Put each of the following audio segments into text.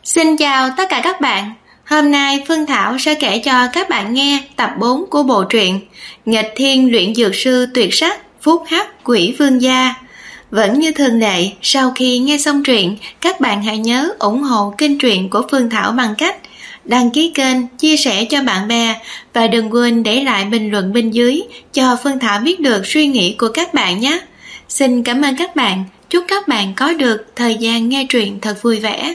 Xin chào tất cả các bạn. Hôm nay Phương Thảo sẽ kể cho các bạn nghe tập 4 của bộ truyện Nghịch Thiên Luyện Dược Sư Tuyệt Sắc Phúc Hắc Quỷ Vương Gia. Vẫn như thường lệ, sau khi nghe xong truyện, các bạn hãy nhớ ủng hộ kênh truyện của Phương Thảo bằng cách đăng ký kênh, chia sẻ cho bạn bè và đừng quên để lại bình luận bên dưới cho Phương Thảo biết được suy nghĩ của các bạn nhé. Xin cảm ơn các bạn, chúc các bạn có được thời gian nghe truyện thật vui vẻ.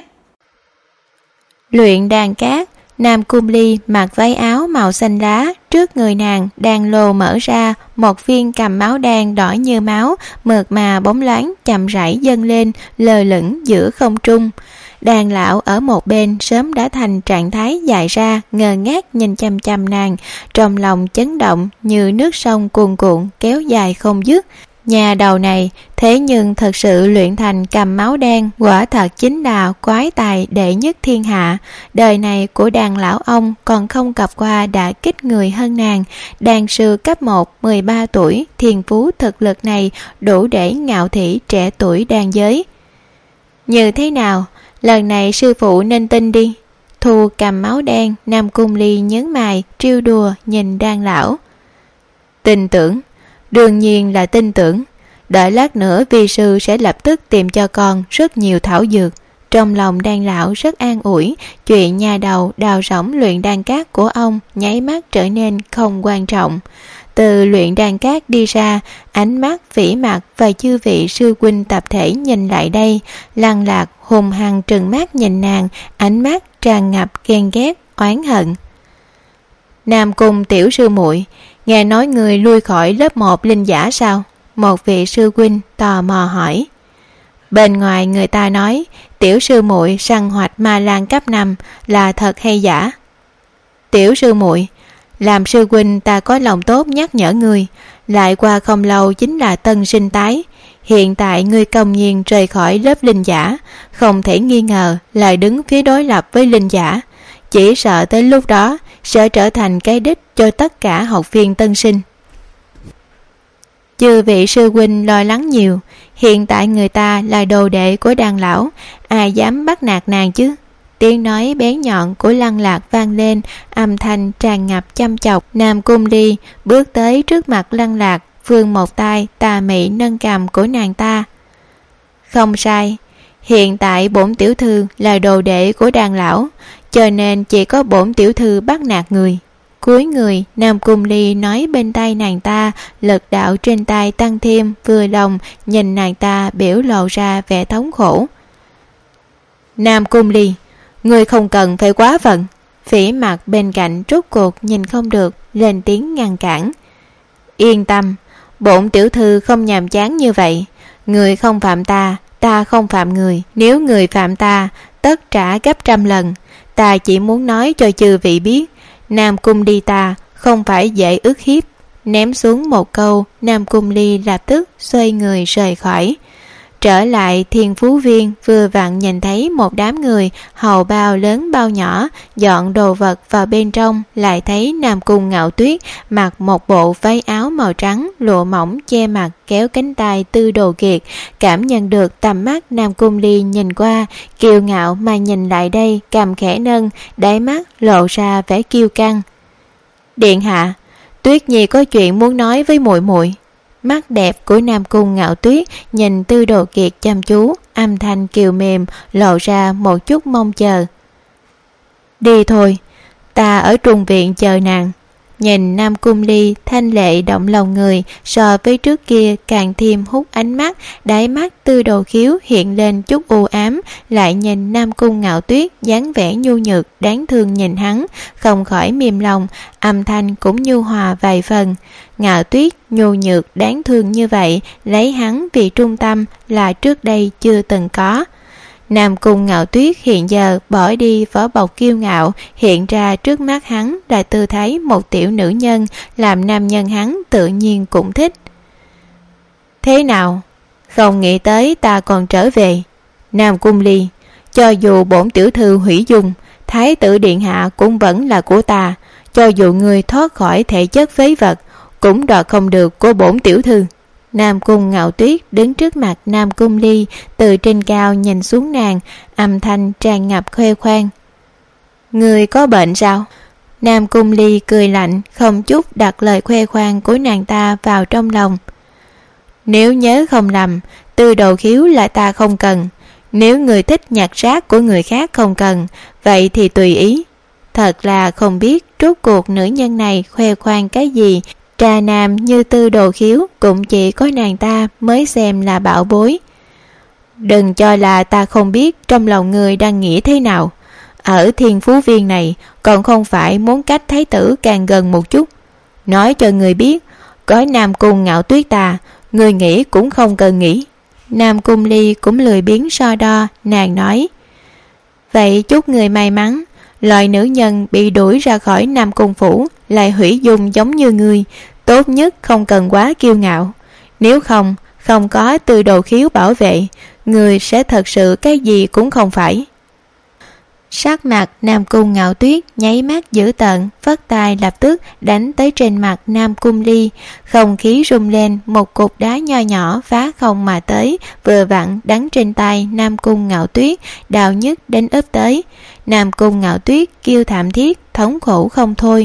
Luyện đàn cát. Nam Cung Ly mặc váy áo màu xanh lá, trước người nàng đan lô mở ra, một viên cầm máu đen đỏ như máu, mượt mà bóng loáng chậm rãi dâng lên, lơ lửng giữa không trung. Đàn lão ở một bên sớm đã thành trạng thái dại ra, ngơ ngác nhìn chăm chăm nàng, trong lòng chấn động như nước sông cuồn cuộn kéo dài không dứt. Nhà đầu này thế nhưng thật sự luyện thành cầm máu đen, quả thật chính là quái tài đệ nhất thiên hạ. Đời này của đàn lão ông còn không gặp qua đã kích người hơn nàng. Đàn sư cấp 1 13 tuổi, thiên phú thực lực này đủ để ngạo thị trẻ tuổi đàn giới. Như thế nào, lần này sư phụ nên tin đi. Thu cầm máu đen, Nam Cung Ly nhướng mày trêu đùa nhìn đàn lão. Tin tưởng, đương nhiên là tin tưởng. Đợi lát nữa vi sư sẽ lập tức tìm cho con rất nhiều thảo dược. Trong lòng đan lão rất an ủi, chuyện nhà đầu đào rỗng luyện đan cát của ông nháy mắt trở nên không quan trọng. Từ luyện đan cát đi ra, ánh mắt Vĩ Mặc và chư vị sư huynh tập thể nhìn lại đây. Lăng Lạc hùng hăng trừng mắt nhìn nàng, ánh mắt tràn ngập ghen ghét oán hận. Nam Cung tiểu sư muội, nghe nói người lui khỏi lớp 1 linh giả sao? Một vị sư huynh tò mò hỏi. Bên ngoài người ta nói tiểu sư muội săn hoạch ma lang cấp 5 là thật hay giả? Tiểu sư muội, làm sư huynh ta có lòng tốt nhắc nhở người, lại qua không lâu chính là tân sinh tái. Hiện tại ngươi công nhiên rời khỏi lớp linh giả, không thể nghi ngờ là đứng phía đối lập với linh giả. Chỉ sợ tới lúc đó sẽ trở thành cái đích cho tất cả học viên tân sinh. Chư vị sư huynh lo lắng nhiều, hiện tại người ta là đồ đệ của đàn lão, ai dám bắt nạt nàng chứ? Tiếng nói bén nhọn của Lăng Lạc vang lên, âm thanh tràn ngập chăm chọc. Nam Cung Ly bước tới trước mặt Lăng Lạc, vươn một tay tà mị nâng cằm của nàng ta. Không sai, hiện tại bổn tiểu thư là đồ đệ của đàn lão, cho nên chỉ có bổn tiểu thư bắt nạt người. Cúi người, Nam Cung Ly nói bên tay nàng ta, lực đạo trên tay tăng thêm, vừa lòng nhìn nàng ta biểu lộ ra vẻ thống khổ. Nam Cung Ly, ngươi không cần phải quá phận. Vĩ Mặc bên cạnh rốt cuộc nhìn không được, lên tiếng ngăn cản. Yên tâm, bổn tiểu thư không nhàm chán như vậy. Người không phạm ta, ta không phạm người. Nếu người phạm ta, tất trả gấp 100 lần. Ta chỉ muốn nói cho chư vị biết, Nam Cung Ly ta không phải dễ ức hiếp. Ném xuống một câu, Nam Cung Ly lập tức xoay người rời khỏi. Trở lại Thiên Phú Viên, vừa vặn nhìn thấy một đám người hầu bao lớn bao nhỏ dọn đồ vật vào bên trong, lại thấy Nam Cung Ngạo Tuyết mặc một bộ váy áo màu trắng lụa mỏng che mặt, kéo cánh tay Tư Đồ Kiệt. Cảm nhận được tầm mắt Nam Cung Ly nhìn qua, kiêu ngạo mà nhìn lại đây, cầm khẽ nâng, đáy mắt lộ ra vẻ kiêu căng. Điện hạ, Tuyết Nhi có chuyện muốn nói với muội muội. Mắt đẹp của Nam Cung Ngạo Tuyết nhìn Tư Đồ Kiệt chăm chú, âm thanh kiều mềm lộ ra một chút mong chờ. Đi thôi, ta ở trung viện chờ nàng. Nhìn Nam Cung Ly thanh lệ động lòng người, so với trước kia càng thêm hút ánh mắt, đáy mắt Tư Đồ Khiếu hiện lên chút u ám, lại nhìn Nam Cung Ngạo Tuyết dáng vẻ nhu nhược đáng thương nhìn hắn, không khỏi mềm lòng, âm thanh cũng nhu hòa vài phần. Ngạo Tuyết nhu nhược đáng thương như vậy, lấy hắn vì trung tâm là trước đây chưa từng có. Nam Cung Ngạo Tuyết hiện giờ bỏ đi vỏ bọc kiêu ngạo, hiện ra trước mắt hắn là tư thái một tiểu nữ nhân, làm nam nhân hắn tự nhiên cũng thích. Thế nào? Không nghĩ tới ta còn trở về. Nam Cung Ly, cho dù bổn tiểu thư hủy dung, thái tử điện hạ cũng vẫn là của ta, cho dù người thoát khỏi thể chất phế vật, cũng đoạt không được của bổn tiểu thư. Nam Cung Ngạo Tuyết đứng trước mặt Nam Cung Ly, từ trên cao nhìn xuống nàng, âm thanh tràn ngập khoe khoang. Người có bệnh sao? Nam Cung Ly cười lạnh, không chút đặt lời khoe khoang của nàng ta vào trong lòng. Nếu nhớ không lầm, Tư Đồ Khiếu là ta không cần. Nếu người thích nhặt rác của người khác không cần, vậy thì tùy ý. Thật là không biết rốt cuộc nữ nhân này khoe khoang cái gì. Trà nam như Tư Đồ Khiếu cũng chỉ có nàng ta mới xem là bảo bối. Đừng cho là ta không biết trong lòng người đang nghĩ thế nào. Ở Thiên Phú Viên này còn không phải muốn cách thái tử càng gần một chút. Nói cho người biết, có Nam Cung Ngạo Tuyết ta, người nghĩ cũng không cần nghĩ. Nam Cung Ly cũng lười biếng so đo, nàng nói. Vậy chúc người may mắn. Loại nữ nhân bị đuổi ra khỏi Nam Cung phủ lại hủy dung giống như ngươi, tốt nhất không cần quá kiêu ngạo. Nếu không có Tư Đồ Khiếu bảo vệ, người sẽ thật sự cái gì cũng không phải. Sắc mặt Nam Cung Ngạo Tuyết nháy mắt dữ tợn, phất tay lập tức đánh tới trên mặt Nam Cung Ly. Không khí rung lên, một cục đá nho nhỏ phá không mà tới, vừa vặn đánh trên tay Nam Cung Ngạo Tuyết, đau nhức đến ấp tới. Nam Cung Ngạo Tuyết kêu thảm thiết, thống khổ không thôi.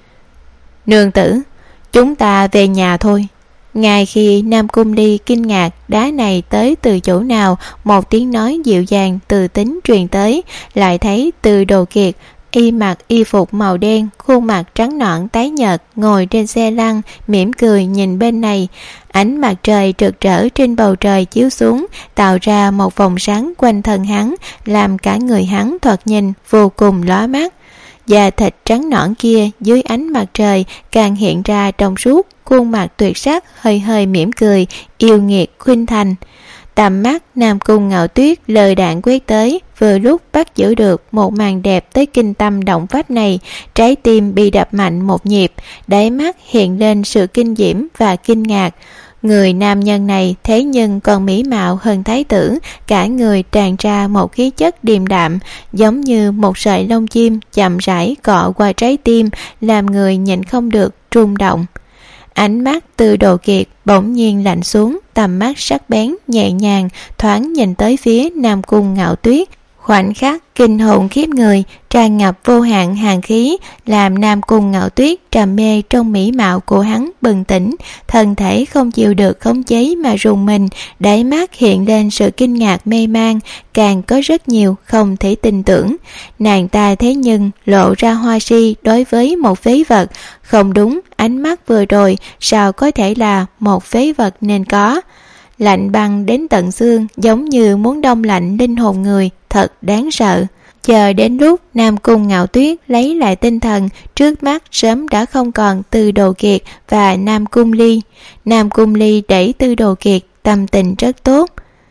Nương tử, chúng ta về nhà thôi. Ngay khi Nam Cung Ly kinh ngạc đá này tới từ chỗ nào, một tiếng nói dịu dàng từ tính truyền tới, lại thấy Từ Đồ Kiệt mặc y phục màu đen, khuôn mặt trắng nõn tái nhợt, ngồi trên xe lăn, mỉm cười nhìn bên này. Ánh mặt trời rực rỡ trên bầu trời chiếu xuống, tạo ra một vòng sáng quanh thân hắn, làm cả người hắn thoạt nhìn vô cùng lóa mắt. Da thịt trắng nõn kia dưới ánh mặt trời càng hiện ra trong suốt, khuôn mặt tuyệt sắc hơi hơi mỉm cười, yêu nghiệt khuynh thành. Tầm mắt Nam Cung Ngạo Tuyết lờ đạn quét tới, vừa lúc bắt giữ được một màn đẹp tới kinh tâm động phách này, trái tim bị đập mạnh một nhịp, đáy mắt hiện lên sự kinh diễm và kinh ngạc. Người nam nhân này thế nhưng còn mỹ mạo hơn thái tử, cả người tràn ra một khí chất điềm đạm, giống như một sợi lông chim chậm rãi cọ qua trái tim, làm người nhịn không được rung động. Ánh mắt Từ Đồ Kiệt bỗng nhiên lạnh xuống, tầm mắt sắc bén nhẹ nhàng thoáng nhìn tới phía Nam Cung Ngạo Tuyết. Khoảnh khắc kinh hồn khiếp người, tràn ngập vô hạn hàn khí, làm Nam Cung Ngạo Tuyết trầm mê trong mỹ mạo của hắn bừng tỉnh, thân thể không chịu được khống chế mà rùng mình, đáy mắt hiện lên sự kinh ngạc mê man, càng có rất nhiều không thể tin tưởng. Nàng ta thế nhưng lộ ra hoa si đối với một phế vật, không đúng, ánh mắt vừa rồi sao có thể là một phế vật nên có. Lạnh băng đến tận xương, giống như muốn đông lạnh linh hồn người, thật đáng sợ. Chờ đến lúc Nam Cung Ngạo Tuyết lấy lại tinh thần, trước mắt sớm đã không còn Từ Đồ Kiệt và Nam Cung Ly. Nam Cung Ly đẩy Từ Đồ Kiệt, tâm tình rất tốt.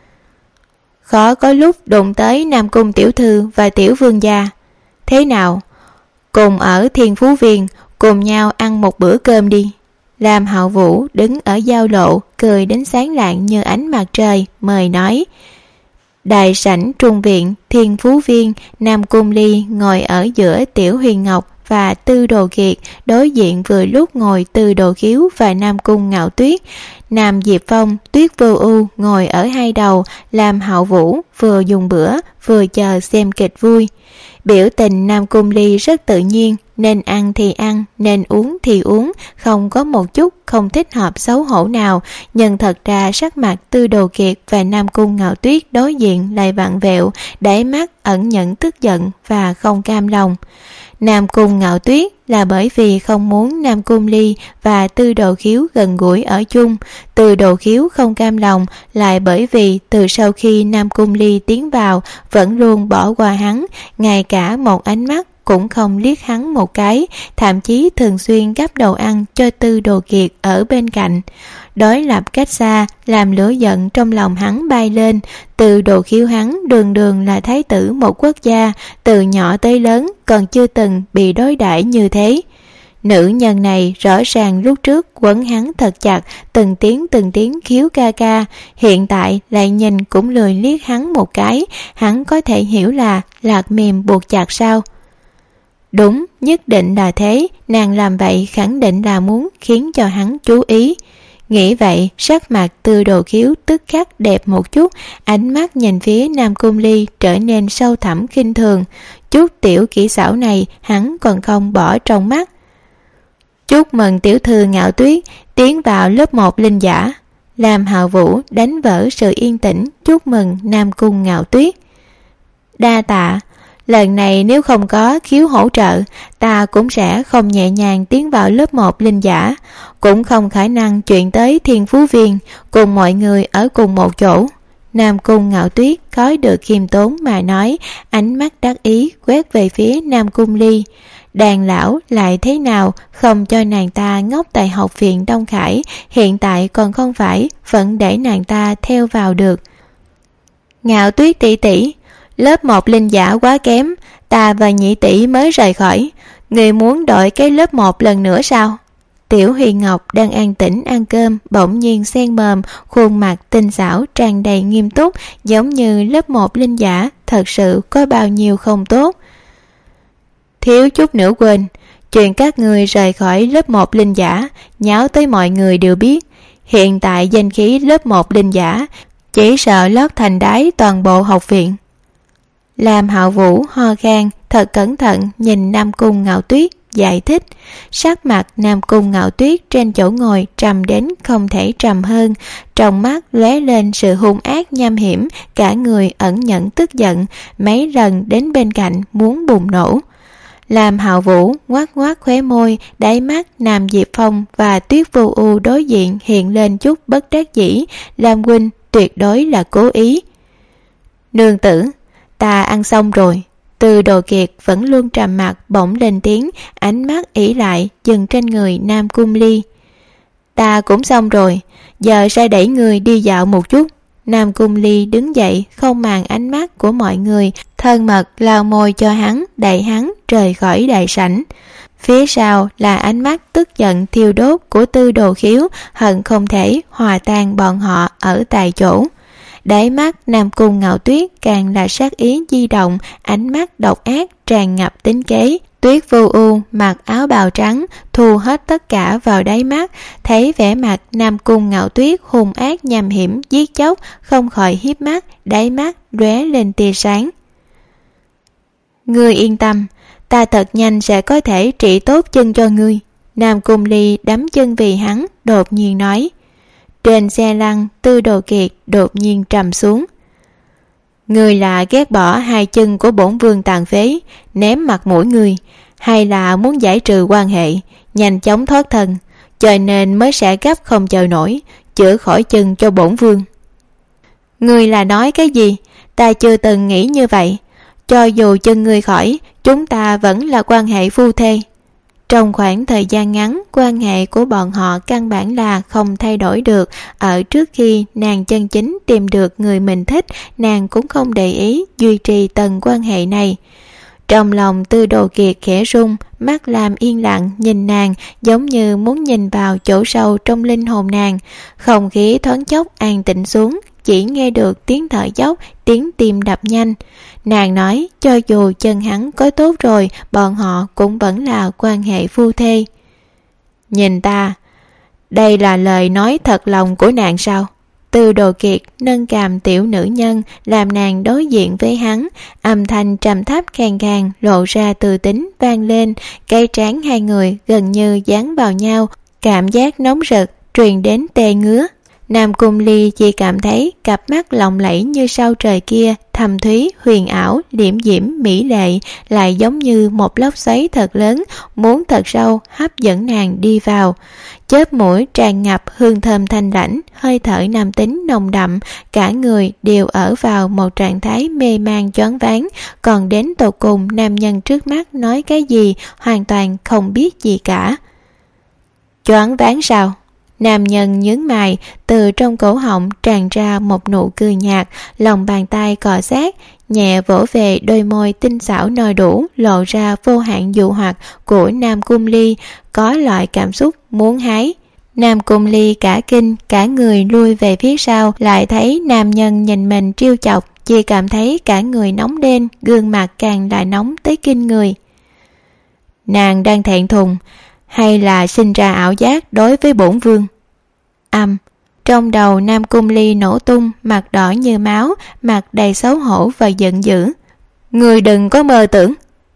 Khó có lúc đụng tới Nam Cung tiểu thư và tiểu vương gia. Thế nào? Cùng ở Thiên Phú Viên, cùng nhau ăn một bữa cơm đi. Lam Hạo Vũ đứng ở giao lộ, cười đến sáng lạng như ánh mặt trời, mời nói. Đại sảnh trung viện, Thiên Phú Viên, Nam Cung Ly ngồi ở giữa Tiểu Huyền Ngọc và Tư Đồ Kiệt, đối diện vừa lúc ngồi Tư Đồ Khiếu và Nam Cung Ngạo Tuyết. Nam Diệp Phong, Tuyết Vô Ưu ngồi ở hai đầu, Lam Hạo Vũ vừa dùng bữa, vừa chờ xem kịch vui. Biểu tình Nam Cung Ly rất tự nhiên, nên ăn thì ăn, nên uống thì uống, không có một chút không thích hợp xấu hổ nào, nhưng thật ra sắc mặt Tư Đồ Kiệt và Nam Cung Ngạo Tuyết đối diện lại vặn vẹo, đáy mắt ẩn nhẫn tức giận và không cam lòng. Nam Cung Ngạo Tuyết là bởi vì không muốn Nam Cung Ly và Tư Đồ Khiếu gần gũi ở chung. Tư Đồ Khiếu không cam lòng lại bởi vì từ sau khi Nam Cung Ly tiến vào vẫn luôn bỏ qua hắn, ngay cả một ánh mắt cũng không liếc hắn một cái, thậm chí thường xuyên gắp đồ ăn cho Tư Đồ Kiệt ở bên cạnh. Đối lập cách xa làm lửa giận trong lòng hắn bay lên. Tư Đồ Khiếu hắn đường đường là thái tử một quốc gia, từ nhỏ tới lớn còn chưa từng bị đối đãi như thế. Nữ nhân này rõ ràng lúc trước quấn hắn thật chặt, từng tiếng khiếu ca ca, hiện tại lại nhìn cũng lười liếc hắn một cái. Hắn có thể hiểu là lạc mềm buộc chặt sao? Đúng, nhất định là thế, nàng làm vậy khẳng định là muốn khiến cho hắn chú ý. Nghĩ vậy, sắc mặt Tư Đồ Khiếu tức khắc đẹp một chút, ánh mắt nhìn phía Nam Cung Ly trở nên sâu thẳm khinh thường. Chút tiểu kỹ xảo này hắn còn không bỏ trong mắt. Chúc mừng tiểu thư Ngạo Tuyết tiến vào lớp 1 linh giả. Lam Hạo Vũ đánh vỡ sự yên tĩnh chúc mừng Nam Cung Ngạo Tuyết. Đa tạ, lần này nếu không có Khiếu hỗ trợ, ta cũng sẽ không nhẹ nhàng tiến vào lớp 1 linh giả, cũng không khả năng chuyện tới Thiên Phú Viên cùng mọi người ở cùng một chỗ. Nam Cung Ngạo Tuyết có được khiêm tốn mà nói, ánh mắt đắc ý quét về phía Nam Cung Ly. Đàn lão lại thế nào không cho nàng ta ngốc tại học viện Đông Khải, hiện tại còn không phải vẫn để nàng ta theo vào được. Ngạo Tuyết tỷ tỷ, lớp 1 linh giả quá kém, ta và nhị tỷ mới rời khỏi, người muốn đổi cái lớp 1 lần nữa sao? Tiểu Huyền Ngọc đang an tĩnh ăn cơm bỗng nhiên xen mồm, khuôn mặt tinh xảo tràn đầy nghiêm túc, giống như lớp 1 linh giả thật sự có bao nhiêu không tốt. Thiếu chút nữa quên, chuyện các người rời khỏi lớp 1 linh giả nháo tới mọi người đều biết. Hiện tại danh khí lớp 1 linh giả chỉ sợ lót thành đáy toàn bộ học viện. Lam Hạo Vũ ho khan thật cẩn thận nhìn Nam Cung Ngạo Tuyết giải thích. Sắc mặt Nam Cung Ngạo Tuyết trên chỗ ngồi trầm đến không thể trầm hơn, trong mắt lóe lên sự hung ác nham hiểm, cả người ẩn nhẫn tức giận, mấy lần đến bên cạnh muốn bùng nổ. Lam Hạo Vũ ngoác ngoác khóe môi, đáy mắt Nam Diệp Phong và Tuyết Vô U đối diện hiện lên chút bất đắc dĩ. Lam huynh tuyệt đối là cố ý. Nương tử, ta ăn xong rồi. Từ Đồ Kiệt vẫn luôn trầm mặc bỗng lên tiếng, ánh mắt ỷ lại dừng trên người Nam Cung Ly. Ta cũng xong rồi, giờ sẽ đẩy người đi dạo một chút. Nam Cung Ly đứng dậy không màng ánh mắt của mọi người, thân mật lau môi cho hắn, đẩy hắn rời khỏi đại sảnh. Phía sau là ánh mắt tức giận thiêu đốt của Tư Đồ Khiếu, hận không thể hòa tan bọn họ ở tại chỗ. Đáy mắt Nam Cung Ngạo Tuyết càng là sát ý di động, ánh mắt độc ác tràn ngập tính kế. Tuyết Vô U mặc áo bào trắng, thu hết tất cả vào đáy mắt, thấy vẻ mặt Nam Cung Ngạo Tuyết hung ác nham hiểm giết chóc, không khỏi híp mắt, đáy mắt lóe lên tia sáng. Ngươi yên tâm, ta thật nhanh sẽ có thể trị tốt chân cho ngươi. Nam Cung Ly đấm chân vì hắn, đột nhiên nói. Trên xe lăn, Tư Đồ Kiệt đột nhiên trầm xuống. Ngươi là ghét bỏ 2 chân của bổn vương tàn phế, ném mặt mũi ngươi, hay là muốn giải trừ quan hệ, nhanh chóng thoát thân, cho nên mới sẽ gấp không chờ nổi, chữa khỏi chân cho bổn vương. Ngươi là nói cái gì? Ta chưa từng nghĩ như vậy. Cho dù chân ngươi khỏi, chúng ta vẫn là quan hệ phu thê. Trong khoảng thời gian ngắn, quan hệ của bọn họ căn bản là không thay đổi được. Ở trước khi nàng chân chính tìm được người mình thích, nàng cũng không để ý duy trì tầng quan hệ này. Trong lòng Tư Đồ Kiệt khẽ rung, mắt làm yên lặng nhìn nàng, giống như muốn nhìn vào chỗ sâu trong linh hồn nàng. Không khí thoáng chốc an tĩnh xuống, chỉ nghe được tiếng thở dốc, tiếng tim đập nhanh. Nàng nói cho dù chân hắn có tốt rồi, bọn họ cũng vẫn là quan hệ phu thê. Nhìn ta, đây là lời nói thật lòng của nàng sao? Tư Đồ Kiệt nâng cằm tiểu nữ nhân, làm nàng đối diện với hắn, âm thanh trầm thấp khàn khàn lộ ra từ tính vang lên, cái trán hai người gần như dán vào nhau, cảm giác nóng rực truyền đến tê ngứa. Nam Cung Ly chỉ cảm thấy cặp mắt lộng lẫy như sao trời kia, thâm thúy, huyền ảo, liễm diễm, mỹ lệ, lại giống như một lốc xoáy thật lớn, muốn thật sâu hấp dẫn nàng đi vào. Chớp mũi tràn ngập hương thơm thanh lãnh, hơi thở nam tính nồng đậm, cả người đều ở vào một trạng thái mê man choáng váng, còn đến tột cùng nam nhân trước mắt nói cái gì hoàn toàn không biết gì cả. Choáng váng sao? Nam nhân nhướng mày, từ trong cổ họng tràn ra một nụ cười nhạt, lòng bàn tay cọ sát, nhẹ vỗ về đôi môi tinh xảo no đủ, lộ ra vô hạn dụ hoặc của Nam Cung Ly, có loại cảm xúc muốn hái. Nam Cung Ly cả kinh, cả người lui về phía sau, lại thấy nam nhân nhìn mình trêu chọc, chỉ cảm thấy cả người nóng lên, gương mặt càng lại nóng tới kinh người. Nàng đang thẹn thùng, hay là sinh ra ảo giác đối với bổn vương? Trong đầu Nam Cung Ly nổ tung, mặt đỏ như máu, mặt đầy xấu hổ và giận dữ. Người đừng có mơ tưởng.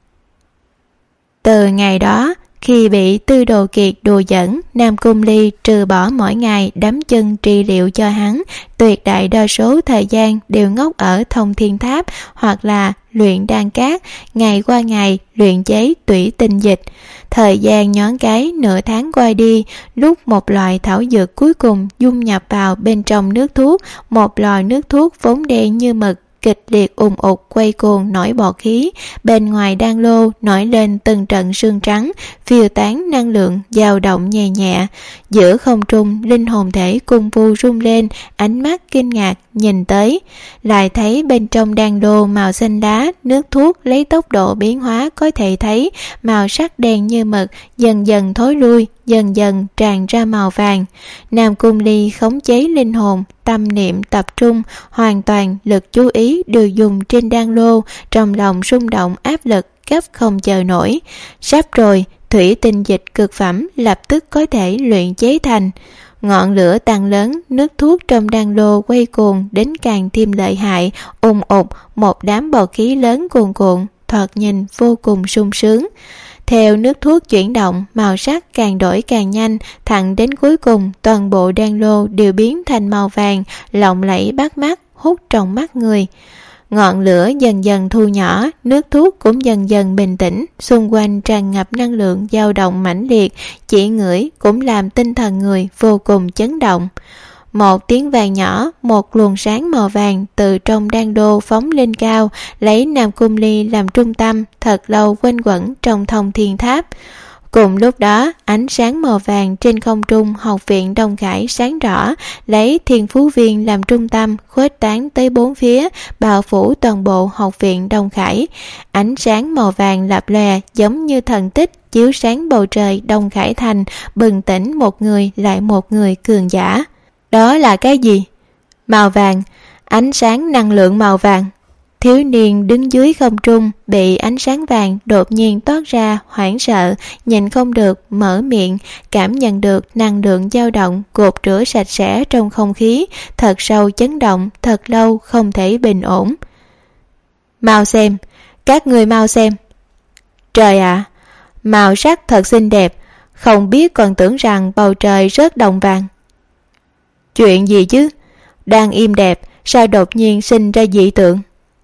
Từ ngày đó, khi bị Tư Đồ Kiệt đùa giỡn, Nam Cung Ly trừ bỏ mỗi ngày đấm chân trị liệu cho hắn, tuyệt đại đa số thời gian đều ngốc ở Thông Thiên Tháp hoặc là luyện đan cát, ngày qua ngày luyện chế tủy tinh dịch. Thời gian nhoáng cái nửa tháng qua đi, lúc một loại thảo dược cuối cùng dung nhập vào bên trong nước thuốc, một lò nước thuốc vốn đen như mực kịch liệt ùn ụt quay cuồng nổi bọt khí, bên ngoài đan lô nổi lên từng trận sương trắng, phiêu tán năng lượng dao động nhẹ nhẹ. Giữa không trung, linh hồn thể cung vu rung lên, ánh mắt kinh ngạc nhìn tới, lại thấy bên trong đan lô màu xanh lá, nước thuốc lấy tốc độ biến hóa có thể thấy, màu sắc đen như mực dần dần thối lui, dần dần tràn ra màu vàng. Nam Cung Ly khống chế linh hồn, tâm niệm tập trung, hoàn toàn lực chú ý đều dùng trên đan lô, trong lòng rung động áp lực gấp không chờ nổi. Sắp rồi, thủy tinh dịch cực phẩm lập tức có thể luyện chế thành. Ngọn lửa tăng lớn, nước thuốc trong đan lô quay cuồng đến càng thêm lợi hại, ùn ụt, một đám bọt khí lớn cuồn cuộn, thoạt nhìn vô cùng sung sướng. Theo nước thuốc chuyển động, màu sắc càng đổi càng nhanh, thẳng đến cuối cùng toàn bộ đan lô đều biến thành màu vàng, lộng lẫy bắt mắt, hút trong mắt người. Ngọn lửa dần dần thu nhỏ, nước thuốc cũng dần dần bình tĩnh, xung quanh tràn ngập năng lượng dao động mãnh liệt, chỉ ngửi cũng làm tinh thần người vô cùng chấn động. Một tiếng vàng nhỏ, một luồng sáng màu vàng từ trong đan lô phóng lên cao, lấy Nam Cung Ly làm trung tâm, thật lâu quanh quẩn trong Thông Thiên Tháp. Cùng lúc đó, ánh sáng màu vàng trên không trung học viện Đông Khải sáng rõ, lấy Thiên Phú Viên làm trung tâm, khuếch tán tới bốn phía, bao phủ toàn bộ học viện Đông Khải. Ánh sáng màu vàng lập lòe giống như thần tích, chiếu sáng bầu trời Đông Khải thành, bừng tỉnh một người lại một người cường giả. Đó là cái gì? Màu vàng, ánh sáng năng lượng màu vàng. Thiếu niên đứng dưới không trung, bị ánh sáng vàng đột nhiên toát ra, hoảng sợ, nhìn không được, mở miệng, cảm nhận được năng lượng dao động, cột rửa sạch sẽ trong không khí, thật sâu chấn động, thật lâu không thể bình ổn. Mau xem, các người mau xem. Trời ạ, màu sắc thật xinh đẹp, không biết còn tưởng rằng bầu trời rớt đồng vàng. Chuyện gì chứ? Đang im đẹp, sao đột nhiên sinh ra dị tượng?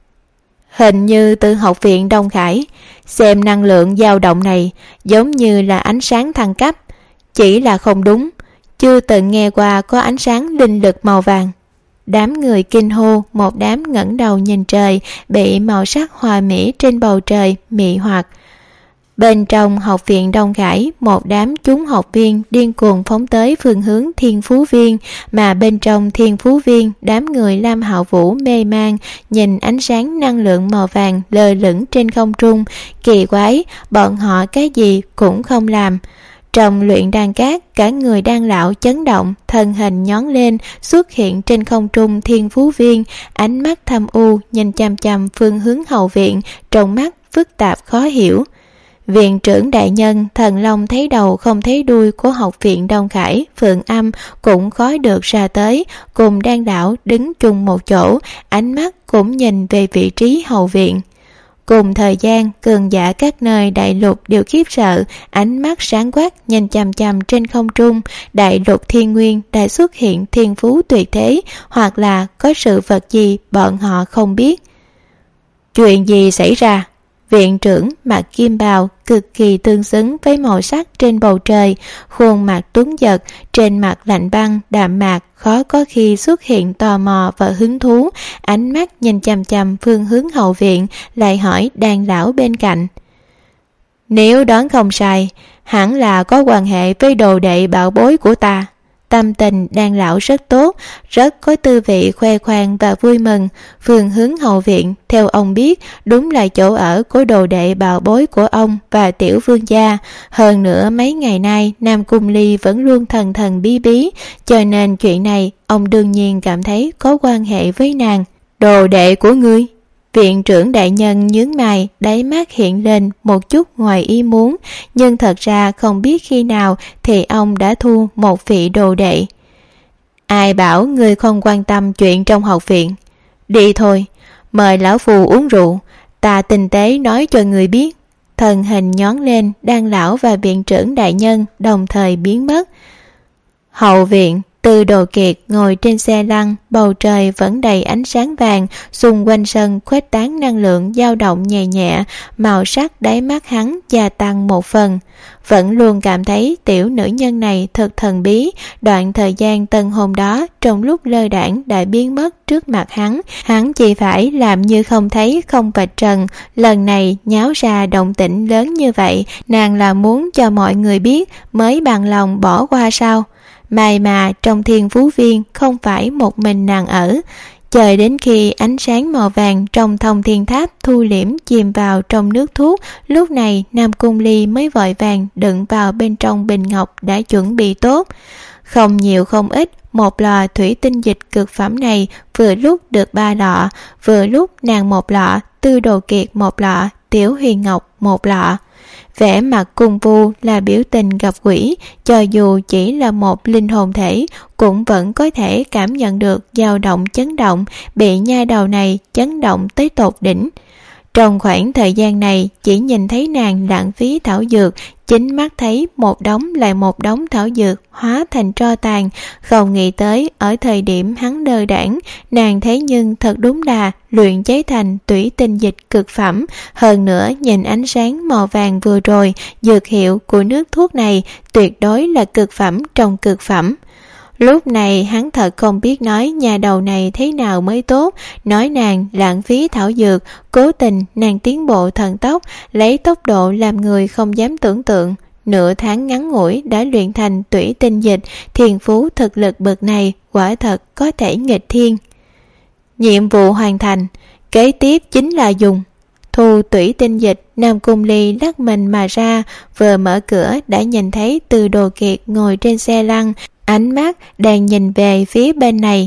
Hình như từ học viện Đông Khải, xem năng lượng dao động này giống như là ánh sáng thăng cấp, chỉ là không đúng, chưa từng nghe qua có ánh sáng linh lực màu vàng. Đám người kinh hô, một đám ngẩng đầu nhìn trời, bị màu sắc hoa mỹ trên bầu trời mị hoặc. Bên trong học viện Đông Khải, một đám chúng học viên điên cuồng phóng tới phương hướng Thiên Phú Viên, mà bên trong Thiên Phú Viên, đám người Lam Hạo Vũ mê man, nhìn ánh sáng năng lượng màu vàng lơ lửng trên không trung, kỳ quái, bọn họ cái gì cũng không làm. Trong luyện đan cát, cả người đan lão chấn động, thân hình nhón lên, xuất hiện trên không trung Thiên Phú Viên, ánh mắt thâm u nhìn chằm chằm phương hướng hậu viện, trong mắt phức tạp khó hiểu. Viện trưởng đại nhân, Thần Long thấy đầu không thấy đuôi của học viện Đông Khải, Phượng Âm cũng khó được ra tới, cùng đan đạo đứng chung một chỗ, ánh mắt cũng nhìn về vị trí hậu viện. Cùng thời gian, cường giả các nơi đại lục đều khiếp sợ, ánh mắt sáng quắc nhìn chằm chằm trên không trung, đại lục thiên nguyên đã xuất hiện thiên phú tuyệt thế, hoặc là có sự vật gì bọn họ không biết. Chuyện gì xảy ra? Viện trưởng mặc kim bào cực kỳ tương xứng với màu sắc trên bầu trời, khuôn mặt tuấn giật, trên mặt lạnh băng đạm mạc, khó có khi xuất hiện tò mò và hứng thú, ánh mắt nhìn chằm chằm phương hướng hậu viện, lại hỏi đan lão bên cạnh. Nếu đoán không sai, hẳn là có quan hệ với đồ đệ bảo bối của ta. Tâm tình đan lão rất tốt, rất có tư vị khoe khoang và vui mừng. Phương hướng hậu viện, theo ông biết, đúng là chỗ ở của đồ đệ bảo bối của ông và tiểu vương gia. Hơn nữa mấy ngày nay, Nam Cung Ly vẫn luôn thần thần bí bí, cho nên chuyện này ông đương nhiên cảm thấy có quan hệ với nàng. Đồ đệ của ngươi? Viện trưởng đại nhân nhướng mày, đáy mắt hiện lên một chút ngoài ý muốn, nhưng thật ra không biết khi nào thì ông đã thu một vị đồ đệ. Ai bảo ngươi không quan tâm chuyện trong học viện? Đi thôi, mời lão phù uống rượu, ta tinh tế nói cho người biết. Thân hình nhón lên, Đan lão và viện trưởng đại nhân đồng thời biến mất. Hậu viện, Từ Đồ Kiệt ngồi trên xe lăn, bầu trời vẫn đầy ánh sáng vàng, xung quanh sân khuếch tán năng lượng dao động nhẹ nhẹ, màu sắc đáy mắt hắn gia tăng một phần. Vẫn luôn cảm thấy tiểu nữ nhân này thật thần bí, đoạn thời gian tân hôn đó trong lúc lơ đãng đã biến mất trước mặt hắn chỉ phải làm như không thấy không vạch trần. Lần này nháo ra động tĩnh lớn như vậy, nàng là muốn cho mọi người biết mới bằng lòng bỏ qua sao? May mà trong Thiên Phú Viên không phải một mình nàng ở. Chờ đến khi ánh sáng màu vàng trong Thông Thiên Tháp thu liễm chìm vào trong nước thuốc, lúc này Nam Cung Ly mới vội vàng đựng vào bên trong bình ngọc đã chuẩn bị tốt. Không nhiều không ít, một lọ thủy tinh dịch cực phẩm này vừa lúc được 3 lọ, vừa lúc nàng một lọ, Tư Đồ Kiệt một lọ, Tiểu Huyền Ngọc một lọ. Vẻ mặt cung vu là biểu tình gặp quỷ, cho dù chỉ là một linh hồn thể cũng vẫn có thể cảm nhận được dao động chấn động, bị nha đầu này chấn động tới tột đỉnh. Trong khoảng thời gian này chỉ nhìn thấy nàng lãng phí thảo dược, chính mắt thấy một đống lại một đống thảo dược hóa thành tro tàn. Không nghĩ tới ở thời điểm hắn đơ đảng, nàng thế nhưng thật đúng là luyện chế thành thủy tinh dịch cực phẩm. Hơn nữa nhìn ánh sáng màu vàng vừa rồi, dược hiệu của nước thuốc này tuyệt đối là cực phẩm trong cực phẩm. Lúc này hắn thật không biết nói nhà đầu này thế nào mới tốt, nói nàng lãng phí thảo dược, cố tình nàng tiến bộ thần tốc, lấy tốc độ làm người không dám tưởng tượng. Nửa tháng ngắn ngủi đã luyện thành thủy tinh dịch, thiên phú thực lực bậc này quả thật có thể nghịch thiên. Nhiệm vụ hoàn thành, kế tiếp chính là dùng. Thu thủy tinh dịch, Nam Cung Ly lắc mình mà ra, vừa mở cửa đã nhìn thấy Từ Đồ Kiệt ngồi trên xe lăn, ánh mắt đang nhìn về phía bên này.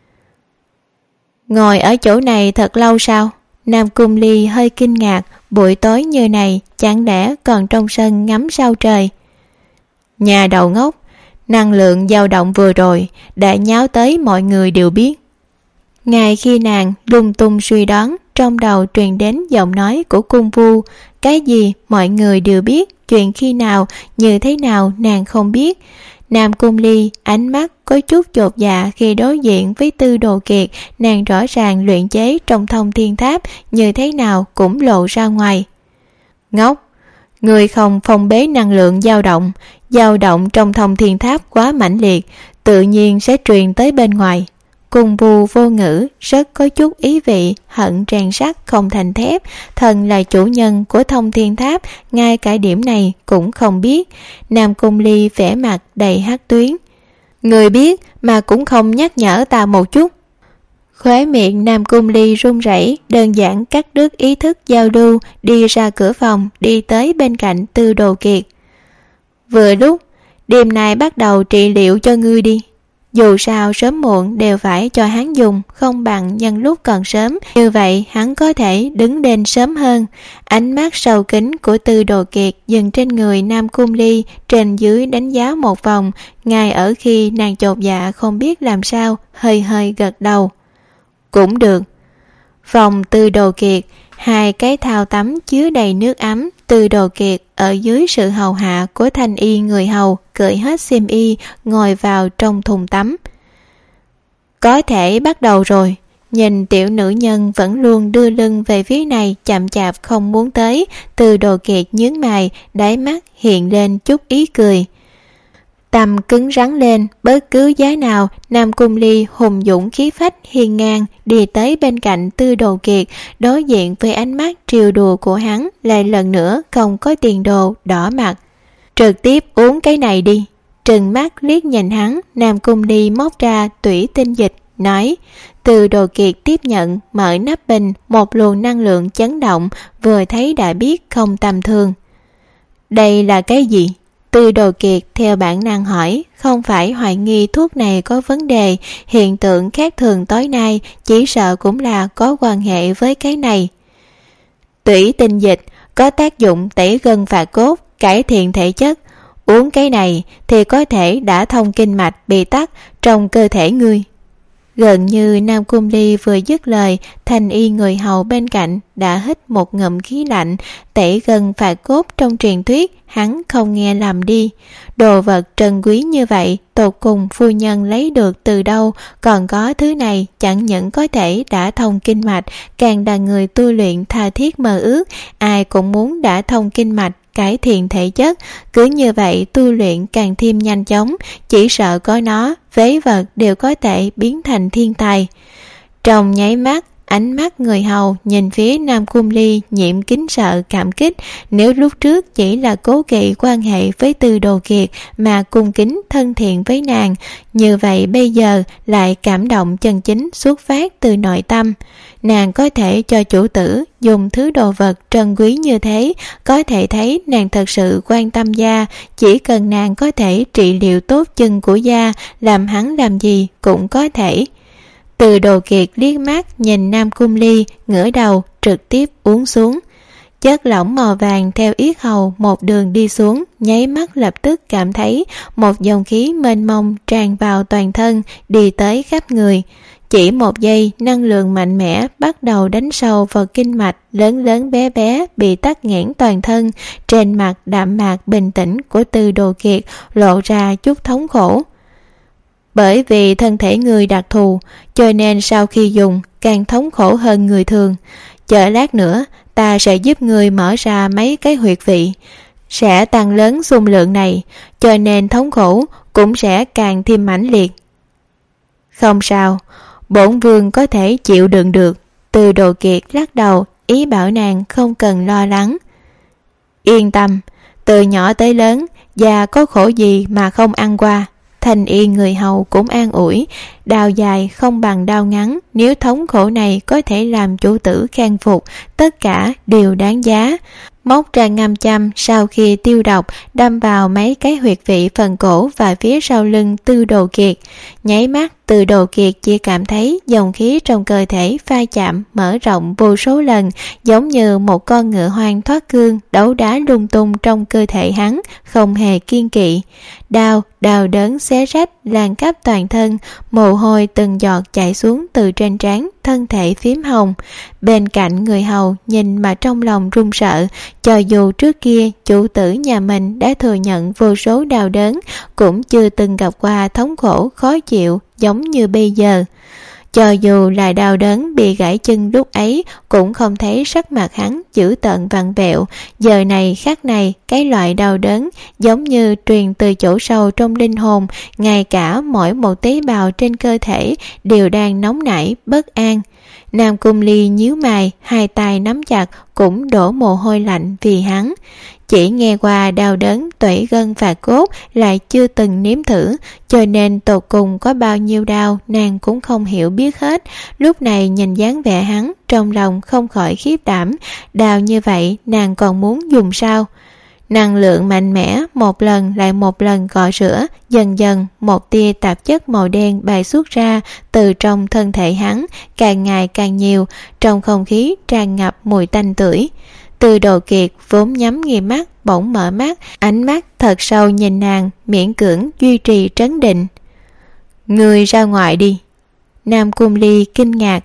Ngồi ở chỗ này thật lâu sao? Nam Cung Ly hơi kinh ngạc, buổi tối như này chẳng lẽ còn trong sân ngắm sao trời? Nhà đầu ngốc, năng lượng dao động vừa rồi đã nháo tới mọi người đều biết. Ngay khi nàng lung tung suy đoán, trong đầu truyền đến giọng nói của cung vu. Cái gì mọi người đều biết, chuyện khi nào, như thế nào nàng không biết. Nam Cung Ly ánh mắt có chút chột dạ khi đối diện với Tư Đồ Kiệt, nàng rõ ràng luyện chế trong Thông Thiên Tháp, như thế nào cũng lộ ra ngoài. Ngốc, người không phong bế năng lượng dao động trong Thông Thiên Tháp quá mãnh liệt, tự nhiên sẽ truyền tới bên ngoài. Cung vu vô ngữ, rất có chút ý vị, hận rèn sắt không thành thép, thần là chủ nhân của Thông Thiên Tháp, ngay cả điểm này cũng không biết. Nam Cung Ly vẻ mặt đầy hắc tuyến. Người biết mà cũng không nhắc nhở ta một chút. Khóe miệng Nam Cung Ly run rẩy, đơn giản cắt đứt ý thức giao lưu, đi ra cửa phòng, đi tới bên cạnh Tư Đồ Kiệt. Vừa lúc, đêm nay bắt đầu trị liệu cho ngươi đi. Dù sao sớm muộn đều phải cho hắn dùng, không bằng nhân lúc còn sớm, như vậy hắn có thể đứng lên sớm hơn. Ánh mắt sâu kín của Tư Đồ Kiệt dừng trên người Nam Cung Ly, trên dưới đánh giá một vòng, ngay ở khi nàng chột dạ không biết làm sao, hơi hơi gật đầu. Cũng được. Phòng Tư Đồ Kiệt, 2 cái thao tắm chứa đầy nước ấm. Tư Đồ Kiệt ở dưới sự hầu hạ của thanh y người hầu, cởi hết xiêm y, ngồi vào trong thùng tắm. Có thể bắt đầu rồi. Nhìn tiểu nữ nhân vẫn luôn đưa lưng về phía này, chậm chạp không muốn tới, Tư Đồ Kiệt nhướng mày, đáy mắt hiện lên chút ý cười. Tâm cứng rắn lên, bất cứ giá nào, Nam Cung Ly hùng dũng khí phách hiên ngang đi tới bên cạnh Tư Đồ Kiệt, đối diện với ánh mắt trêu đùa của hắn, lại lần nữa không có tiền đồ, đỏ mặt. Trực tiếp uống cái này đi. Trừng mắt liếc nhìn hắn, Nam Cung Ly móc ra thủy tinh dịch, nói. Tư Đồ Kiệt tiếp nhận, mở nắp bình, một luồng năng lượng chấn động, vừa thấy đã biết không tầm thường. Đây là cái gì? Tư Đồ Kiệt theo bản năng hỏi, không phải hoài nghi thuốc này có vấn đề, hiện tượng khác thường tối nay chỉ sợ cũng là có quan hệ với cái này. Thủy tinh dịch có tác dụng tẩy gân và cốt, cải thiện thể chất, Uống cái này thì có thể đã thông kinh mạch bị tắc trong cơ thể ngươi. Gần như Nam Cung Ly vừa dứt lời, Thanh y người hầu bên cạnh đã hít một ngụm khí lạnh. Tẩy gân phạt cốt trong truyền thuyết hắn không nghe lầm đi. Đồ vật trân quý như vậy tột cùng phu nhân lấy được từ đâu? Còn có thứ này chẳng những có thể đã thông kinh mạch, càng là người tu luyện tha thiết mơ ước. Ai cũng muốn đã thông kinh mạch, cải thiện thể chất, cứ như vậy tu luyện càng thêm nhanh chóng. Chỉ sợ có nó, vế vật đều có thể biến thành thiên tài. Trong nháy mắt, ánh mắt người hầu nhìn phía Nam Cung Ly nhiễm kính sợ cảm kích. Nếu lúc trước chỉ là cố kỵ quan hệ với Tư Đồ Kiệt mà cung kính thân thiện với nàng, như vậy bây giờ lại cảm động chân chính xuất phát từ nội tâm. Nàng có thể cho chủ tử dùng thứ đồ vật trân quý như thế, có thể thấy nàng thật sự quan tâm gia. Chỉ cần nàng có thể trị liệu tốt chân của gia, làm hắn làm gì cũng có thể. Từ Đồ Kiệt liếc mắt nhìn Nam Cung Ly, ngửa đầu trực tiếp uống xuống. Chất lỏng màu vàng theo yết hầu một đường đi xuống, nháy mắt lập tức cảm thấy một dòng khí mênh mông tràn vào toàn thân, đi tới khắp người. Chỉ một giây, năng lượng mạnh mẽ bắt đầu đánh sâu vào kinh mạch lớn lớn bé bé bị tắc nghẽn toàn thân. Trên mặt đạm mạc bình tĩnh của Từ Đồ Kiệt lộ ra chút thống khổ. Bởi vì thân thể người đặc thù, cho nên sau khi dùng càng thống khổ hơn người thường. Chờ lát nữa, ta sẽ giúp người mở ra mấy cái huyệt vị, sẽ tăng lớn xung lượng này, cho nên thống khổ cũng sẽ càng thêm mãnh liệt. Không sao, bổn vương có thể chịu đựng được. Từ Đồ Kiệt lắc đầu, ý bảo nàng không cần lo lắng. Yên tâm, từ nhỏ tới lớn, già có khổ gì mà không ăn qua. Thanh y người hầu cũng an ủi, đao dài không bằng đao ngắn, nếu thống khổ này có thể làm chủ tử khang phục, tất cả đều đáng giá. Móc ra ngâm châm, sau khi tiêu độc đâm vào mấy cái huyệt vị phần cổ và phía sau lưng Tư Đồ Kiệt. Nháy mắt, Từ Đồ Kiệt chỉ cảm thấy dòng khí trong cơ thể pha chạm mở rộng vô số lần, giống như một con ngựa hoang thoát cương đấu đá lung tung trong cơ thể hắn, không hề kiên kỵ. Đau đớn xé rách lan khắp toàn thân, mồ hôi từng giọt chảy xuống từ trên trán, thân thể phím hồng. Bên cạnh người hầu nhìn mà trong lòng run sợ. Cho dù trước kia chủ tử nhà mình đã thừa nhận vô số đau đớn, cũng chưa từng gặp qua thống khổ khó chịu giống như bây giờ. Cho dù là đau đớn bị gãy chân lúc ấy, cũng không thấy sắc mặt hắn dữ tợn vặn vẹo. Giờ này khắc này, cái loại đau đớn giống như truyền từ chỗ sâu trong linh hồn, ngay cả mỗi một tế bào trên cơ thể đều đang nóng nảy bất an. Nam Cung Ly nhíu mày, hai tay nắm chặt, cũng đổ mồ hôi lạnh vì hắn. Chỉ nghe qua đau đớn tủy gân và cốt, lại chưa từng nếm thử, cho nên tột cùng có bao nhiêu đau nàng cũng không hiểu biết hết. Lúc này nhìn dáng vẻ hắn, trong lòng không khỏi khiếp đảm. Đau như vậy nàng còn muốn dùng sao? Năng lượng mạnh mẽ một lần lại một lần gõ rửa, dần dần một tia tạp chất màu đen bài xuất ra từ trong thân thể hắn, càng ngày càng nhiều, trong không khí tràn ngập mùi tanh tưởi. Từ Đồ Kiệt vốn nhắm nghiền mắt bỗng mở mắt, ánh mắt thật sâu nhìn nàng, miễn cưỡng duy trì trấn định. Người ra ngoài đi. Nam Cung Ly kinh ngạc.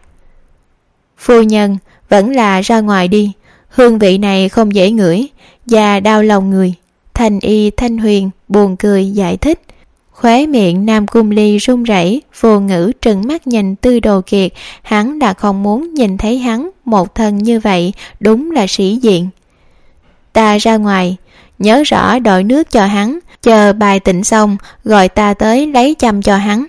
Phu nhân, vẫn là ra ngoài đi, hương vị này không dễ ngửi và đau lòng người. Thanh y Thanh Huyền buồn cười giải thích. Khóe miệng Nam Cung Ly run rẩy, vô ngữ trừng mắt nhìn Tư Đồ Kiệt. Hắn đã không muốn nhìn thấy hắn một thân như vậy, đúng là sĩ diện. Ta ra ngoài, nhớ rõ đổi nước cho hắn, chờ bài tịnh xong gọi ta tới lấy châm cho hắn.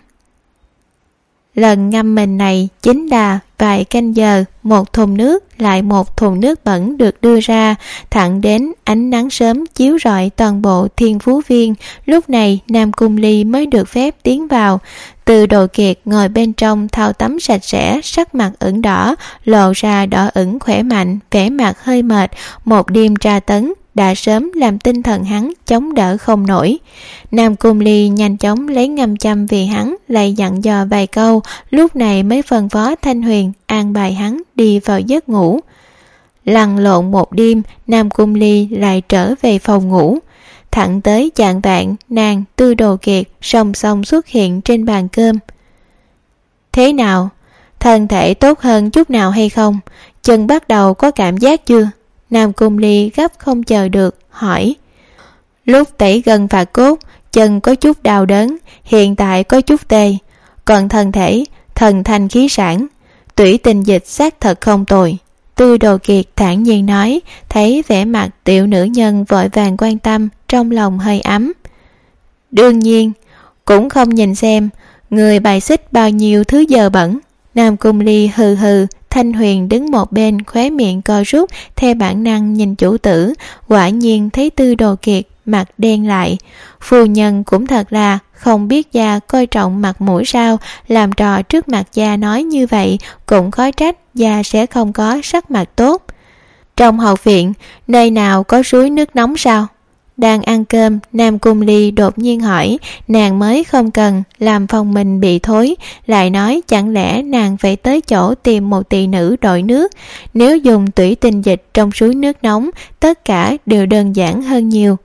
Lần ngâm mình này chính là vài canh giờ, một thùng nước lại một thùng nước bẩn được đưa ra, thẳng đến ánh nắng sớm chiếu rọi toàn bộ Thiên Phú Viên. Lúc này Nam Cung Ly mới được phép tiến vào. Từ Đồ Kiệt ngồi bên trong thau tắm sạch sẽ, sắc mặt ửng đỏ, lộ ra đỏ ửng khỏe mạnh, vẻ mặt hơi mệt. Một đêm tra tấn đã sớm làm tinh thần hắn chống đỡ không nổi. Nam Cung Ly nhanh chóng lấy ngâm châm vì hắn, lại dặn dò vài câu, lúc này mới phân phó Thanh Huyền an bài hắn đi vào giấc ngủ. Lăn lộn một đêm, Nam Cung Ly lại trở về phòng ngủ. thẳng tới chạng vạng, nàng Tư Đồ Kiệt song song xuất hiện trên bàn cơm. Thế nào? Thân thể tốt hơn chút nào hay không? Chân bắt đầu có cảm giác chưa? Nam Cung Ly gấp không chờ được, hỏi. Lúc tẩy gân phạt cốt, chân có chút đau đớn, hiện tại có chút tê. Còn thân thể, thần thanh khí sản, tủy tinh dịch xác thật không tồi. Tư Đồ Kiệt thản nhiên nói, thấy vẻ mặt tiểu nữ nhân vội vàng quan tâm, trong lòng hơi ấm. Đương nhiên, cũng không nhìn xem, người bài xích bao nhiêu thứ dơ bẩn. Nam Cung Ly hừ hừ. Thanh Huyền đứng một bên, khóe miệng co rút, theo bản năng nhìn chủ tử, quả nhiên thấy Tư Đồ Kiệt mặt đen lại. Phu nhân cũng thật là không biết gia coi trọng mặt mũi sao, làm trò trước mặt gia nói như vậy, cũng khó trách gia sẽ không có sắc mặt tốt. Trong hậu viện, nơi nào có suối nước nóng sao? Đang ăn cơm, Nam Cung Ly đột nhiên hỏi, nàng mới không cần làm phòng mình bị thối, lại nói chẳng lẽ nàng phải tới chỗ tìm một tỳ nữ đội nước. Nếu dùng tủy tinh dịch trong suối nước nóng, tất cả đều đơn giản hơn nhiều.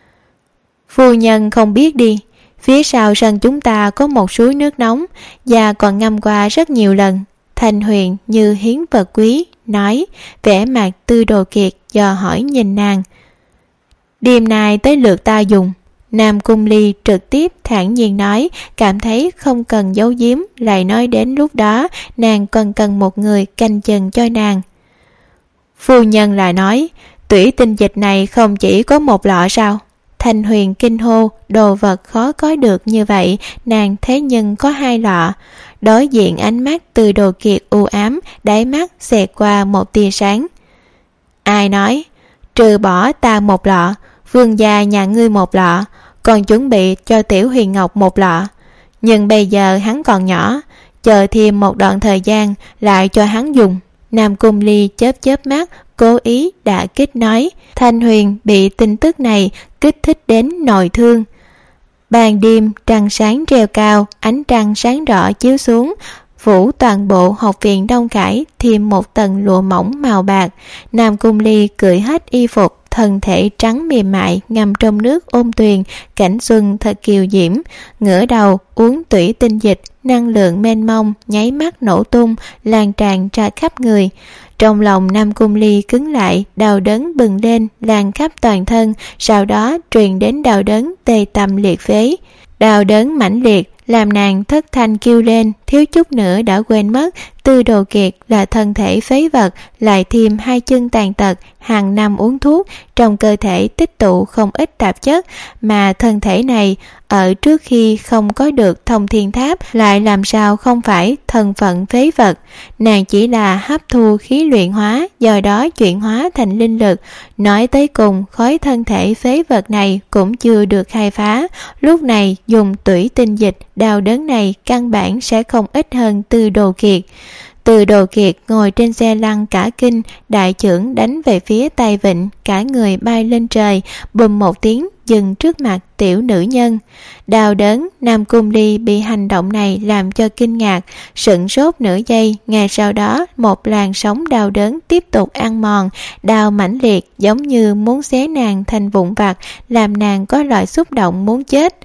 Phu nhân không biết đi, phía sau sân chúng ta có một suối nước nóng, và còn ngâm qua rất nhiều lần. Thanh Huyền như hiến vật quý, nói, vẻ mặt Tư Đồ Kiệt dò hỏi nhìn nàng. Đêm nay tới lượt ta dùng. Nam Cung Ly trực tiếp thản nhiên nói, cảm thấy không cần giấu giếm, lại nói đến lúc đó nàng còn cần một người canh chừng cho nàng. Phu nhân lại nói, tủy tinh dịch này không chỉ có một lọ sao? Thanh Huyền kinh hô, đồ vật khó có được như vậy, nàng thế nhưng có 2 lọ. Đối diện ánh mắt Tư Đồ Kiệt u ám, đáy mắt xẹt qua một tia sáng. Ai nói? Trừ bỏ ta 1 lọ, vương gia nhà ngươi 1 lọ, còn chuẩn bị cho Tiểu Huyền Ngọc 1 lọ. Nhưng bây giờ hắn còn nhỏ, chờ thêm một đoạn thời gian lại cho hắn dùng. Nam Cung Ly chớp chớp mắt, cố ý đả kích nói. Thanh Huyền bị tin tức này kích thích đến nội thương. Ban đêm trăng sáng treo cao, ánh trăng sáng rõ chiếu xuống, phủ toàn bộ học viện Đông Cải thêm một tầng lụa mỏng màu bạc. Nam Cung Ly cởi hết y phục, thân thể trắng mềm mại ngâm trong nước ôn tuyền, cảnh xuân thật kiều diễm. Ngửa đầu uống tủy tinh dịch, năng lượng mênh mông nháy mắt nổ tung, lan tràn ra khắp người. Trong lòng Nam Cung Ly cứng lại, đau đớn bừng lên lan khắp toàn thân, sau đó truyền đến đau đớn tê tâm liệt phế. Đau đớn mãnh liệt làm nàng thất thanh kêu lên, thiếu chút nữa đã quên mất Tư Đồ Kiệt là thân thể phế vật, lại thêm 2 chân tàn tật, hàng năm uống thuốc, trong cơ thể tích tụ không ít tạp chất, mà thân thể này ở trước khi không có được Thông Thiên Tháp lại làm sao không phải thân phận phế vật. Nàng chỉ là hấp thu khí luyện hóa, do đó chuyển hóa thành linh lực. Nói tới cùng, khối thân thể phế vật này cũng chưa được khai phá. Lúc này dùng tủy tinh dịch, đau đớn này căn bản sẽ không ít hơn Tư Đồ Kiệt. Tư Đồ Kiệt ngồi trên xe lăn cả kinh, đại chưởng đánh về phía tay vịn, cả người bay lên trời, bùm một tiếng dừng trước mặt tiểu nữ nhân. Đau đớn, Nam Cung Ly bị hành động này làm cho kinh ngạc, sửng sốt nửa giây, ngay sau đó một làn sóng đau đớn tiếp tục ăn mòn, đau mãnh liệt giống như muốn xé nàng thành vụn vặt, làm nàng có loại xúc động muốn chết.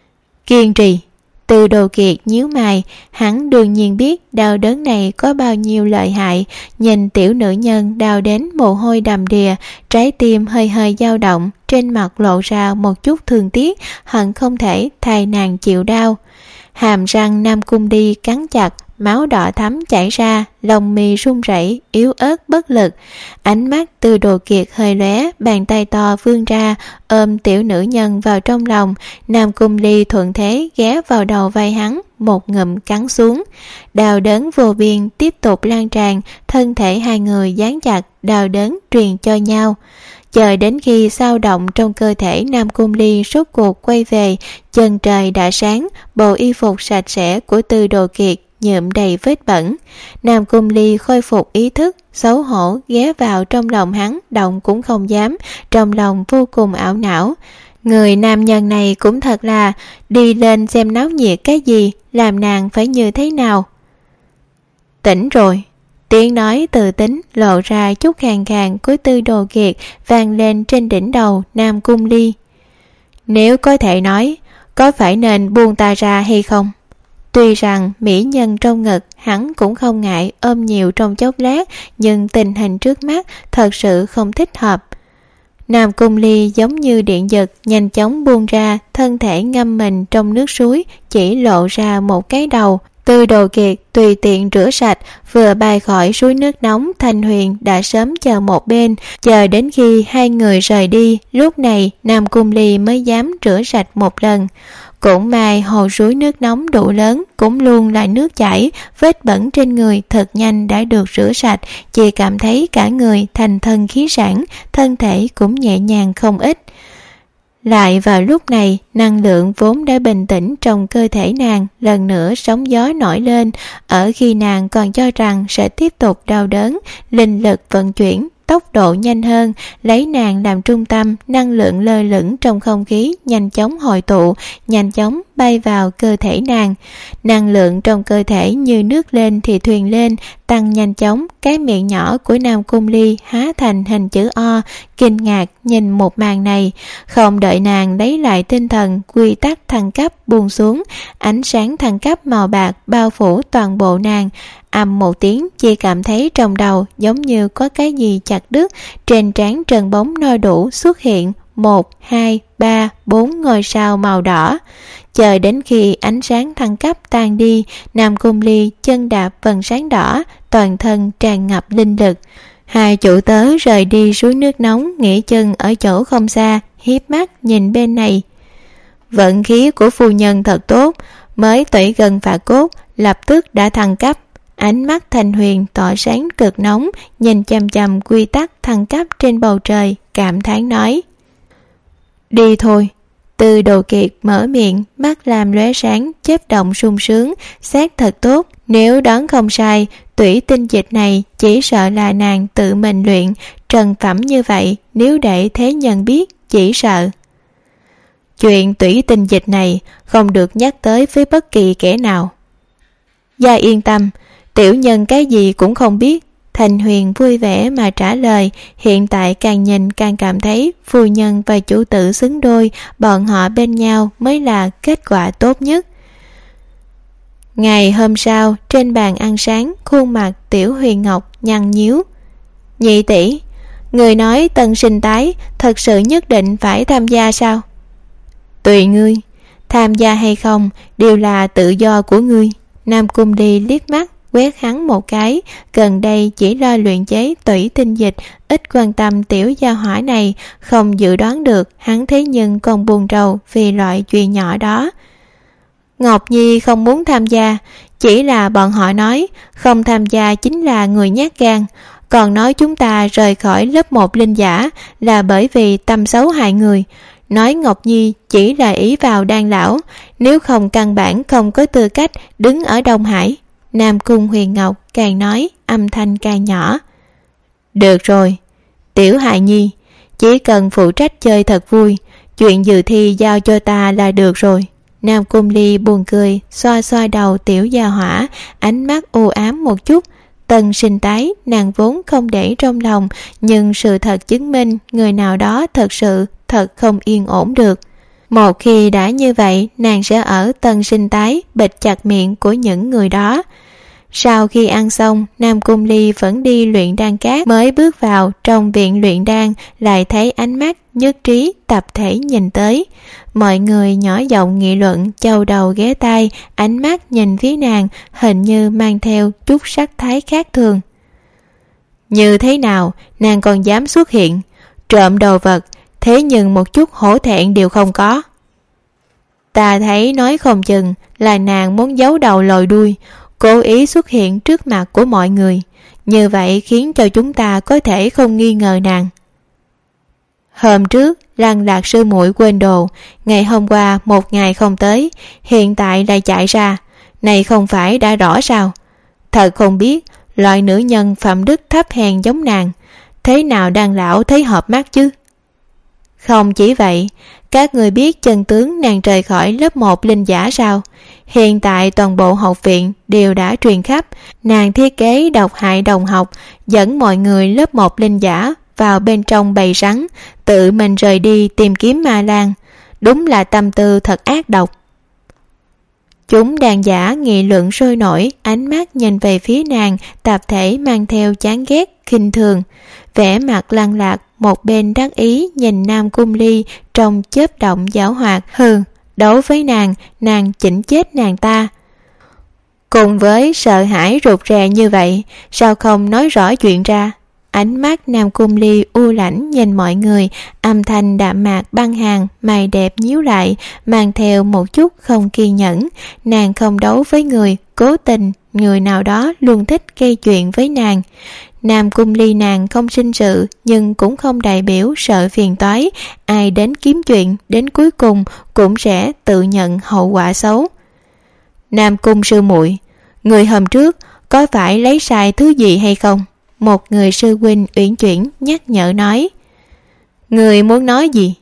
Kiên trì. Tư Đồ Kiệt nhíu mày, hắn đương nhiên biết đau đớn này có bao nhiêu lợi hại, nhìn tiểu nữ nhân đau đến mồ hôi đầm đìa, trái tim hơi hơi dao động, trên mặt lộ ra một chút thương tiếc, hận không thể thay nàng chịu đau. Hàm răng Nam Cung Ly cắn chặt, máu đỏ thắm chảy ra, lông mi run rẩy, yếu ớt bất lực. Ánh mắt Tư Đồ Kiệt hơi lóe, bàn tay to vươn ra, ôm tiểu nữ nhân vào trong lòng. Nam Cung Ly thuận thế ghé vào đầu vai hắn, một ngụm cắn xuống. Đau đớn vô biên tiếp tục lan tràn, thân thể hai người dán chặt, đau đớn truyền cho nhau. Chờ đến khi dao động trong cơ thể Nam Cung Ly rốt cuộc quay về, chân trời đã sáng, bộ y phục sạch sẽ của Tư Đồ Kiệt nhuộm đầy vết bẩn. Nam Cung Ly khôi phục ý thức, xấu hổ ghé vào trong lòng hắn, động cũng không dám, trong lòng vô cùng ảo não. Người nam nhân này cũng thật là đi lên xem náo nhiệt cái gì, làm nàng phải như thế nào. Tỉnh rồi. Tiếng nói từ tính lộ ra chút khàn khàn của Tư Đồ Kiệt vang lên trên đỉnh đầu Nam Cung Ly. Nếu có thể nói, có phải nên buông ta ra hay không? Tuy rằng mỹ nhân trong ngực hắn cũng không ngại ôm nhiều trong chốc lát, nhưng tình hình trước mắt thật sự không thích hợp. Nam Cung Ly giống như điện giật, nhanh chóng buông ra, thân thể ngâm mình trong nước suối, chỉ lộ ra một cái đầu. Tư Đồ Kiệt tùy tiện rửa sạch, vừa bay khỏi suối nước nóng, Thanh Huyền đã sớm chờ một bên, chờ đến khi hai người rời đi, lúc này Nam Cung Ly mới dám rửa sạch một lần. Cũng may hồ suối nước nóng đủ lớn, cũng luôn là nước chảy, vết bẩn trên người thật nhanh đã được rửa sạch, chỉ cảm thấy cả người thành thân khí sản, thân thể cũng nhẹ nhàng không ít. Lại vào lúc này, năng lượng vốn đã bình tĩnh trong cơ thể nàng lần nữa sóng gió nổi lên. Ở khi nàng còn cho rằng sẽ tiếp tục đau đớn, linh lực vận chuyển tốc độ nhanh hơn, lấy nàng làm trung tâm, năng lượng lơ lửng trong không khí nhanh chóng hội tụ, nhanh chóng bay vào cơ thể nàng. Năng lượng trong cơ thể như nước lên thì thuyền lên, tăng nhanh chóng. Cái miệng nhỏ của Nam Cung Ly há thành hình chữ O, kinh ngạc nhìn một màn này. Không đợi nàng lấy lại tinh thần, quy tắc thăng cấp buông xuống, ánh sáng thăng cấp màu bạc bao phủ toàn bộ nàng. Ầm một tiếng, chỉ cảm thấy trong đầu giống như có cái gì chặt đứt, trên trán trần bóng no đủ xuất hiện 1, 2, 3, 4 ngôi sao màu đỏ. Chờ đến khi ánh sáng thăng cấp tan đi, Nam Cung Ly chân đạp vầng sáng đỏ, toàn thân tràn ngập linh lực. Hai chủ tớ rời đi suối nước nóng, nghỉ chân ở chỗ không xa, hiếp mắt nhìn bên này. Vận khí của phu nhân thật tốt, mới tủy gần phạ cốt, lập tức đã thăng cấp. Ánh mắt Thanh Huyền tỏa sáng cực nóng, nhìn chằm chằm quy tắc thăng cấp trên bầu trời, cảm thán nói. Đi thôi. Tư Đồ Kiệt mở miệng, mắt làm lóe sáng, chớp động sung sướng, xác thật tốt. Nếu đoán không sai, tủy tinh dịch này chỉ sợ là nàng tự mình luyện, trần phẩm như vậy, nếu để thế nhân biết, chỉ sợ. Chuyện tủy tinh dịch này không được nhắc tới với bất kỳ kẻ nào. Gia yên tâm, tiểu nhân cái gì cũng không biết. Thanh Huyền vui vẻ mà trả lời, hiện tại càng nhìn càng cảm thấy phu nhân và chủ tử xứng đôi, bọn họ bên nhau mới là kết quả tốt nhất. Ngày hôm sau, trên bàn ăn sáng, khuôn mặt Tiểu Huyền Ngọc nhăn nhíu. Nhị tỷ, người nói tân sinh tái thật sự nhất định phải tham gia sao? Tùy ngươi, tham gia hay không đều là tự do của ngươi. Nam Cung Ly liếc mắt quét hắn một cái, gần đây chỉ lo luyện chế tủy tinh dịch, ít quan tâm tiểu gia hỏa này, không dự đoán được hắn thế nhưng còn buồn rầu vì loại chuyện nhỏ đó. Ngọc Nhi không muốn tham gia, chỉ là bọn họ nói không tham gia chính là người nhát gan, còn nói chúng ta rời khỏi lớp 1 linh giả là bởi vì tâm xấu hại người, nói Ngọc Nhi chỉ là ý vào Đan lão, nếu không căn bản không có tư cách đứng ở Đông Hải. Nam Cung Huyền Ngọc càng nói âm thanh càng nhỏ. Được rồi, Tiểu hài nhi, chỉ cần phụ trách chơi thật vui, chuyện dự thi giao cho ta là được rồi. Nam Cung Ly buồn cười, xoa xoa đầu tiểu gia hỏa, ánh mắt u ám một chút. Tân sinh tái nàng vốn không để trong lòng, nhưng sự thật chứng minh người nào đó thật không yên ổn được. Một khi đã như vậy, nàng sẽ ở tân sinh tái bịt chặt miệng của những người đó. Sau khi ăn xong, Nam Cung Ly vẫn đi luyện đan cát, mới bước vào trong viện luyện đan, lại thấy ánh mắt nhất trí tập thể nhìn tới. Mọi người nhỏ giọng nghị luận, châu đầu ghé tai, ánh mắt nhìn phía nàng, hình như mang theo chút sắc thái khác thường. Như thế nào, nàng còn dám xuất hiện, trộm đồ vật, thế nhưng một chút hổ thẹn đều không có. Ta thấy nói không chừng là nàng muốn giấu đầu lòi đuôi, cố ý xuất hiện trước mặt của mọi người, như vậy khiến cho chúng ta có thể không nghi ngờ nàng. Hôm trước Lăng Lạc sư muội quên đồ, ngày hôm qua một ngày không tới, hiện tại lại chạy ra, này không phải đã rõ sao? Thật không biết loại nữ nhân phẩm đức thấp hèn giống nàng, thế nào Đan lão thấy hợp mắt chứ? Không chỉ vậy, các người biết chân tướng nàng rời khỏi lớp 1 linh giả sao? Hiện tại toàn bộ học viện đều đã truyền khắp, nàng thiết kế độc hại đồng học, dẫn mọi người lớp 1 linh giả vào bên trong bầy rắn, tự mình rời đi tìm kiếm ma lang. đúng là tâm tư thật ác độc. Chúng đàn giả nghị luận sôi nổi, ánh mắt nhìn về phía nàng, tập thể mang theo chán ghét, khinh thường. Vẻ mặt Lăng Lạc một bên đắc ý nhìn Nam Cung Ly trong chớp động giảo hoạt. Hừ, đấu với nàng chỉnh chết nàng ta. Cùng với sợ hãi rụt rè như vậy, sao không nói rõ chuyện ra? Ánh mắt Nam Cung Ly u lãnh nhìn mọi người, âm thanh đạm mạc băng hàn, mày đẹp nhíu lại, mang theo một chút không kiên nhẫn. Nàng không đấu với người, cố tình người nào đó luôn thích gây chuyện với nàng. Nam Cung Ly nàng không sinh sự, nhưng cũng không đại biểu sợ phiền toái. Ai đến kiếm chuyện, đến cuối cùng cũng sẽ tự nhận hậu quả xấu. Nam Cung sư muội, người hôm trước có phải lấy sai thứ gì hay không? Một người sư huynh uyển chuyển nhắc nhở nói. Người muốn nói gì?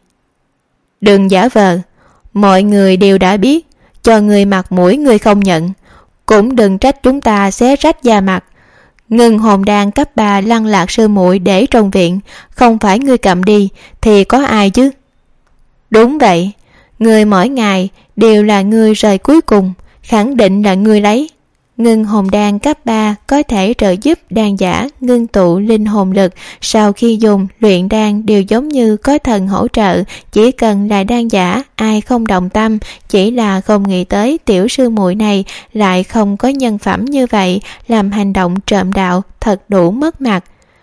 Đừng giả vờ, mọi người đều đã biết, cho người mặt mũi người không nhận, cũng đừng trách chúng ta xé rách da mặt. Ngân hồn đan cấp 3 Lăng Lạc sư muội để trong viện, không phải ngươi cầm đi thì có ai chứ? Đúng vậy, người mỗi ngày đều là người rời cuối cùng, khẳng định là người lấy. Ngân hồn đan cấp 3 có thể trợ giúp đan giả ngưng tụ linh hồn lực, sau khi dùng luyện đan đều giống như có thần hỗ trợ, chỉ cần là đan giả ai không động tâm, chỉ là không nghĩ tới tiểu sư muội này lại không có nhân phẩm như vậy, làm hành động trộm đạo thật đủ mất mặt.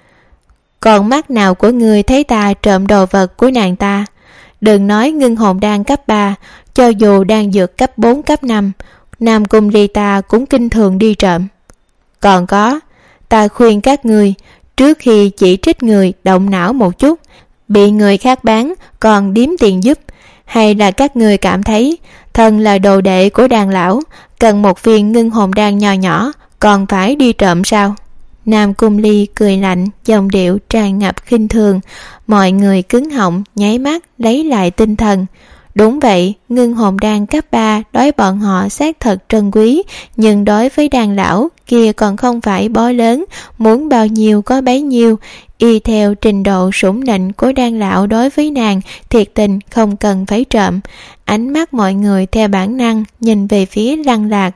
Còn mắt nào của người thấy ta trộm đồ vật của nàng ta? Đừng nói ngân hồn đan cấp 3, cho dù đan dược cấp 4 cấp 5, Nam Cung Ly ta cũng kinh thường đi trộm. Còn có, ta khuyên các người trước khi chỉ trích người động não một chút, bị người khác bán còn điếm tiền giúp, hay là các người cảm thấy thần là đồ đệ của đàn lão, cần một viên ngân hồn đan nho nhỏ còn phải đi trộm sao? Nam Cung Ly cười lạnh, giọng điệu tràn ngập khinh thường. Mọi người cứng họng, nháy mắt lấy lại tinh thần. Đúng vậy, ngân hồn đan cấp 3 đối bọn họ xác thật trân quý, nhưng đối với đàn lão kia còn không phải bó lớn, muốn bao nhiêu có bấy nhiêu. Y theo trình độ sủng nịnh của đan lão đối với nàng, thiệt tình không cần phải trộm. Ánh mắt mọi người theo bản năng nhìn về phía Lăng Lạc.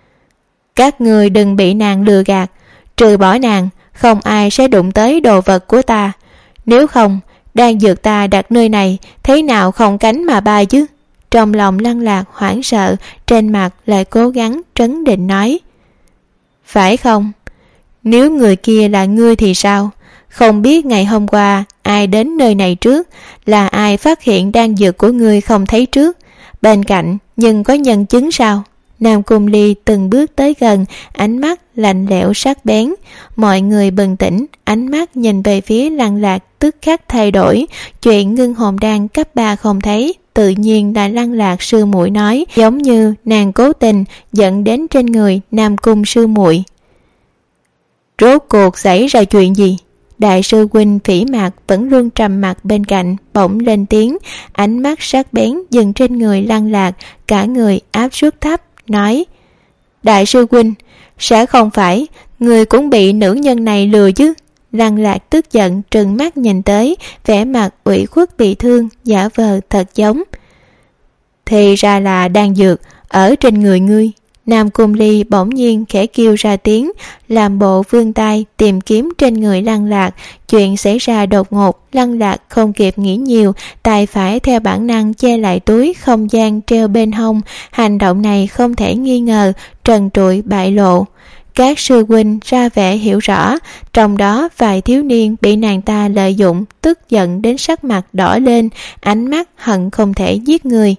Các người đừng bị nàng lừa gạt, trừ bỏ nàng, không ai sẽ đụng tới đồ vật của ta. Nếu không, đan dược ta đặt nơi này, thế nào không cánh mà bay chứ? Trong lòng Lăng Lạc hoảng sợ, trên mặt lại cố gắng trấn định nói. Phải không? Nếu người kia là ngươi thì sao? Không biết ngày hôm qua ai đến nơi này trước, là ai phát hiện đan dược của ngươi không thấy trước? Bên cạnh nhưng có nhân chứng sao? Nam Cung Ly từng bước tới gần, ánh mắt lạnh lẽo sắc bén. Mọi người bừng tỉnh, ánh mắt nhìn về phía Lăng Lạc tức khắc thay đổi. Chuyện ngân hồn đan cấp 3 không thấy, tự nhiên là Lăng Lạc sư muội nói, giống như nàng cố tình dẫn đến trên người Nam Cung sư muội. Rốt cuộc xảy ra chuyện gì? Đại sư huynh Phỉ Mạc vẫn luôn trầm mặc bên cạnh, bỗng lên tiếng, ánh mắt sắc bén dừng trên người Lăng Lạc, cả người áp suất thấp, nói. Đại sư huynh, sẽ không phải người cũng bị nữ nhân này lừa chứ? Lăng Lạc tức giận trừng mắt nhìn tới, vẻ mặt ủy khuất bị thương, giả vờ thật giống. Thì ra là đan dược ở trên người ngươi. Nam Cung Ly bỗng nhiên khẽ kêu ra tiếng, làm bộ vươn tay tìm kiếm trên người Lăng Lạc. Chuyện xảy ra đột ngột, Lăng Lạc không kịp nghĩ nhiều, tay phải theo bản năng che lại túi không gian treo bên hông. Hành động này không thể nghi ngờ trần trụi bại lộ. Các sư huynh ra vẻ hiểu rõ, trong đó vài thiếu niên bị nàng ta lợi dụng, tức giận đến sắc mặt đỏ lên, ánh mắt hận không thể giết người.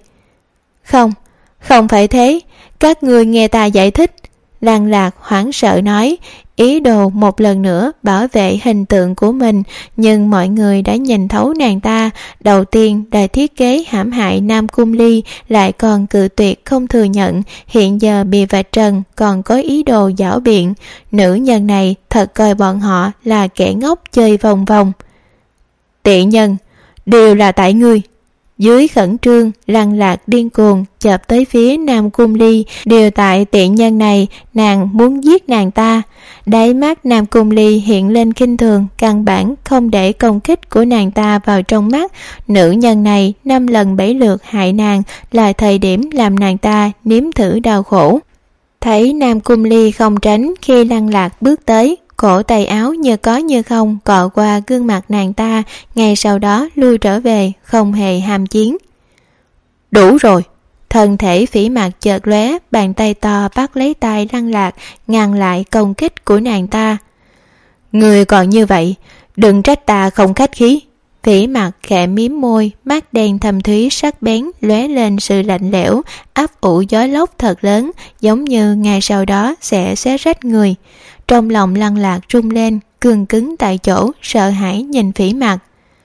Không phải thế, các ngươi nghe ta giải thích. Lăng Lạc hoảng sợ nói, ý đồ một lần nữa bảo vệ hình tượng của mình, nhưng mọi người đã nhìn thấu nàng ta. Đầu tiên đã thiết kế hãm hại Nam Cung Ly, lại còn cự tuyệt không thừa nhận, hiện giờ bị vạch trần còn có ý đồ giảo biện. Nữ nhân này thật coi bọn họ là kẻ ngốc chơi vòng vòng. Tiện nhân, đều là tại ngươi. Dưới khẩn trương, Lăng Lạc điên cuồng chợp tới phía Nam Cung Ly. Điều tại tiện nhân này, nàng muốn giết nàng ta. Đáy mắt Nam Cung Ly hiện lên khinh thường, căn bản không để công kích của nàng ta vào trong mắt. Nữ nhân này 5 lần 7 lượt hại nàng, là thời điểm làm nàng ta nếm thử đau khổ. Thấy Nam Cung Ly không tránh khi Lăng Lạc bước tới, cổ tay áo như có như không cọ qua gương mặt nàng ta, ngay sau đó lui trở về, không hề ham chiến. Đủ rồi! Thân thể Phỉ Mặc chợt lóe, bàn tay to bắt lấy tay Lăng Lạc, ngăn lại công kích của nàng ta. Người còn như vậy, đừng trách ta không khách khí. Phỉ Mặc khẽ mím môi, mắt đen thâm thúy sắc bén lóe lên sự lạnh lẽo, ấp ủ gió lốc thật lớn, giống như ngày sau đó sẽ xé rách người. Trong lòng Lăng Lạc rung lên, cương cứng tại chỗ, sợ hãi nhìn Phỉ Mặc.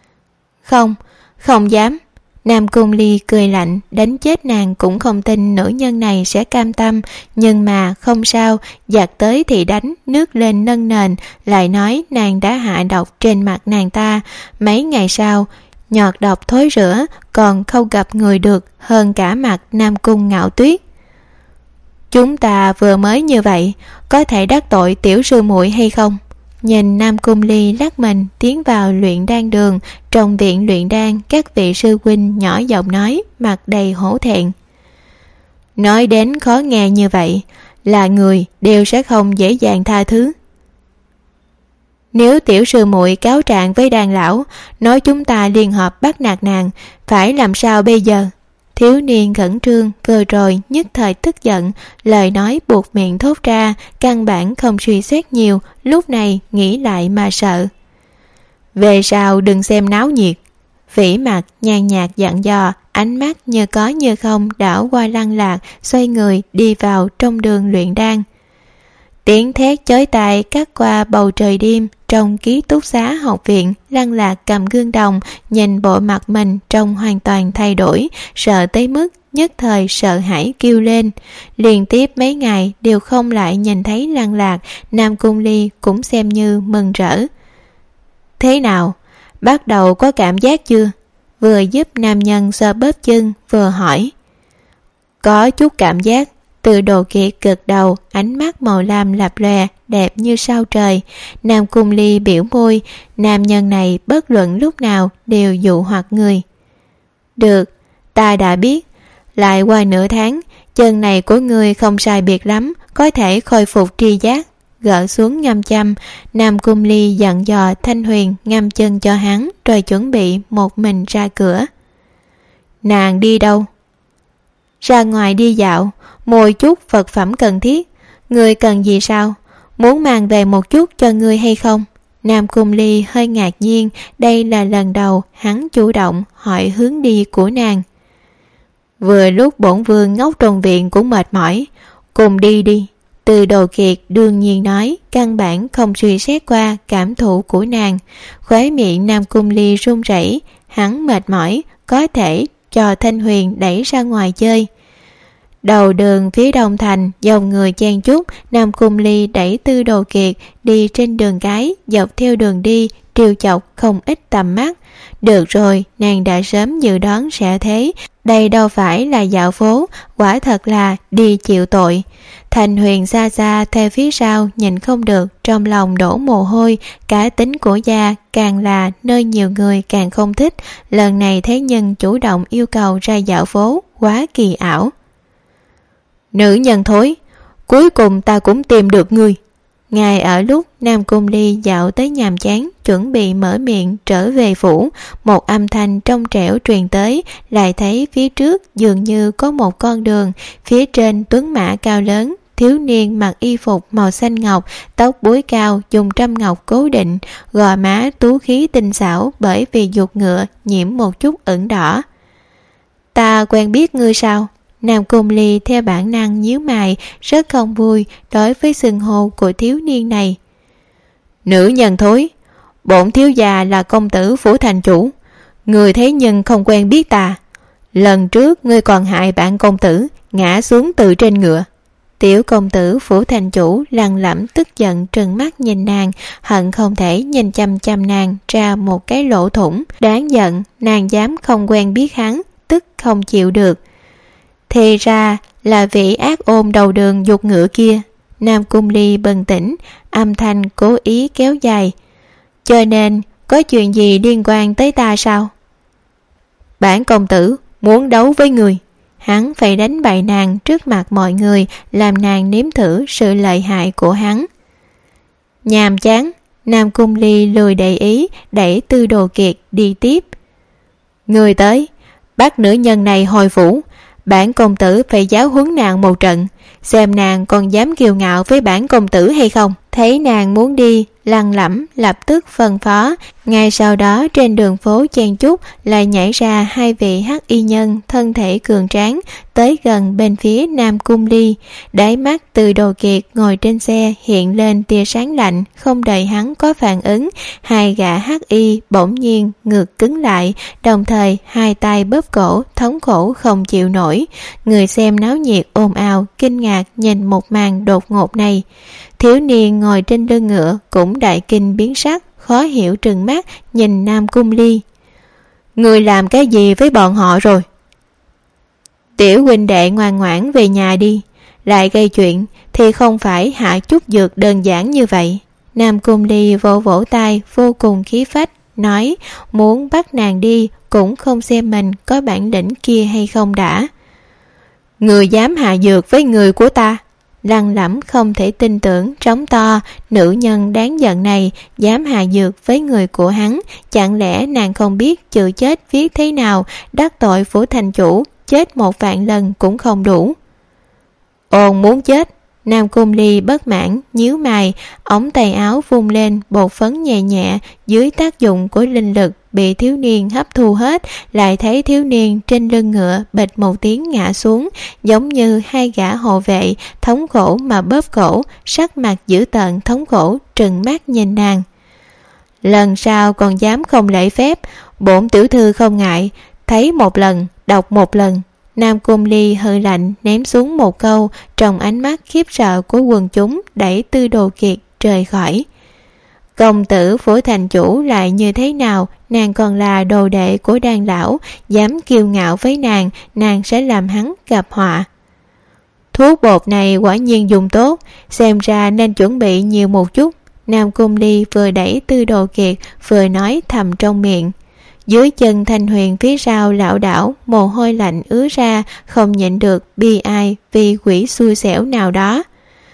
Không dám. Nam Cung Ly cười lạnh, đánh chết nàng cũng không tin nữ nhân này sẽ cam tâm, nhưng mà không sao, giặc tới thì đánh, nước lên nâng nền, lại nói nàng đã hạ độc trên mặt nàng ta. Mấy ngày sau, nhọt độc thối rữa, còn không gặp người được hơn cả mặt Nam Cung Ngạo Tuyết. Chúng ta vừa mới như vậy, có thể đắc tội tiểu sư muội hay không? Nhìn Nam Cung Ly lắc mình tiến vào luyện đan đường. Trong viện luyện đan, các vị sư huynh nhỏ giọng nói, mặt đầy hổ thẹn. Nói đến khó nghe như vậy, là người đều sẽ không dễ dàng tha thứ. Nếu tiểu sư muội cáo trạng với đàn lão, nói chúng ta liên hợp bắt nạt nàng, phải làm sao bây giờ? Thiếu niên khẩn trương vừa rồi nhất thời tức giận, lời nói buộc miệng thốt ra, căn bản không suy xét nhiều, lúc này nghĩ lại mà sợ. Về sau đừng xem náo nhiệt. Phỉ Mặc nhàn nhạt dặn dò, ánh mắt như có như không đảo qua Lăng Lạc, xoay người đi vào trong đường luyện đan. Tiếng thét chói tai cắt qua bầu trời đêm. Trong ký túc xá học viện, Lăng Lạc cầm gương đồng, nhìn bộ mặt mình trông hoàn toàn thay đổi, sợ tới mức nhất thời sợ hãi kêu lên. Liên tiếp mấy ngày đều không lại nhìn thấy Lăng Lạc, Nam Cung Ly cũng xem như mừng rỡ. Thế nào? Bắt đầu có cảm giác chưa? Vừa giúp nam nhân xoa bóp chân, vừa hỏi. Có chút cảm giác. Từ Đồ Kiệt gật đầu, ánh mắt màu lam lập lòe, đẹp như sao trời. Nam Cung Ly biểu môi, nam nhân này bất luận lúc nào đều dụ hoặc người. Được, ta đã biết. Lại qua nửa tháng, chân này của ngươi không sai biệt lắm, có thể khôi phục tri giác. Gỡ xuống ngâm châm, Nam Cung Ly dặn dò Thanh Huyền ngâm chân cho hắn, rồi chuẩn bị một mình ra cửa. Nàng đi đâu? Ra ngoài đi dạo, mua chút vật phẩm cần thiết. Ngươi cần gì sao? Muốn mang về một chút cho ngươi hay không? Nam Cung Ly hơi ngạc nhiên, đây là lần đầu hắn chủ động hỏi hướng đi của nàng. Vừa lúc bổn vương ngốc trong viện cũng mệt mỏi, cùng đi đi. Từ Đồ Kiệt đương nhiên nói, căn bản không suy xét qua cảm thụ của nàng. Khóe miệng Nam Cung Ly run rẩy, hắn mệt mỏi, có thể cho Thanh Huyền đẩy ra ngoài chơi. Đầu đường phía đông thành, dòng người chen chúc, Nam Cung Ly đẩy Từ Đồ Kiệt đi trên đường cái, dọc theo đường đi, trêu chọc không ít tầm mắt. Được rồi, nàng đã sớm dự đoán sẽ thế, đây đâu phải là dạo phố, quả thật là đi chịu tội. Thanh Huyền xa xa theo phía sau nhìn không được, trong lòng đổ mồ hôi. Cá tính của gia càng là nơi nhiều người càng không thích, lần này thế nhân chủ động yêu cầu ra dạo phố, quá kỳ ảo. Nữ nhân thối, cuối cùng ta cũng tìm được ngươi. Ngay ở lúc Nam Cung Ly dạo tới nhàm chán, chuẩn bị mở miệng trở về phủ, một âm thanh trong trẻo truyền tới, lại thấy phía trước dường như có một con đường, phía trên tuấn mã cao lớn, thiếu niên mặc y phục màu xanh ngọc, tóc búi cao dùng trăm ngọc cố định, gò má tú khí tinh xảo bởi vì dục ngựa nhiễm một chút ửng đỏ. Ta quen biết ngươi sao? Nam Cung Ly theo bản năng nhíu mày, rất không vui đối với xưng hô của thiếu niên này. Nữ nhân thối, bổn thiếu gia là công tử phủ thành chủ, người thế nhưng không quen biết ta. Lần trước ngươi còn hại bạn công tử ngã xuống từ trên ngựa. Tiểu công tử Phủ thành chủ lằn lẫm tức giận trừng mắt nhìn nàng, hận không thể nhìn chăm chăm nàng ra một cái lỗ thủng. Đáng giận, nàng dám không quen biết hắn, tức không chịu được. Thì ra là vị ác ôn đầu đường giục ngựa kia. Nam Cung Ly bừng tỉnh, âm thanh cố ý kéo dài. Cho nên có chuyện gì liên quan tới ta sao? Bản công tử muốn đấu với người. Hắn phải đánh bại nàng trước mặt mọi người, làm nàng nếm thử sự lợi hại của hắn. Nhàm chán, Nam Cung Ly lười để ý, đẩy Tư Đồ Kiệt đi tiếp. Người tới, bắt nữ nhân này hồi phủ. Bản công tử phải giáo huấn nàng một trận, xem nàng còn dám kiêu ngạo với bản công tử hay không. Thấy nàng muốn đi, lăng lẫm lập tức phân phó. Ngay sau đó trên đường phố chen chúc lại nhảy ra hai vị hắc y nhân thân thể cường tráng, tới gần bên phía Nam Cung Ly. Đáy mắt Từ Đồ Kiệt ngồi trên xe hiện lên tia sáng lạnh. Không đợi hắn có phản ứng, hai gã hắc y bỗng nhiên ngược cứng lại, đồng thời hai tay bóp cổ, thống khổ không chịu nổi. Người xem náo nhiệt ồn ào kinh ngạc nhìn một màn đột ngột này. Thiếu niên ngồi trên lưng ngựa cũng đại kinh biến sắc, khó hiểu trừng mắt nhìn Nam Cung Ly. Người làm cái gì với bọn họ rồi? Tiểu huynh đệ ngoan ngoãn về nhà đi, lại gây chuyện thì không phải hạ chút dược đơn giản như vậy. Nam Cung Ly vỗ vỗ tay vô cùng khí phách, nói muốn bắt nàng đi cũng không xem mình có bản lĩnh kia hay không đã. Người dám hạ dược với người của ta? Lăng lẫm không thể tin tưởng, trống to, nữ nhân đáng giận này dám hạ dược với người của hắn. Chẳng lẽ nàng không biết chữ chết viết thế nào, đắc tội Phủ thành chủ, chết 1.000 lần cũng không đủ. Ôn muốn chết. Nam Cung Ly bất mãn, nhíu mày, ống tay áo vung lên, bột phấn nhẹ nhẹ, dưới tác dụng của linh lực bị thiếu niên hấp thu hết. Lại thấy thiếu niên trên lưng ngựa bịch một tiếng ngã xuống, giống như hai gã hộ vệ, thống khổ mà bóp cổ, sắc mặt dữ tợn thống khổ, trừng mắt nhìn nàng. Lần sau còn dám không lễ phép, bổn tiểu thư không ngại, thấy một lần, đọc một lần. Nam Cung Ly hừ lạnh ném xuống một câu, trong ánh mắt khiếp sợ của quần chúng đẩy Tư Đồ Kiệt rời khỏi. Công tử Phủ thành chủ lại như thế nào, nàng còn là đồ đệ của Đan lão, dám kiêu ngạo với nàng sẽ làm hắn gặp họa. Thuốc bột này quả nhiên dùng tốt, xem ra nên chuẩn bị nhiều một chút. Nam Cung Ly vừa đẩy Tư Đồ Kiệt vừa nói thầm trong miệng. Dưới chân Thanh Huyền phía sau lảo đảo, mồ hôi lạnh ứa ra, không nhịn được bi ai vì quỷ xui xẻo nào đó.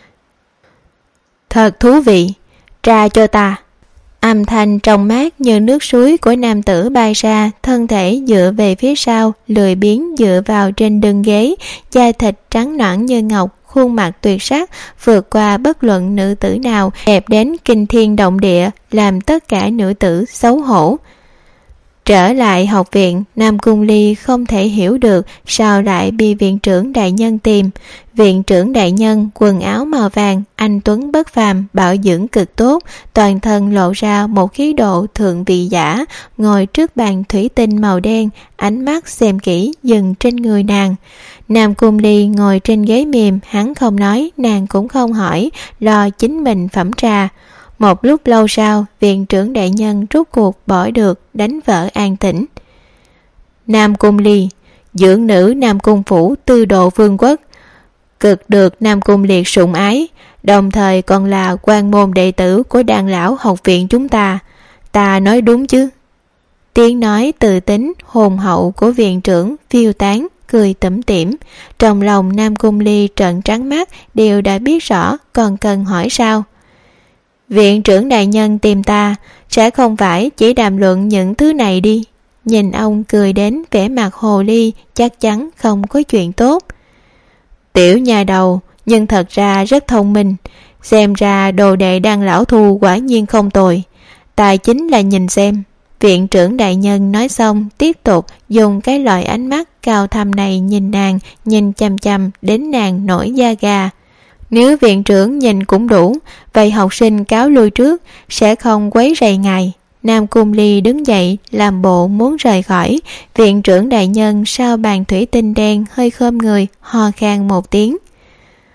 Thật thú vị, tra cho ta. Âm thanh trong mát như nước suối của nam tử bay ra, thân thể dựa về phía sau, lười biếng dựa vào trên lưng ghế, da thịt trắng nõn như ngọc, khuôn mặt tuyệt sắc, vượt qua bất luận nữ tử nào, đẹp đến kinh thiên động địa, làm tất cả nữ tử xấu hổ. Trở lại học viện, Nam Cung Ly không thể hiểu được sao lại bị viện trưởng đại nhân tìm. Viện trưởng đại nhân quần áo màu vàng, anh tuấn bất phàm, bảo dưỡng cực tốt, toàn thân lộ ra một khí độ thượng vị giả, ngồi trước bàn thủy tinh màu đen, ánh mắt xem kỹ dừng trên người nàng. Nam Cung Ly ngồi trên ghế mềm, hắn không nói, nàng cũng không hỏi, lo chính mình phẩm trà. Một lúc lâu sau, viện trưởng đại nhân rút cuộc bỏ được, đánh vỡ an tĩnh. Nam Cung Ly, dưỡng nữ Nam Cung phủ Tư Độ vương quốc, cực được Nam Cung Liệt sủng ái, đồng thời còn là quan môn đệ tử của Đan lão học viện chúng ta. Ta nói đúng chứ? Tiếng nói từ tính hồn hậu của viện trưởng phiêu tán, cười tủm tỉm. Trong lòng Nam Cung Ly trợn trắng mắt, đều đã biết rõ, còn cần hỏi sao? Viện trưởng đại nhân tìm ta, sẽ không phải chỉ đàm luận những thứ này đi. Nhìn ông cười đến vẻ mặt hồ ly, chắc chắn không có chuyện tốt. Tiểu nhà đầu, nhưng thật ra rất thông minh, xem ra đồ đệ Đan lão thu quả nhiên không tồi. Ta chính là nhìn xem. Viện trưởng đại nhân nói xong, tiếp tục dùng cái loại ánh mắt cao thâm này nhìn nàng, nhìn chăm chăm đến nàng nổi da gà. Nếu viện trưởng nhìn cũng đủ, vậy học sinh cáo lui trước, sẽ không quấy rầy ngài. Nam Cung Ly đứng dậy, làm bộ muốn rời khỏi. Viện trưởng đại nhân sau bàn thủy tinh đen hơi khom người, ho khan một tiếng.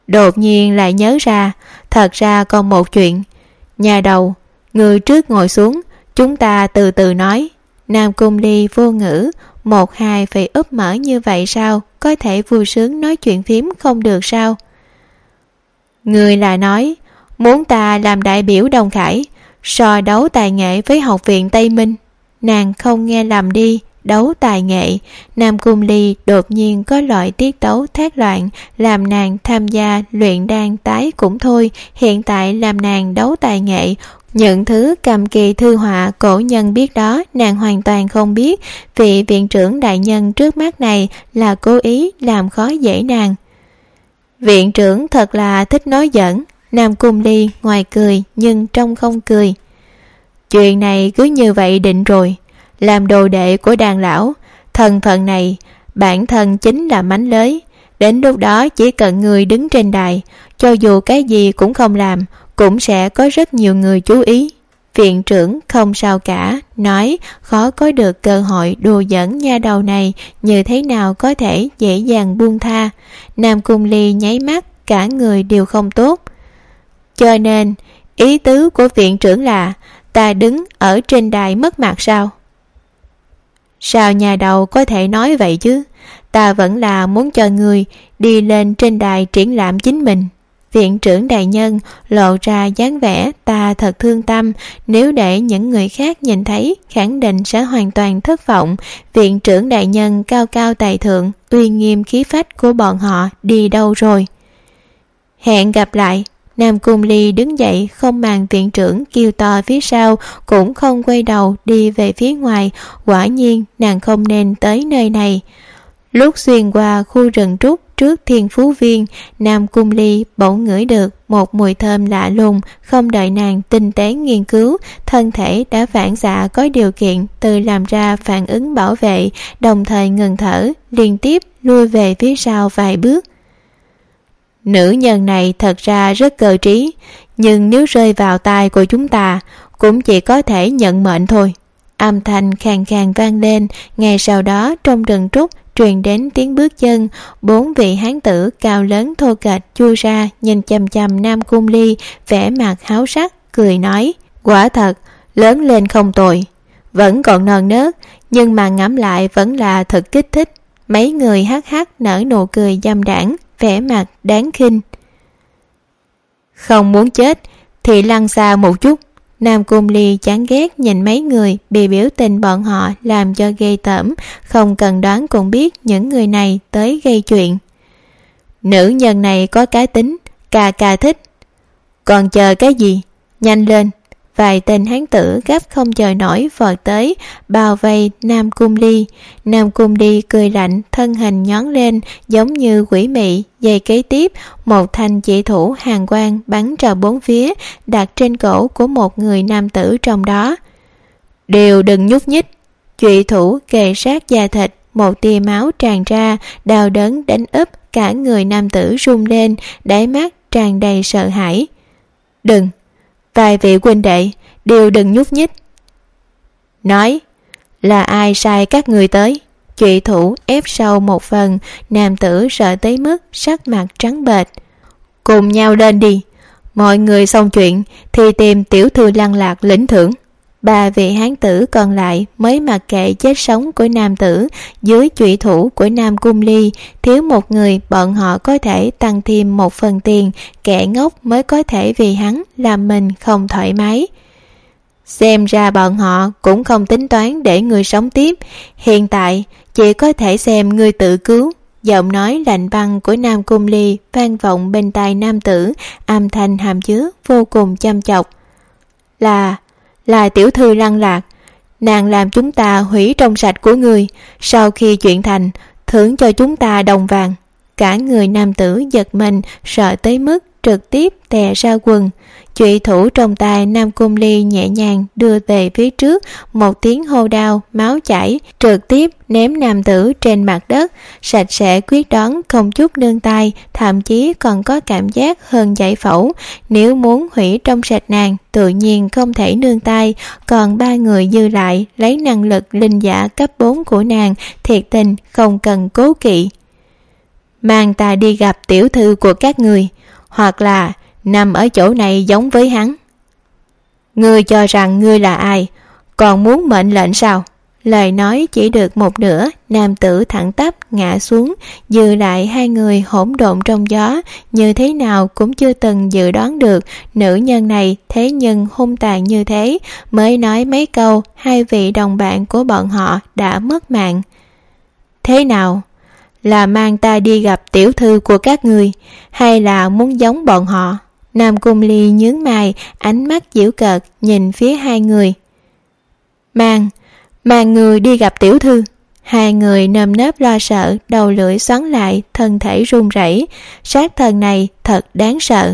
Đột nhiên lại nhớ ra, thật ra còn một chuyện. Nhà đầu, người trước ngồi xuống, chúng ta từ từ nói. Nam Cung Ly vô ngữ, một hai phải úp mở như vậy sao? Có thể vui sướng nói chuyện phím không được sao? Người là nói, muốn ta làm đại biểu Đông Khải, so đấu tài nghệ với học viện Tây Minh. Nàng không nghe lầm đi, đấu tài nghệ. Nam Cung Ly đột nhiên có loại tiết tấu thác loạn, làm nàng tham gia luyện đan tái cũng thôi, hiện tại làm nàng đấu tài nghệ. Những thứ cầm kỳ thư họa cổ nhân biết đó nàng hoàn toàn không biết. Vị viện trưởng đại nhân trước mắt này là cố ý làm khó dễ nàng. Viện trưởng thật là thích nói giỡn. Nam Cung Ly ngoài cười nhưng trong không cười. Chuyện này cứ như vậy định rồi. Làm đồ đệ của đàn lão, thân phận này bản thân chính là mánh lới. Đến lúc đó chỉ cần người đứng trên đài, cho dù cái gì cũng không làm, cũng sẽ có rất nhiều người chú ý. Viện trưởng không sao cả, nói khó có được cơ hội đùa giỡn nha đầu này, như thế nào có thể dễ dàng buông tha. Nam Cung Ly nháy mắt, cả người đều không tốt. Cho nên ý tứ của viện trưởng là ta đứng ở trên đài mất mặt sao? Sao nhà đầu có thể nói vậy chứ? Ta vẫn là muốn cho người đi lên trên đài triển lãm chính mình. Viện trưởng đại nhân lộ ra dáng vẻ ta thật thương tâm, nếu để những người khác nhìn thấy khẳng định sẽ hoàn toàn thất vọng. Viện trưởng đại nhân cao cao tại thượng, uy nghiêm khí phách của bọn họ đi đâu rồi? Hẹn gặp lại. Nam Cung Ly đứng dậy, không màng viện trưởng kêu to phía sau, cũng không quay đầu đi về phía ngoài. Quả nhiên nàng không nên tới nơi này. Lúc xuyên qua khu rừng trúc trước Thiên Phú Viên, Nam Cung Ly bỗng ngửi được một mùi thơm lạ lùng. Không đợi nàng tinh tế nghiên cứu, thân thể đã phản xạ có điều kiện tự làm ra phản ứng bảo vệ, đồng thời ngừng thở, liên tiếp lui về phía sau vài bước. Nữ nhân này thật ra rất cơ trí, nhưng nếu rơi vào tai của chúng ta cũng chỉ có thể nhận mệnh thôi. Âm thanh khàn khàn vang lên, ngay sau đó trong rừng trúc truyền đến tiếng bước chân. 4 vị hán tử cao lớn thô kệch chui ra, nhìn chằm chằm Nam Cung Ly, vẻ mặt háo sắc, cười nói: quả thật lớn lên không tồi, vẫn còn non nớt, nhưng mà ngẫm lại vẫn là thật kích thích. Mấy người hắc hắc nở nụ cười dâm đãng, vẻ mặt đáng khinh. Không muốn chết thì lăn xa một chút. Nam Cung Ly chán ghét nhìn mấy người bị biểu tình bọn họ làm cho ghê tởm, không cần đoán cũng biết những người này tới gây chuyện. Nữ nhân này có cá tính, ca thích. Còn chờ cái gì? Nhanh lên! Vài tên hán tử gấp không chờ nổi vọt tới, bao vây Nam Cung Ly. Nam Cung Ly cười lạnh, thân hình nhón lên giống như quỷ mị. Giây kế tiếp, một thanh chỉ thủ hàn quang bắn ra bốn phía, đặt trên cổ của một người nam tử trong đó. Đều đừng nhúc nhích! Chủy thủ kề sát da thịt, một tia máu tràn ra, đau đớn đánh úp cả người nam tử run lên, đáy mắt tràn đầy sợ hãi. Đừng! Vài vị huynh đệ đều đừng nhúc nhích. Nói là ai sai các người tới? Chủy thủ ép sâu một phần, nam tử sợ tới mức sắc mặt trắng bệch. Cùng nhau lên đi, mọi người xong chuyện thì tìm tiểu thư Lăng Lạc lĩnh thưởng. 3 vị hán tử còn lại mới mặc kệ chết sống của nam tử. Dưới chủy thủ của Nam Cung Ly, thiếu một người bọn họ có thể tăng thêm 1 phần tiền. Kẻ ngốc mới có thể vì hắn làm mình không thoải mái. Xem ra bọn họ cũng không tính toán để người sống tiếp, hiện tại chỉ có thể xem người tự cứu. Giọng nói lạnh băng của Nam Cung Ly vang vọng bên tai nam tử, âm thanh hàm chứa vô cùng chăm chọc. Là tiểu thư Lăng Lạc, nàng làm chúng ta hủy trong sạch của người, sau khi chuyện thành thưởng cho chúng ta đồng vàng. Cả người nam tử giật mình, sợ tới mức trực tiếp tè ra quần. Chủy thủ trong tay Nam Cung Ly nhẹ nhàng đưa về phía trước, một tiếng hô đau, máu chảy, trực tiếp ném nam tử trên mặt đất, sạch sẽ quyết đoán, không chút nương tay, thậm chí còn có cảm giác hơn giải phẫu. Nếu muốn hủy trong sạch nàng, tự nhiên không thể nương tay, còn 3 người dư lại lấy năng lực linh giả cấp 4 của nàng, thiệt tình không cần cố kỵ. Mang ta đi gặp tiểu thư của các người, hoặc là nằm ở chỗ này giống với hắn. Ngươi cho rằng ngươi là ai, còn muốn mệnh lệnh sao? Lời nói chỉ được một nửa, nam tử thẳng tắp ngã xuống, dư lại hai người hỗn độn trong gió, như thế nào cũng chưa từng dự đoán được nữ nhân này thế nhưng hung tàn như thế. Mới nói mấy câu, hai vị đồng bạn của bọn họ đã mất mạng. Thế nào? Là mang ta đi gặp tiểu thư của các ngươi, hay là muốn giống bọn họ? Nam Cung Ly nhướng mày, ánh mắt giễu cợt nhìn phía hai người. Mang người đi gặp tiểu thư. Hai người nơm nớp lo sợ, đầu lưỡi xoắn lại, thân thể run rẩy. Sát thần này thật đáng sợ.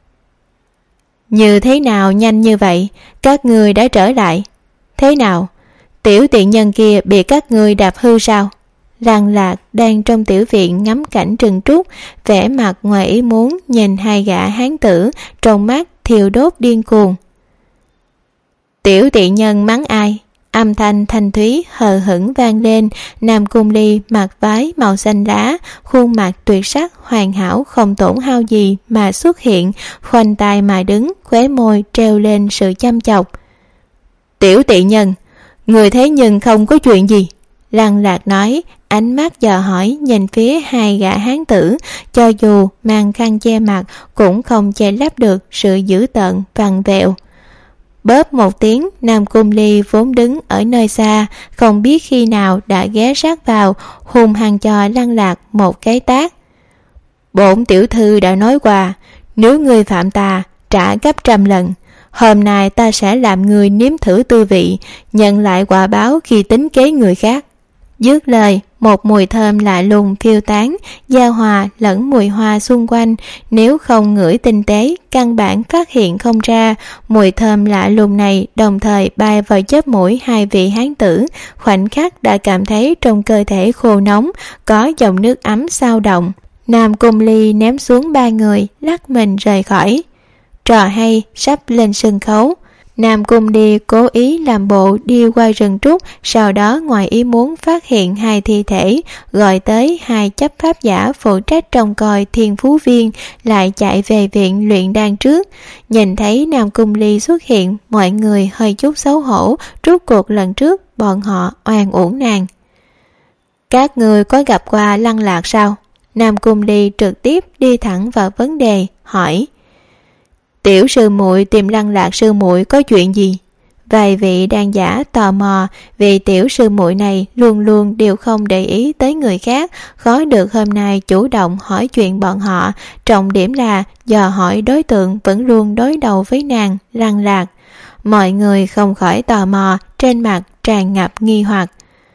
Như thế nào nhanh như vậy, các ngươi đã trở lại? Thế nào, tiểu tiện nhân kia bị các ngươi đạp hư sao? Lăng Lạc đang trong tiểu viện ngắm cảnh rừng trúc, vẻ mặt ngoài ý muốn nhìn hai gã hán tử, trong mắt thiêu đốt điên cuồng. Tiểu tiện nhân mắng ai? Âm thanh thanh thúy hờ hững vang lên. Nam Cung Ly mặc váy màu xanh lá, khuôn mặt tuyệt sắc hoàn hảo không tổn hao gì mà xuất hiện, khoanh tay mà đứng, khóe môi treo lên sự chăm chọc. Tiểu tiện nhân, người thế nhưng không có chuyện gì? Lăng Lạc nói, ánh mắt dò hỏi nhìn phía hai gã hán tử, cho dù mang khăn che mặt cũng không che lấp được sự dữ tợn vằn vẹo. Bóp một tiếng, Nam Cung Ly vốn đứng ở nơi xa, không biết khi nào đã ghé sát vào, hung hăng cho Lăng Lạc một cái tát. Bổn tiểu thư đã nói qua, nếu ngươi phạm ta, trả gấp 100 lần. Hôm nay ta sẽ làm người nếm thử tư vị, nhận lại quả báo khi tính kế người khác. Dứt lời, một mùi thơm lạ lùng phiêu tán, giao hòa lẫn mùi hoa xung quanh. Nếu không ngửi tinh tế, căn bản phát hiện không ra. Mùi thơm lạ lùng này đồng thời bay vào chóp mũi hai vị hán tử, khoảnh khắc đã cảm thấy trong cơ thể khô nóng, có dòng nước ấm xao động. Nam Cung Ly ném xuống ba người, lắc mình rời khỏi. Trò hay sắp lên sân khấu. Nam Cung Ly cố ý làm bộ đi qua rừng trúc, sau đó ngoài ý muốn phát hiện hai thi thể, gọi tới hai chấp pháp giả phụ trách trông coi Thiên Phú Viên, lại chạy về viện luyện đan trước. Nhìn thấy Nam Cung Ly xuất hiện, mọi người hơi chút xấu hổ, rốt cuộc lần trước bọn họ oan uổng nàng. Các người có gặp qua Lăng Lạc sao? Nam Cung Ly trực tiếp đi thẳng vào vấn đề, hỏi. Tiểu sư muội tìm Lăng Lạc sư muội có chuyện gì? Vài vị đan giả tò mò, vì tiểu sư muội này luôn luôn đều không để ý tới người khác, khó được hôm nay chủ động hỏi chuyện bọn họ. Trọng điểm là dò hỏi đối tượng vẫn luôn đối đầu với nàng, Lăng Lạc. Mọi người không khỏi tò mò, trên mặt tràn ngập nghi hoặc.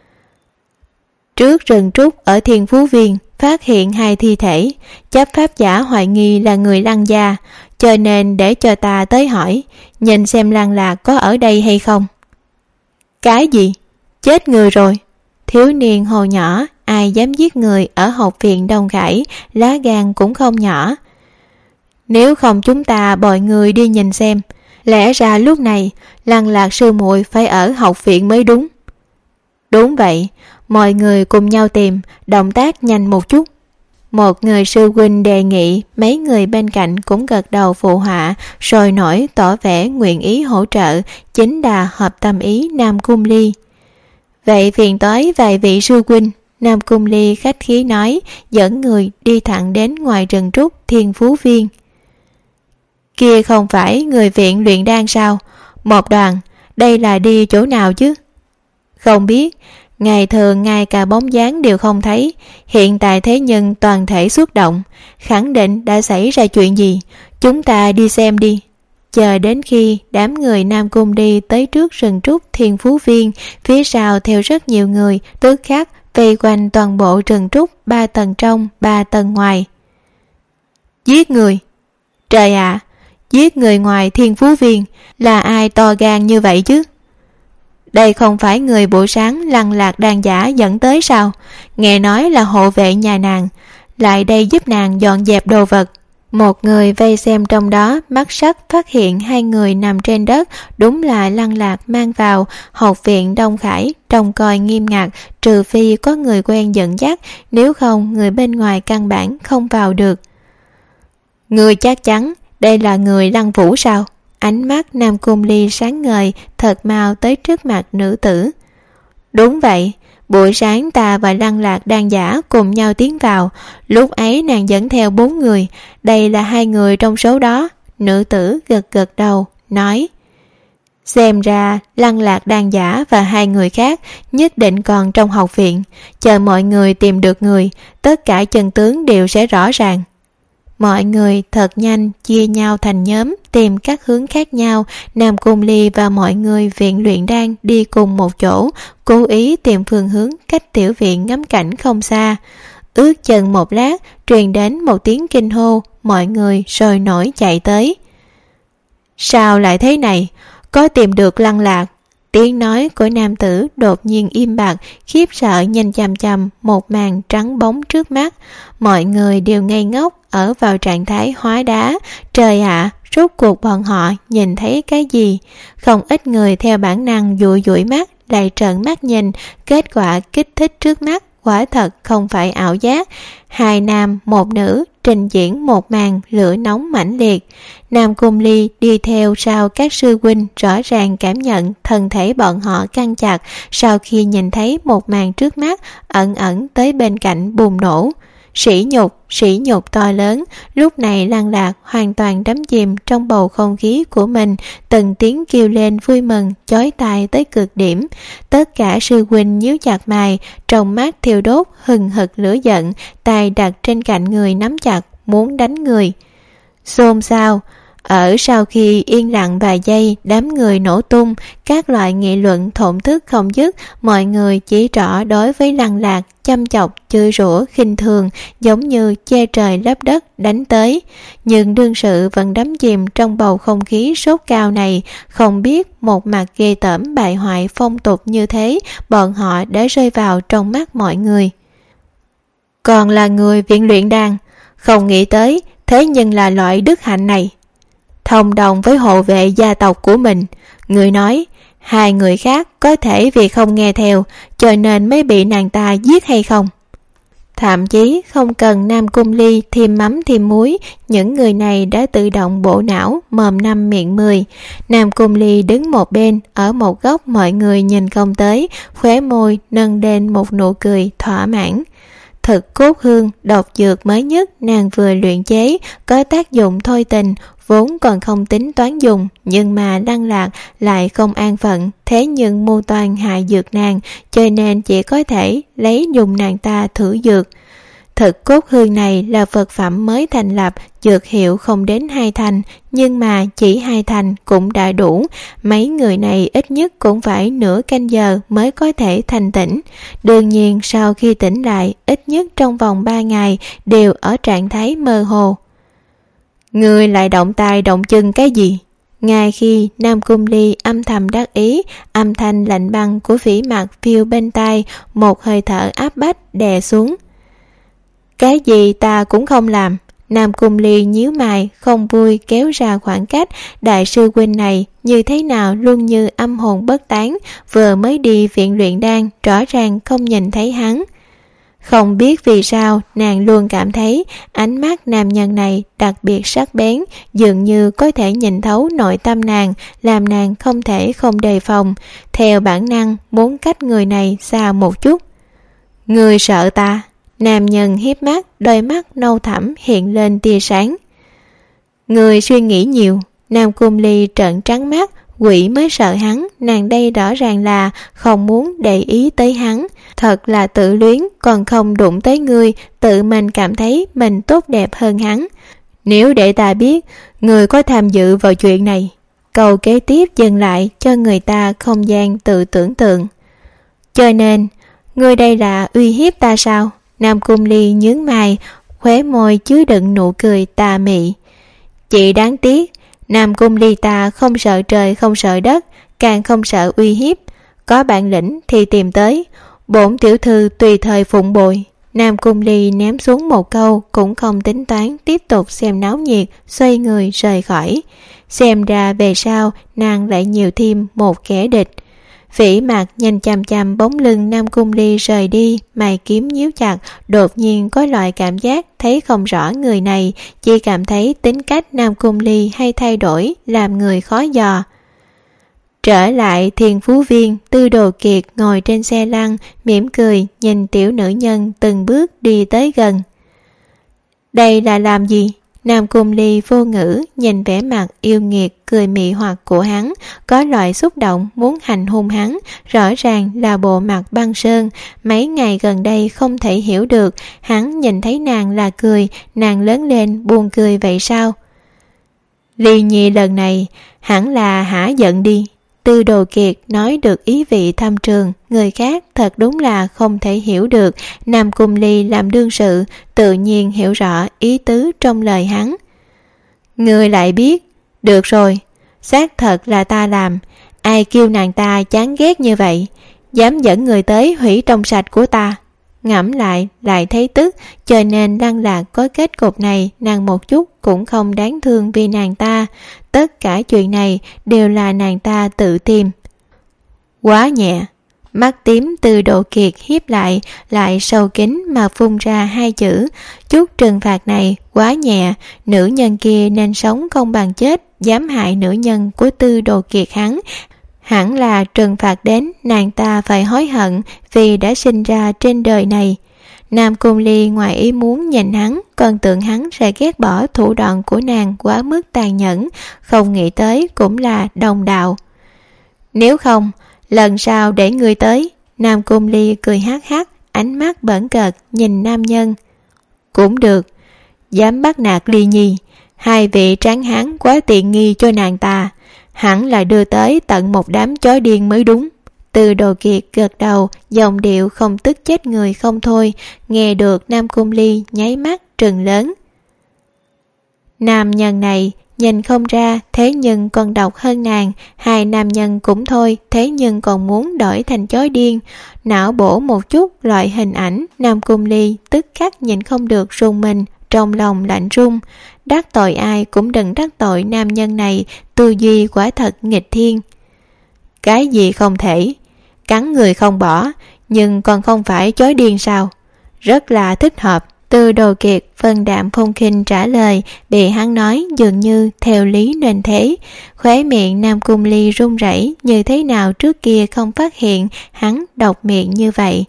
Trước rừng trúc ở Thiên Phú Viên phát hiện hai thi thể, chấp pháp giả hoài nghi là người Lăng gia, cho nên để cho ta tới hỏi, nhìn xem Lăng Lạc có ở đây hay không. Cái gì? Chết người rồi. Thiếu niên hồ nhỏ, ai dám giết người ở học viện Đông Khải, lá gan cũng không nhỏ. Nếu không chúng ta bồi người đi nhìn xem, lẽ ra lúc này Lăng Lạc sư muội phải ở học viện mới đúng. Đúng vậy, mọi người cùng nhau tìm, động tác nhanh một chút. Một người sư huynh đề nghị, mấy người bên cạnh cũng gật đầu phụ họa, sôi nổi tỏ vẻ nguyện ý hỗ trợ, chính là hợp tâm ý Nam Cung Ly. Vậy phiền toái vài vị sư huynh, Nam Cung Ly khách khí nói, dẫn người đi thẳng đến ngoài rừng trúc Thiên Phú Viên. Kia không phải người viện luyện đan sao? Một đoàn, đây là đi chỗ nào chứ? Không biết, ngày thường ngay cả bóng dáng đều không thấy, hiện tại thế nhưng toàn thể xuất động, khẳng định đã xảy ra chuyện gì, chúng ta đi xem đi. Chờ đến khi đám người Nam Cung đi tới trước rừng trúc Thiên Phú Viên, phía sau theo rất nhiều người, tức khắc vây quanh toàn bộ rừng trúc, 3 tầng trong, 3 tầng ngoài. Giết người! Trời ạ! Giết người ngoài Thiên Phú Viên, là ai to gan như vậy chứ? Đây không phải người buổi sáng Lăng Lạc đan giả dẫn tới sao? Nghe nói là hộ vệ nhà nàng, lại đây giúp nàng dọn dẹp đồ vật. Một người vây xem trong đó mắt sắc phát hiện hai người nằm trên đất, đúng là Lăng Lạc mang vào học viện Đông Khải, trông coi nghiêm ngặt, trừ phi có người quen dẫn dắt, nếu không người bên ngoài căn bản không vào được. Ngươi chắc chắn đây là người Lăng Vũ sao? Ánh mắt Nam Cung Ly sáng ngời, thật mau tới trước mặt nữ tử. Đúng vậy, buổi sáng ta và Lăng Lạc Đan giả cùng nhau tiến vào, lúc ấy nàng dẫn theo 4 người, đây là 2 người trong số đó. Nữ tử gật gật đầu, nói: Xem ra Lăng Lạc Đan giả và 2 người khác nhất định còn trong học viện, chờ mọi người tìm được người, tất cả chân tướng đều sẽ rõ ràng. Mọi người thật nhanh chia nhau thành nhóm tìm các hướng khác nhau. Nam Cung Ly và mọi người viện luyện đan đi cùng một chỗ, cố ý tìm phương hướng cách tiểu viện ngắm cảnh không xa. Ước chừng một lát truyền đến một tiếng kinh hô, mọi người sôi nổi chạy tới. Sao lại thế này? Có tìm được Lăng Lạc? Tiếng nói của nam tử đột nhiên im bặt, khiếp sợ nhìn chằm chằm một màn trắng bóng trước mắt. Mọi người đều ngây ngốc ở vào trạng thái hóa đá. Trời ạ, rốt cuộc bọn họ nhìn thấy cái gì? Không ít người theo bản năng dụi dụi mắt, lại trợn mắt nhìn. Kết quả kích thích trước mắt quả thật không phải ảo giác. 2 nam 1 nữ trình diễn một màn lửa nóng mãnh liệt. Nam Cung Ly đi theo sau các sư huynh, rõ ràng cảm nhận thân thể bọn họ căng chặt sau khi nhìn thấy một màn trước mắt ẩn ẩn tới bên cạnh bùng nổ. Sỉ nhục to lớn. Lúc này Lăng Lạc hoàn toàn đắm chìm trong bầu không khí của mình, từng tiếng kêu lên vui mừng chói tai tới cực điểm. Tất cả sư huynh nhíu chặt mày, trong mắt thiêu đốt hừng hực lửa giận, tay đặt trên cạnh người nắm chặt muốn đánh người. Xôn xao. Ở sau khi yên lặng vài giây, đám người nổ tung, các loại nghị luận thổn thức không dứt. Mọi người chỉ trỏ đối với Lăng Lạc, chăm chọc, chửi rủa, khinh thường, giống như che trời lấp đất đánh tới. Nhưng đương sự vẫn đắm chìm trong bầu không khí sốt cao này, không biết một mặt ghê tởm bại hoại phong tục như thế, bọn họ đã rơi vào trong mắt mọi người. Còn là người viện luyện đan, không nghĩ tới, thế nhưng là loại đức hạnh này. Thông đồng với hộ vệ gia tộc của mình. Người nói 2 người khác có thể vì không nghe theo cho nên mới bị nàng ta giết hay không? Thậm chí không cần Nam Cung Ly thêm mắm thêm muối, những người này đã tự động bộ não, mồm 5 miệng 10. Nam Cung Ly đứng một bên, ở một góc mọi người nhìn không tới, khóe môi nâng lên một nụ cười thỏa mãn. Thực cốt hương, độc dược mới nhất nàng vừa luyện chế, có tác dụng thôi tình, vốn còn không tính toán dùng, nhưng mà Lăng Lạc lại không an phận, thế nhưng mưu toan hại dược nàng, cho nên chỉ có thể lấy dùng nàng ta thử dược. Thực cốt hương này là vật phẩm mới thành lập, dược hiệu không đến 2 thành, nhưng mà chỉ 2 thành cũng đã đủ. Mấy người này ít nhất cũng phải nửa canh giờ mới có thể thành tỉnh. Đương nhiên sau khi tỉnh lại, ít nhất trong vòng 3 ngày đều ở trạng thái mơ hồ. Người lại động tay động chân cái gì? Ngay khi Nam Cung Ly âm thầm đắc ý, âm thanh lạnh băng của Phỉ Mặc phiêu bên tai, một hơi thở áp bách đè xuống. Cái gì ta cũng không làm. Nam Cung Ly nhíu mày, không vui kéo ra khoảng cách. Đại sư huynh này như thế nào luôn như âm hồn bất tán, vừa mới đi viện luyện đan, rõ ràng không nhìn thấy hắn. Không biết vì sao nàng luôn cảm thấy ánh mắt nam nhân này đặc biệt sắc bén, dường như có thể nhìn thấu nội tâm nàng, làm nàng không thể không đề phòng, theo bản năng muốn cách người này xa một chút. Người sợ ta? Nam nhân hiếp mắt, đôi mắt nâu thẳm hiện lên tia sáng. Người suy nghĩ nhiều. Nam Cung Ly trợn trắng mắt, quỷ mới sợ hắn, nàng đây rõ ràng là không muốn để ý tới hắn. Thật là tự luyến, còn không đụng tới ngươi, tự mình cảm thấy mình tốt đẹp hơn hắn. Nếu để ta biết người có tham dự vào chuyện này. Câu kế tiếp dừng lại cho người ta không gian tự tưởng tượng. Cho nên ngươi đây là uy hiếp ta sao? Nam Cung Ly nhướng mày, khóe môi chứa đựng nụ cười tà mị. Chỉ đáng tiếc, Nam Cung Ly ta không sợ trời không sợ đất, càng không sợ uy hiếp. Có bản lĩnh thì tìm tới, bổn tiểu thư tùy thời phụng bồi. Nam Cung Ly ném xuống một câu, cũng không tính toán tiếp tục xem náo nhiệt, xoay người rời khỏi. Xem ra về sau nàng lại nhiều thêm một kẻ địch. Vĩ Mặc nhìn chằm chằm bóng lưng Nam Cung Ly rời đi, mày kiếm nhíu chặt, đột nhiên có loại cảm giác thấy không rõ người này, chỉ cảm thấy tính cách Nam Cung Ly hay thay đổi, làm người khó dò. Trở lại Thiên Phú Viên, Tư Đồ Kiệt ngồi trên xe lăn, mỉm cười nhìn tiểu nữ nhân từng bước đi tới gần. Đây là làm gì? Nam Cung Ly vô ngữ nhìn vẻ mặt yêu nghiệt cười mị hoặc của hắn, có loại xúc động muốn hành hung hắn, rõ ràng là bộ mặt băng sơn, mấy ngày gần đây không thể hiểu được, hắn nhìn thấy nàng là cười, nàng lớn lên buồn cười vậy sao? Ly Nhi lần này hẳn là hả giận đi. Tư Đồ Kiệt nói được ý vị thâm trường, người khác thật đúng là không thể hiểu được. Nam Cung Ly làm đương sự, tự nhiên hiểu rõ ý tứ trong lời hắn. Người lại biết, được rồi, xác thật là ta làm, ai kêu nàng ta chán ghét như vậy, dám dẫn người tới hủy trong sạch của ta. Ngẫm lại thấy tức, cho nên Lăng Lạc có kết cục này, nàng một chút cũng không đáng thương vì nàng ta. Tất cả chuyện này đều là nàng ta tự tìm. Quá nhẹ. Mắt tím Tư Đồ Kiệt hiếp lại sâu kín mà phun ra hai chữ. Chút trừng phạt này quá nhẹ, nữ nhân kia nên sống không bằng chết, dám hại nữ nhân của Tư Đồ Kiệt hắn. Hẳn là trừng phạt đến nàng ta phải hối hận vì đã sinh ra trên đời này. Nam Cung Ly ngoài ý muốn nhìn hắn, còn tưởng hắn sẽ ghét bỏ thủ đoạn của nàng quá mức tàn nhẫn, không nghĩ tới cũng là đồng đạo. Nếu không, lần sau để ngươi tới. Nam Cung Ly cười hắc hắc, ánh mắt bẩn cợt nhìn nam nhân. Cũng được, dám bắt nạt Ly Nhi, hai vị tráng hán quá tiện nghi cho nàng ta, hẳn là đưa tới tận một đám chó điên mới đúng. Tư Đồ Kiệt gật đầu, giọng điệu không tức chết người không thôi, nghe được Nam Cung Ly nháy mắt trừng lớn. Nam nhân này nhìn không ra, thế nhưng còn độc hơn nàng, hai nam nhân cũng thôi, thế nhưng còn muốn đổi thành chó điên. Não bổ một chút loại hình ảnh, Nam Cung Ly tức khắc nhìn không được rùng mình, trong lòng lạnh run. Đắc tội ai cũng đừng đắc tội nam nhân này, tư duy quả thật nghịch thiên. Cái gì không thể, cắn người không bỏ, nhưng còn không phải chó điên sao? Rất là thích hợp. Tư Đồ Kiệt vân đạm phong khinh trả lời, bị hắn nói dường như theo lý nên thế. Khóe miệng Nam Cung Ly run rẩy, như thế nào trước kia không phát hiện hắn độc miệng như vậy.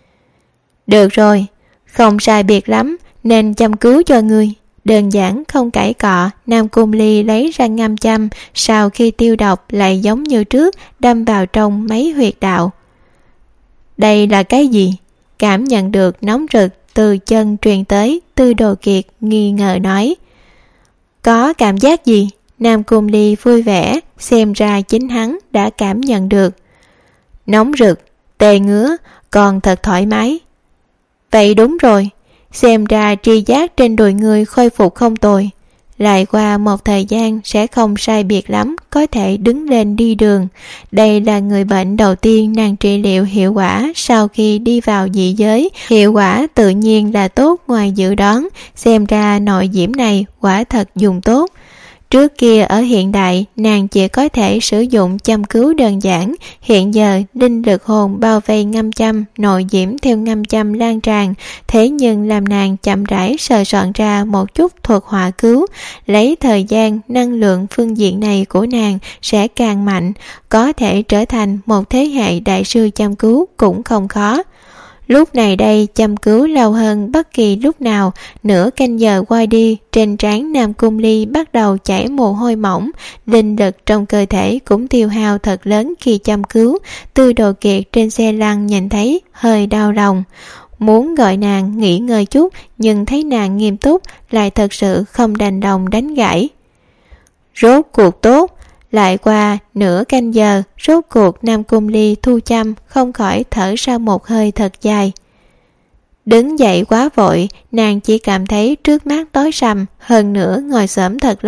Được rồi, không sai biệt lắm, nên châm cứu cho ngươi. Đơn giản không cãi cọ, Nam Cung Ly lấy ra ngâm châm, sau khi tiêu độc lại giống như trước, đâm vào trong mấy huyệt đạo. Đây là cái gì? Cảm nhận được nóng rực từ chân truyền tới, Tư Đồ Kiệt nghi ngờ nói. Có cảm giác gì? Nam Cung Ly vui vẻ, xem ra chính hắn đã cảm nhận được. Nóng rực, tê ngứa, còn thật thoải mái. Vậy đúng rồi, xem ra tri giác trên đùi người khôi phục không tồi. Lại qua một thời gian sẽ không sai biệt lắm, có thể đứng lên đi đường. Đây là người bệnh đầu tiên nàng trị liệu hiệu quả sau khi đi vào dị giới. Hiệu quả tự nhiên là tốt ngoài dự đoán, xem ra nội diễm này quả thật dùng tốt. Trước kia ở hiện đại, nàng chỉ có thể sử dụng châm cứu đơn giản, hiện giờ linh lực hồn bao vây ngâm châm, nội diễm theo ngâm châm lan tràn, thế nhưng làm nàng chậm rãi sờ soạn ra một chút thuật hỏa cứu, lấy thời gian, năng lượng phương diện này của nàng sẽ càng mạnh, có thể trở thành một thế hệ đại sư châm cứu cũng không khó. Lúc này đây châm cứu lâu hơn bất kỳ lúc nào, nửa canh giờ qua đi, trên trán Nam Cung Ly bắt đầu chảy mồ hôi mỏng, linh lực trong cơ thể cũng tiêu hao thật lớn khi châm cứu. Tư Đồ Kiệt trên xe lăn nhìn thấy, hơi đau lòng. Muốn gọi nàng nghỉ ngơi chút, nhưng thấy nàng nghiêm túc, lại thật sự không đành lòng đánh gãy. Rốt cuộc tốt. Lại qua nửa canh giờ, rốt cuộc Nam Cung Ly thu châm, không khỏi thở ra một hơi thật dài. Đứng dậy quá vội, nàng chỉ cảm thấy trước mắt tối sầm, hơn nữa ngồi xổm thật lâu,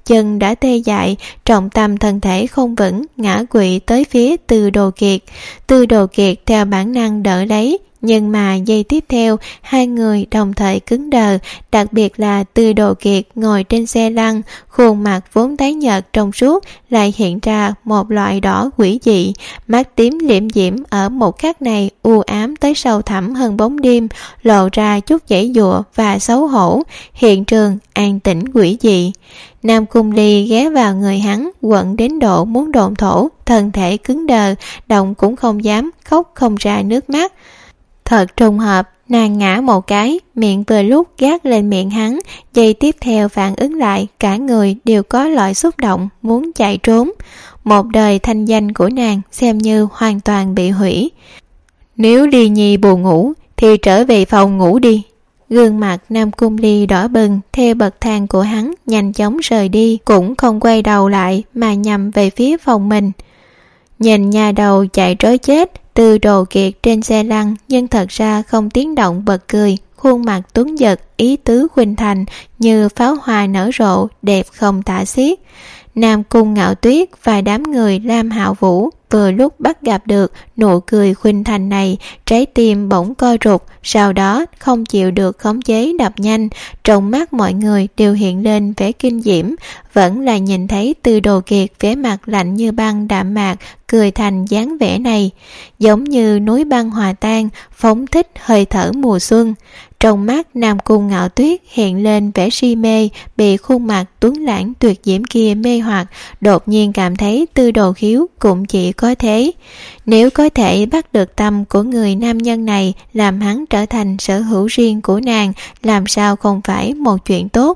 chân đã tê dại, trọng tâm thân thể không vững, ngã quỵ tới phía Tư Đồ Kiệt. Tư Đồ Kiệt theo bản năng đỡ lấy, nhưng mà giây tiếp theo hai người đồng thời cứng đờ, đặc biệt là Tư Đồ Kiệt ngồi trên xe lăn, khuôn mặt vốn tái nhợt trong suốt lại hiện ra một loại đỏ quỷ dị, mắt tím liễm diễm ở một khắc này u ám tới sâu thẳm hơn bóng đêm, lộ ra chút giãy giụa và xấu hổ. Hiện trường an tĩnh quỷ dị. Nam Cung Ly ghé vào người hắn, quặn đến độ muốn độn thổ, thân thể cứng đờ, động cũng không dám, khóc không ra nước mắt. Thật trùng hợp, nàng ngã một cái, miệng vừa lúc gác lên miệng hắn, giây tiếp theo phản ứng lại, cả người đều có loại xúc động, muốn chạy trốn. Một đời thanh danh của nàng xem như hoàn toàn bị hủy. Nếu Ly Nhi buồn ngủ, thì trở về phòng ngủ đi. Gương mặt Nam Cung Ly đỏ bừng, theo bậc thang của hắn, nhanh chóng rời đi, cũng không quay đầu lại mà nhằm về phía phòng mình. Nhìn nhà đầu chạy trối chết, Tư Đồ Kiệt trên xe lăn nhưng thật ra không tiếng động bật cười, khuôn mặt tuấn giật, ý tứ khuynh thành như pháo hoa nở rộ, đẹp không tả xiết. Nam Cung Ngạo Tuyết và đám người Lam Hạo Vũ vừa lúc bắt gặp được nụ cười khuynh thành này, trái tim bỗng co rụt, sau đó không chịu được khống chế đập nhanh. Trong mắt mọi người đều hiện lên vẻ kinh diễm, vẫn là nhìn thấy Tư Đồ Kiệt vẻ mặt lạnh như băng đạm mạc, cười thành dáng vẻ này, giống như núi băng hòa tan, phóng thích hơi thở mùa xuân. Trong mắt Nam Cung Ngạo Tuyết hiện lên vẻ si mê, bị khuôn mặt tuấn lãng tuyệt diễm kia mê hoặc, đột nhiên cảm thấy Tư Đồ Khiếu cũng chỉ có thế. Nếu có thể bắt được tâm của người nam nhân này, làm hắn trở thành sở hữu riêng của nàng, làm sao không phải một chuyện tốt.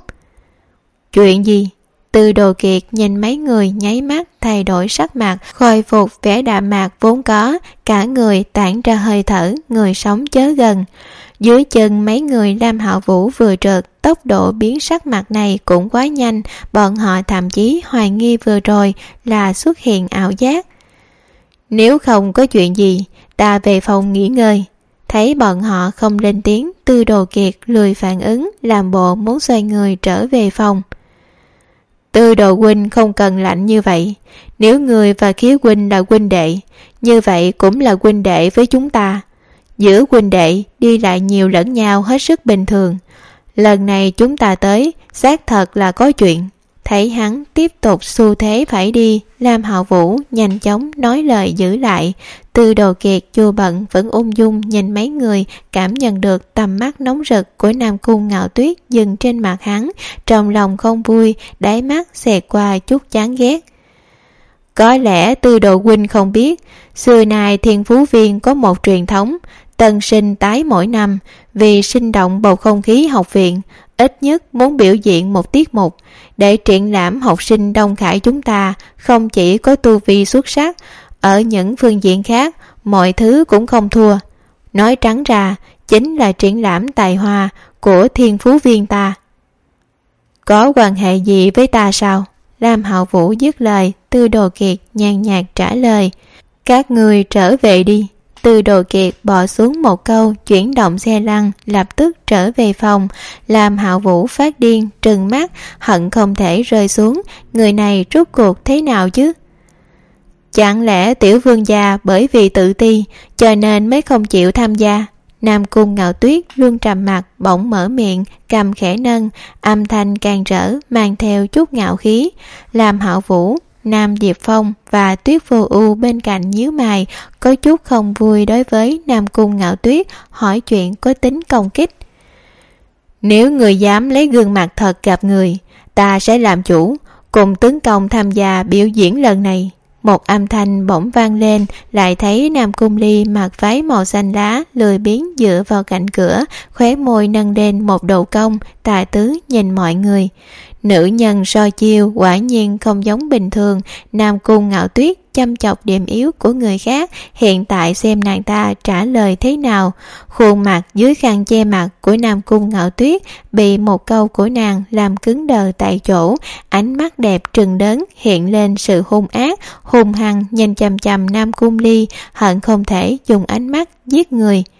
Chuyện gì? Tư Đồ Kiệt nhìn mấy người nháy mắt thay đổi sắc mặt, khôi phục vẻ đạm mạc vốn có, cả người tản ra hơi thở, người sống chớ gần. Dưới chân mấy người Lam Hạo Vũ vừa trượt, tốc độ biến sắc mặt này cũng quá nhanh, bọn họ thậm chí hoài nghi vừa rồi là xuất hiện ảo giác. Nếu không có chuyện gì, ta về phòng nghỉ ngơi. Thấy bọn họ không lên tiếng, Tư Đồ Kiệt lười phản ứng, làm bộ muốn xoay người trở về phòng. Tư Đồ huynh không cần lạnh như vậy, nếu người và Khiếu huynh là huynh đệ, như vậy cũng là huynh đệ với chúng ta. Giữa huynh đệ đi lại nhiều lẫn nhau hết sức bình thường. Lần này chúng ta tới, xác thật là có chuyện. Thấy hắn tiếp tục xu thế phải đi, Lam Hạo Vũ nhanh chóng nói lời giữ lại. Tư Đồ Kiệt chua bận vẫn ung dung nhìn mấy người, cảm nhận được tầm mắt nóng rực của Nam Cung Ngạo Tuyết dừng trên mặt hắn, trong lòng không vui, đáy mắt xẹt qua chút chán ghét. Có lẽ Tư Đồ huynh không biết, xưa nay Thiên Phú Viên có một truyền thống, tân sinh tái mỗi năm, vì sinh động bầu không khí học viện, ít nhất muốn biểu diễn một tiết mục, để triển lãm học sinh Đông Khải chúng ta không chỉ có tu vi xuất sắc, ở những phương diện khác, mọi thứ cũng không thua. Nói trắng ra, chính là triển lãm tài hoa của Thiên Phú Viên ta. Có quan hệ gì với ta sao? Lam Hạo Vũ dứt lời, Tư Đồ Kiệt nhàn nhạt trả lời. Các người trở về đi. Tư Đồ Kiệt bỏ xuống một câu, chuyển động xe lăn, lập tức trở về phòng. Lam Hạo Vũ phát điên, trừng mắt, hận không thể rơi xuống. Người này rốt cuộc thế nào chứ? Chẳng lẽ Tiểu Vương gia bởi vì tự ti, cho nên mới không chịu tham gia? Nam Cung Ngạo Tuyết luôn trầm mặt, bỗng mở miệng, cầm khẽ nâng, âm thanh càng rỡ, mang theo chút ngạo khí. Lam Hạo Vũ, Nam Diệp Phong và Tuyết Vô Ưu bên cạnh nhíu mày, có chút không vui đối với Nam Cung Ngạo Tuyết hỏi chuyện có tính công kích. Nếu người dám lấy gương mặt thật gặp người, ta sẽ làm chủ, cùng tướng công tham gia biểu diễn lần này. Một âm thanh bỗng vang lên, lại thấy Nam Cung Ly mặc váy màu xanh lá, lười biếng dựa vào cạnh cửa, khóe môi nâng lên một độ cong, tà tứ nhìn mọi người. Nữ nhân so chiêu quả nhiên không giống bình thường. Nam Cung Ngạo Tuyết chăm chọc điểm yếu của người khác, hiện tại xem nàng ta trả lời thế nào. Khuôn mặt dưới khăn che mặt của Nam Cung Ngạo Tuyết bị một câu của nàng làm cứng đờ tại chỗ, ánh mắt đẹp trừng đớn hiện lên sự hung ác, hung hăng nhìn chằm chằm Nam Cung Ly, hận không thể dùng ánh mắt giết người.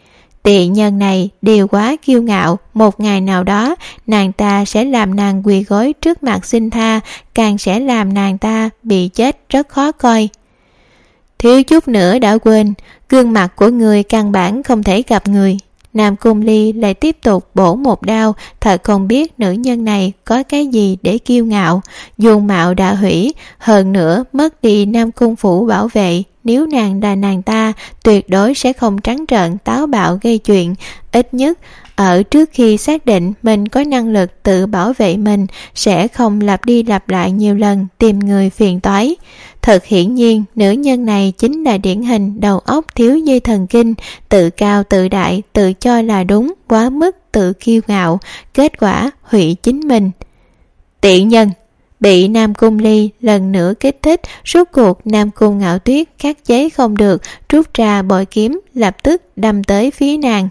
Tiện nhân này đều quá kiêu ngạo, một ngày nào đó nàng ta sẽ làm nàng quỳ gối trước mặt xin tha, càng sẽ làm nàng ta bị chết rất khó coi. Thiếu chút nữa đã quên, gương mặt của người căn bản không thể gặp người. Nam Cung Ly lại tiếp tục bổ một đao, thật không biết nữ nhân này có cái gì để kiêu ngạo. Dung mạo đã hủy, hơn nữa mất đi Nam Cung phủ bảo vệ. Nếu nàng là nàng ta, tuyệt đối sẽ không trắng trợn táo bạo gây chuyện. Ít nhất, ở trước khi xác định mình có năng lực tự bảo vệ mình, sẽ không lặp đi lặp lại nhiều lần tìm người phiền toái. Thật hiển nhiên, nữ nhân này chính là điển hình đầu óc thiếu dây thần kinh, tự cao tự đại, tự cho là đúng, quá mức tự kiêu ngạo, kết quả hủy chính mình. Tiện nhân! Bị Nam Cung Ly lần nữa kích thích, rốt cuộc Nam Cung Ngạo Tuyết khắc chế không được, rút ra bội kiếm, lập tức đâm tới phía nàng.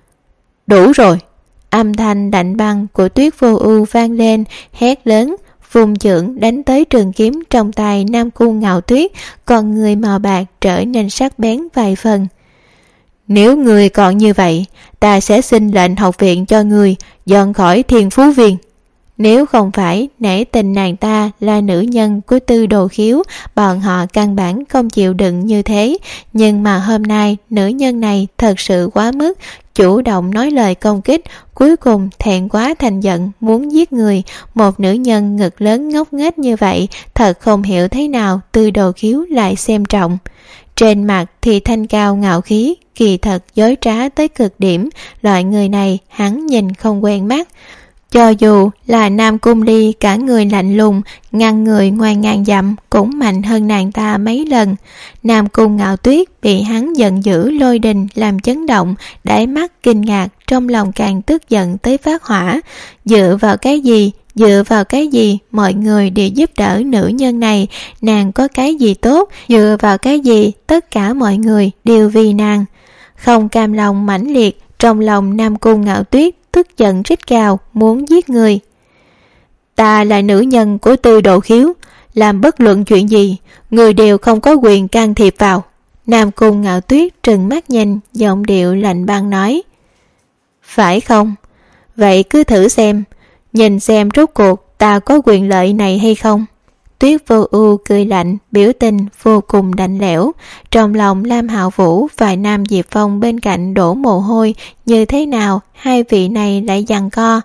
Đủ rồi! Âm thanh lạnh băng của Tuyết Vô Ưu vang lên, hét lớn, vùng chưởng đánh tới trường kiếm trong tay Nam Cung Ngạo Tuyết, còn người màu bạc trở nên sắc bén vài phần. Nếu người còn như vậy, ta sẽ xin lệnh học viện cho người dọn khỏi Thiên Phú Viên. Nếu không phải nể tình nàng ta là nữ nhân của Tư Đồ Khiếu, bọn họ căn bản không chịu đựng như thế. Nhưng mà hôm nay nữ nhân này thật sự quá mức, chủ động nói lời công kích, cuối cùng thẹn quá thành giận muốn giết người. Một nữ nhân ngực lớn ngốc nghếch như vậy, thật không hiểu thế nào Tư Đồ Khiếu lại xem trọng. Trên mặt thì thanh cao ngạo khí, kỳ thật dối trá tới cực điểm, loại người này hắn nhìn không quen mắt. Cho dù là Nam Cung Ly cả người lạnh lùng, ngăn người ngoài ngàn dặm cũng mạnh hơn nàng ta mấy lần. Nam Cung Ngạo Tuyết bị hắn giận dữ lôi đình làm chấn động, đáy mắt kinh ngạc, trong lòng càng tức giận tới phát hỏa. Dựa vào cái gì mọi người đều giúp đỡ nữ nhân này? Nàng có cái gì tốt? Dựa vào cái gì tất cả mọi người đều vì nàng? Không cam lòng mãnh liệt trong lòng Nam Cung Ngạo Tuyết, tức giận rít gào muốn giết người. Ta là nữ nhân của Tư Đồ Khiếu, làm bất luận chuyện gì người đều không có quyền can thiệp vào. Nam Cung Ngạo Tuyết trừng mắt nhìn, giọng điệu lạnh băng nói. Phải không? Vậy cứ thử xem, nhìn xem rốt cuộc ta có quyền lợi này hay không. Tuyết Vô Ưu cười lạnh, biểu tình vô cùng lạnh lẽo. Trong lòng Lam Hạo Vũ và Nam Diệp Phong bên cạnh đổ mồ hôi, như thế nào hai vị này lại giằng co.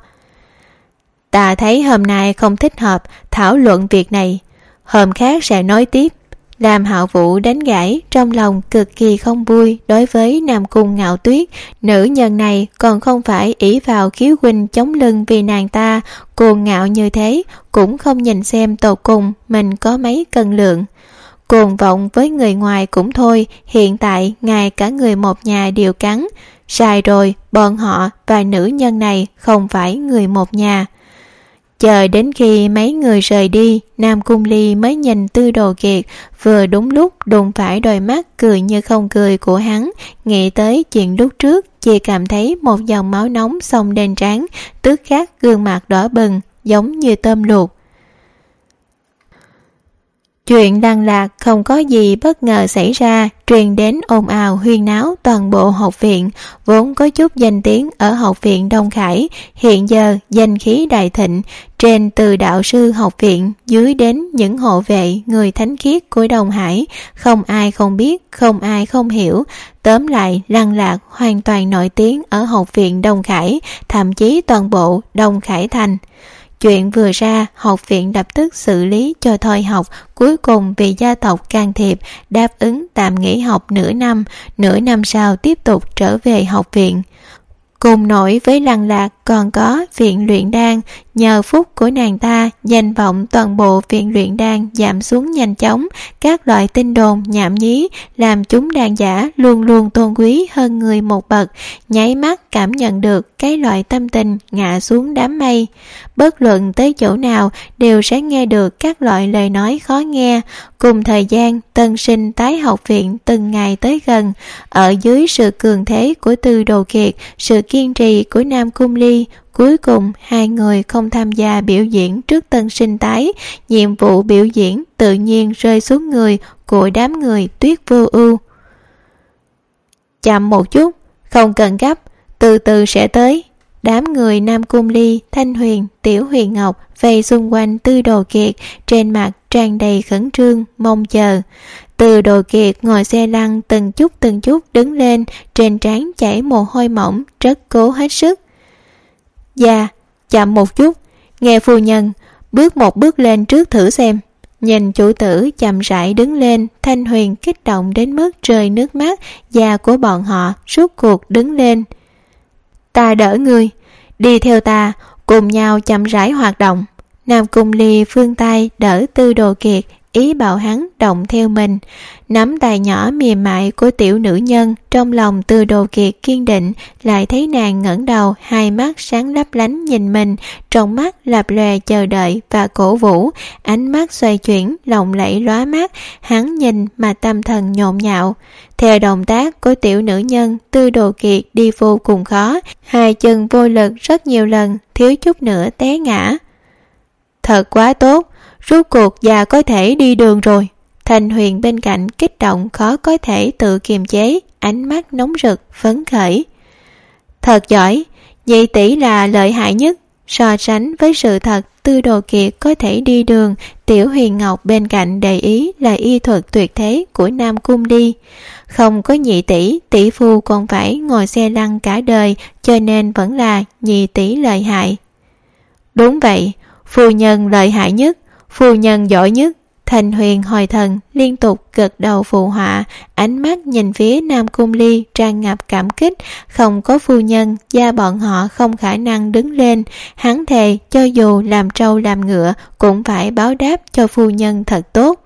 Ta thấy hôm nay không thích hợp thảo luận việc này, hôm khác sẽ nói tiếp. Lam Hạo Vũ đánh gãy, trong lòng cực kỳ không vui đối với Nam Cung Ngạo Tuyết. Nữ nhân này còn không phải ỷ vào Khiếu huynh chống lưng vì nàng ta, cuồng ngạo như thế, cũng không nhìn xem tột cùng mình có mấy cân lượng. Cuồng vọng với người ngoài cũng thôi, hiện tại ngay cả người một nhà đều cắn. Sai rồi, bọn họ và nữ nhân này không phải người một nhà. Chờ đến khi mấy người rời đi, Nam Cung Ly mới nhìn Tư Đồ Kiệt, vừa đúng lúc đụng phải đôi mắt cười như không cười của hắn. Nghĩ tới chuyện lúc trước, chỉ cảm thấy một dòng máu nóng xông lên trán, tức khắc gương mặt đỏ bừng, giống như tôm luộc. Chuyện Đan Lạc không có gì bất ngờ xảy ra, truyền đến ồn ào huyên náo toàn bộ học viện, vốn có chút danh tiếng ở học viện Đông Khải, hiện giờ danh khí đại thịnh, trên từ đạo sư học viện, dưới đến những hộ vệ người thánh khiết của Đông Hải, không ai không biết, không ai không hiểu. Tóm lại, Lăng Lạc hoàn toàn nổi tiếng ở học viện Đông Khải, thậm chí toàn bộ Đông Khải thành. Chuyện vừa ra, học viện lập tức xử lý cho thôi học, cuối cùng vì gia tộc can thiệp, đáp ứng tạm nghỉ học nửa năm sau tiếp tục trở về học viện. Cùng nổi với Lăng Lạc còn có viện luyện đan, nhờ phúc của nàng ta, danh vọng toàn bộ viện luyện đan giảm xuống nhanh chóng, các loại tin đồn nhảm nhí làm chúng đan giả luôn luôn tôn quý hơn người một bậc, nháy mắt cảm nhận được cái loại tâm tình ngã xuống đám mây. Bất luận tới chỗ nào đều sẽ nghe được các loại lời nói khó nghe. Cùng thời gian, tân sinh tái học viện từng ngày tới gần, ở dưới sự cường thế của Tư Đồ Kiệt, sự kiên trì của Nam Cung Ly, cuối cùng hai người không tham gia biểu diễn trước tân sinh tái. Nhiệm vụ biểu diễn tự nhiên rơi xuống người của đám người Tuyết Vô Ưu. Chậm một chút, Không cần gấp, từ từ sẽ tới. Đám người Nam Cung Ly, Thanh Huyền, Tiểu Huyền Ngọc vây xung quanh Tư Đồ Kiệt, trên mặt tràn đầy khẩn trương, mong chờ. Tư Đồ Kiệt ngồi xe lăn từng chút đứng lên, trên trán chảy mồ hôi mỏng, rất cố hết sức. Dạ, chậm một chút, nghe phu nhân, bước một bước lên trước thử xem. Nhìn chủ tử chậm rãi đứng lên, Thanh Huyền kích động đến mức rơi nước mắt, da của bọn họ rút cuộc đứng lên. Ta đỡ ngươi, đi theo ta, cùng nhau chậm rãi hoạt động. Nam Cung Ly vươn tay đỡ Tư Đồ Kiệt, ý bảo hắn động theo mình. Nắm tay nhỏ mềm mại của tiểu nữ nhân, trong lòng Tư Đồ Kiệt kiên định, lại thấy nàng ngẩng đầu, hai mắt sáng lấp lánh nhìn mình, trong mắt lập lòe chờ đợi và cổ vũ, ánh mắt xoay chuyển, lộng lẫy lóa mắt, hắn nhìn mà tâm thần nhộn nhạo. Theo động tác của tiểu nữ nhân, Tư Đồ Kiệt đi vô cùng khó, hai chân vô lực rất nhiều lần, thiếu chút nữa té ngã. Thật quá tốt, rốt cuộc già có thể đi đường rồi. Thanh Huyền bên cạnh kích động khó có thể tự kiềm chế, ánh mắt nóng rực, phấn khởi. Thật giỏi, nhị tỷ là lợi hại nhất. So sánh với sự thật Tư Đồ Kiệt có thể đi đường, Tiểu Huyền Ngọc bên cạnh để ý là y thuật tuyệt thế của Nam Cung Ly. Không có nhị tỷ, tỷ phu còn phải ngồi xe lăn cả đời, cho nên vẫn là nhị tỷ lợi hại. Đúng vậy, phu nhân lợi hại nhất, phu nhân giỏi nhất. Thanh Huyền hồi thần liên tục gật đầu phụ họa, ánh mắt nhìn phía Nam Cung Ly tràn ngập cảm kích. Không có phu nhân, gia bọn họ không khả năng đứng lên. Hắn thề cho dù làm trâu làm ngựa cũng phải báo đáp cho phu nhân thật tốt.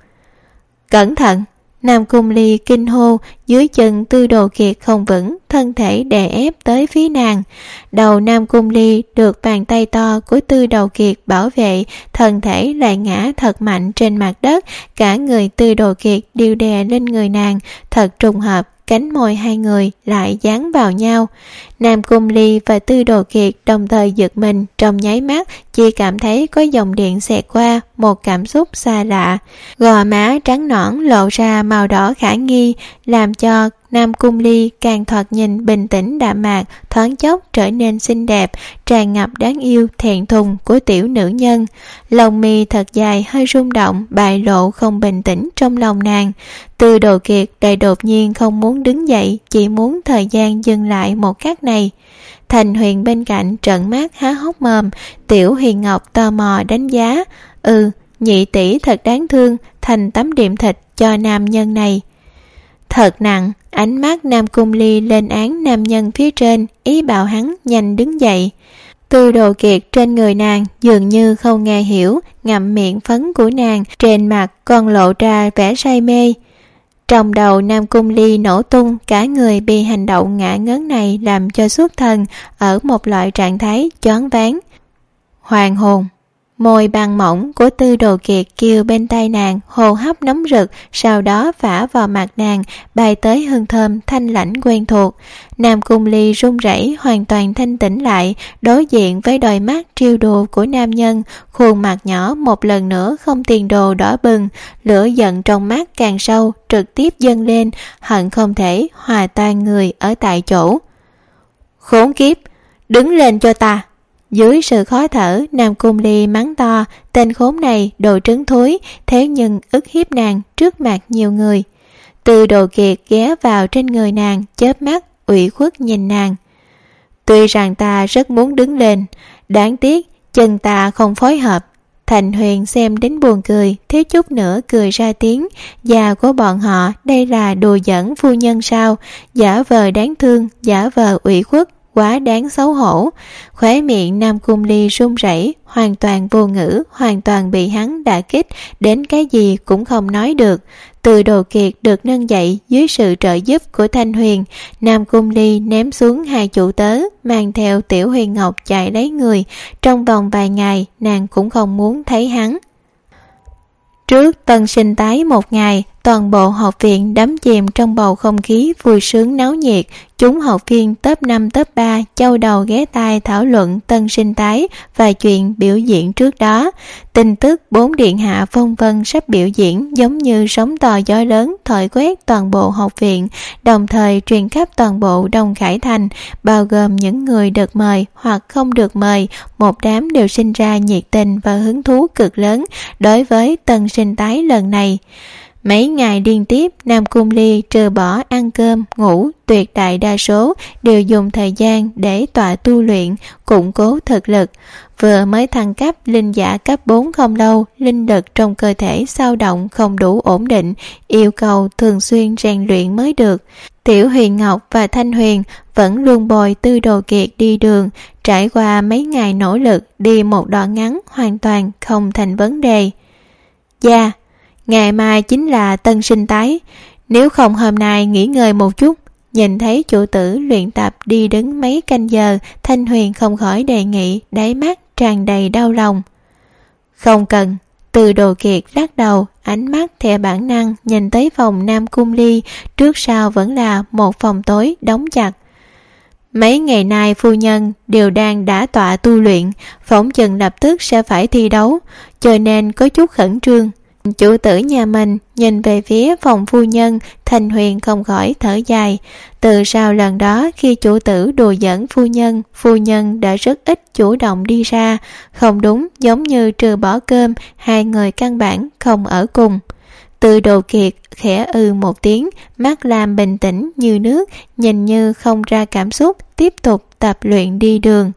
Cẩn thận! Nam Cung Ly kinh hô, dưới chân Tư Đồ Kiệt không vững, thân thể đè ép tới phía nàng. Đầu Nam Cung Ly được bàn tay to của Tư Đồ Kiệt bảo vệ, thân thể lại ngã thật mạnh trên mặt đất, cả người Tư Đồ Kiệt đều đè lên người nàng, thật trùng hợp. Cánh môi hai người lại dán vào nhau. Nam Cung Ly và Tư Đồ Kiệt đồng thời giật mình, trong nháy mắt chỉ cảm thấy có dòng điện xẹt qua, một cảm xúc xa lạ. Gò má trắng nõn lộ ra màu đỏ khả nghi, làm cho Nam Cung Ly càng thoạt nhìn bình tĩnh đạm mạc, thoáng chốc trở nên xinh đẹp, tràn ngập đáng yêu thẹn thùng của tiểu nữ nhân. Lông mi thật dài hơi rung động, bại lộ không bình tĩnh trong lòng nàng. Tư Đồ Kiệt lại đột nhiên không muốn đứng dậy, chỉ muốn thời gian dừng lại một khắc này. Thành Huyền bên cạnh trợn mắt há hốc mồm, Tiểu Huyền Ngọc tò mò đánh giá. Nhị tỷ thật đáng thương, thành tấm đệm thịt cho nam nhân này. Thật nặng, ánh mắt Nam Cung Ly lên án nam nhân phía trên, ý bảo hắn nhanh đứng dậy. Tư Đồ Kiệt trên người nàng dường như không nghe hiểu, ngậm miệng phấn của nàng, trên mặt còn lộ ra vẻ say mê. Trong đầu Nam Cung Ly nổ tung, cả người bị hành động ngã ngớn này làm cho xuất thần, ở một loại trạng thái choáng váng. Hoàng hồn! Môi bằng mỏng của Tư Đồ Kiệt kêu bên tai nàng, hô hấp nóng rực, sau đó phả vào mặt nàng, bay tới hương thơm thanh lãnh quen thuộc. Nam Cung Ly run rẩy, hoàn toàn thanh tĩnh lại, đối diện với đôi mắt trêu đùa của nam nhân, khuôn mặt nhỏ một lần nữa không tiền đồ đỏ bừng, lửa giận trong mắt càng sâu, trực tiếp dâng lên, hận không thể hòa tan người ở tại chỗ. Khốn kiếp! Đứng lên cho ta! Dưới sự khó thở, Nam Cung Ly mắng to, tên khốn này đồ trứng thối, thế nhưng ức hiếp nàng trước mặt nhiều người. Tư Đồ Kiệt ghé vào trên người nàng, chớp mắt ủy khuất nhìn nàng. Tuy rằng ta rất muốn đứng lên, đáng tiếc chân ta không phối hợp. Thành Huyền xem đến buồn cười, thiếu chút nữa cười ra tiếng. Già của bọn họ đây là đùa giỡn phu nhân sao? Giả vờ đáng thương, giả vờ ủy khuất, quá đáng xấu hổ. Khóe miệng Nam Cung Ly run rẩy, hoàn toàn vô ngữ, hoàn toàn bị hắn đả kích, đến cái gì cũng không nói được. Từ Đồ Kiệt được nâng dậy dưới sự trợ giúp của Thanh Huyền, Nam Cung Ly ném xuống hai chủ tớ, mang theo Tiểu Huyền Ngọc chạy lấy người. Trong vòng vài ngày, nàng cũng không muốn thấy hắn. Trước tân sinh tái một ngày, toàn bộ học viện đắm chìm trong bầu không khí vui sướng náo nhiệt. Chúng học viên top 5 top 3 châu đầu ghé tai thảo luận tân sinh tái và chuyện biểu diễn trước đó. Tin tức 4 điện hạ phong vân sắp biểu diễn giống như sóng to gió lớn thổi quét toàn bộ học viện, đồng thời truyền khắp toàn bộ Đông Khải Thành, bao gồm những người được mời hoặc không được mời. Một đám đều sinh ra nhiệt tình và hứng thú cực lớn đối với tân sinh tái lần này. Mấy ngày liên tiếp, Nam Cung Ly trừ bỏ ăn cơm, ngủ, tuyệt đại đa số đều dùng thời gian để tọa tu luyện, củng cố thực lực. Vừa mới thăng cấp linh giả cấp 4 không lâu, linh lực trong cơ thể dao động không đủ ổn định, yêu cầu thường xuyên rèn luyện mới được. Tiểu Huyền Ngọc và Thanh Huyền vẫn luôn bồi Tư Đồ Kiệt đi đường, trải qua mấy ngày nỗ lực đi một đoạn ngắn hoàn toàn không thành vấn đề. Dạ, ngày mai chính là tân sinh tái, nếu không hôm nay nghỉ ngơi một chút. Nhìn thấy chủ tử luyện tập đi đứng mấy canh giờ, Thanh Huyền không khỏi đề nghị, đáy mắt tràn đầy đau lòng. Không cần. Từ Đồ Kiệt lắc đầu, ánh mắt theo bản năng nhìn tới phòng Nam Cung Ly, trước sau vẫn là một phòng tối đóng chặt. Mấy ngày nay phu nhân đều đang đã tọa tu luyện, phỏng chừng lập tức sẽ phải thi đấu, cho nên có chút khẩn trương. Chủ tử nhà mình nhìn về phía phòng phu nhân, Thanh Huyền không khỏi thở dài. Từ sau lần đó khi chủ tử đùa giỡn phu nhân đã rất ít chủ động đi ra. Không đúng, giống như trừ bỏ cơm, hai người căn bản không ở cùng. Từ Đồ Kiệt khẽ một tiếng, mắt làm bình tĩnh như nước, nhìn như không ra cảm xúc, tiếp tục tập luyện đi đường.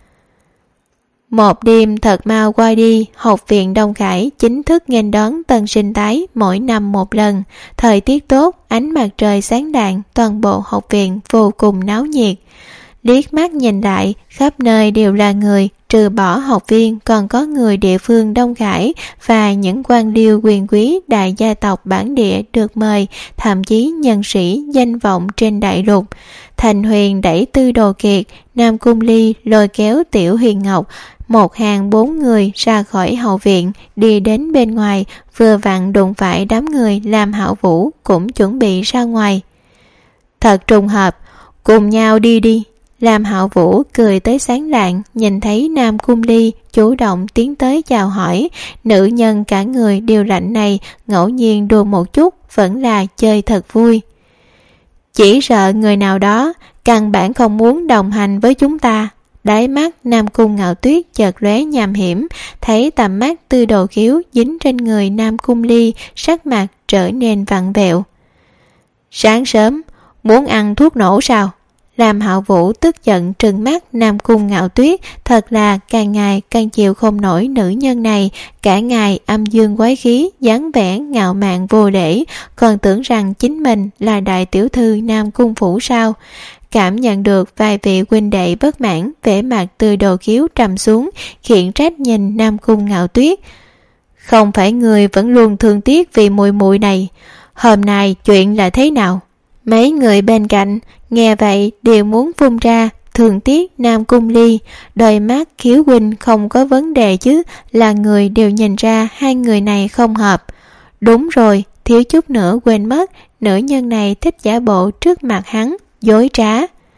Một đêm thật mau qua đi, học viện Đông Khải chính thức nghênh đón tân sinh tái mỗi năm một lần. Thời tiết tốt, ánh mặt trời sáng rạng, toàn bộ học viện vô cùng náo nhiệt. Liếc mắt nhìn lại, khắp nơi đều là người, trừ bỏ học viên còn có người địa phương Đông Khải và những quan liêu quyền quý đại gia tộc bản địa được mời, thậm chí nhân sĩ danh vọng trên đại lục. Thành Huyền đẩy Tư Đồ Kiệt, Nam Cung Ly lôi kéo Tiểu Huyền Ngọc, một hàng 4 người ra khỏi hậu viện, đi đến bên ngoài, vừa vặn đụng phải đám người Lam Hạo Vũ cũng chuẩn bị ra ngoài. Thật trùng hợp, cùng nhau đi đi. Lam Hạo Vũ cười tới sáng lạng, nhìn thấy Nam Cung Ly chủ động tiến tới chào hỏi. Nữ nhân cả người đều lạnh này, ngẫu nhiên đùa một chút vẫn là chơi thật vui. Chỉ sợ người nào đó căn bản không muốn đồng hành với chúng ta. Đáy mắt Nam Cung Ngạo Tuyết chợt lóe nham hiểm, thấy tầm mắt Tư Đồ Khiếu dính trên người Nam Cung Ly, sắc mặt trở nên vặn vẹo. Sáng sớm, muốn ăn thuốc nổ sao? Lam Hạo Vũ tức giận trừng mắt Nam Cung Ngạo Tuyết, thật là càng ngày càng chịu không nổi nữ nhân này, cả ngày âm dương quái khí, dáng vẻ ngạo mạn vô lễ, còn tưởng rằng chính mình là đại tiểu thư Nam Cung phủ sao? Cảm nhận được vài vị huynh đệ bất mãn, vẻ mặt Tư Đồ Khiếu trầm xuống, khiển trách nhìn Nam Cung Ngạo Tuyết. Không phải người vẫn luôn thương tiếc vì muội muội này, hôm nay chuyện là thế nào? Mấy người bên cạnh nghe vậy đều muốn phun ra, thường tiếc Nam Cung Ly. Đôi mắt Khiếu huynh không có vấn đề chứ, là người đều nhìn ra hai người này không hợp. Đúng rồi, thiếu chút nữa quên mất, nữ nhân này thích giả bộ trước mặt hắn, dối trá.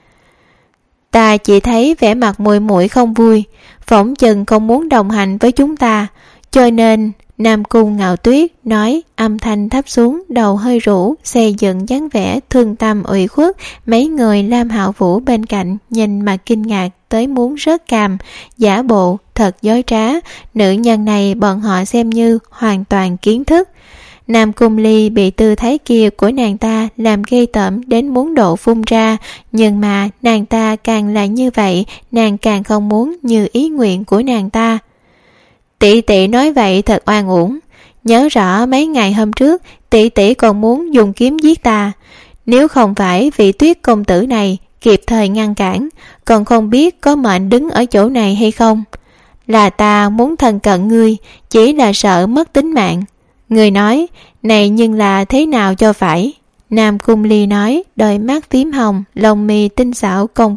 Ta chỉ thấy vẻ mặt muội muội không vui, phỏng chừng không muốn đồng hành với chúng ta, cho nên Nam Cung Ngạo Tuyết nói, âm thanh thấp xuống, đầu hơi rũ, xây dựng dáng vẻ thương tâm ủy khuất. Mấy người Lam Hạo Vũ bên cạnh nhìn mà kinh ngạc tới muốn rớt cằm, giả bộ thật dối trá. Nữ nhân này bọn họ xem như hoàn toàn kiến thức. Nam Cung Ly bị tư thái kia của nàng ta làm ghê tởm đến muốn độ phun ra, nhưng mà nàng ta càng là như vậy, nàng càng không muốn như ý nguyện của nàng ta. Tỷ tỷ nói vậy thật oan uổng, nhớ rõ mấy ngày hôm trước tỷ tỷ còn muốn dùng kiếm giết ta, nếu không phải vị Tuyết công tử này kịp thời ngăn cản, còn không biết có mệnh đứng ở chỗ này hay không. Là ta muốn thân cận ngươi, chỉ là sợ mất tính mạng. Người nói, này nhưng là thế nào cho phải? Nam Cung Ly nói, đôi mắt tím hồng, lông mi tinh xảo cong vút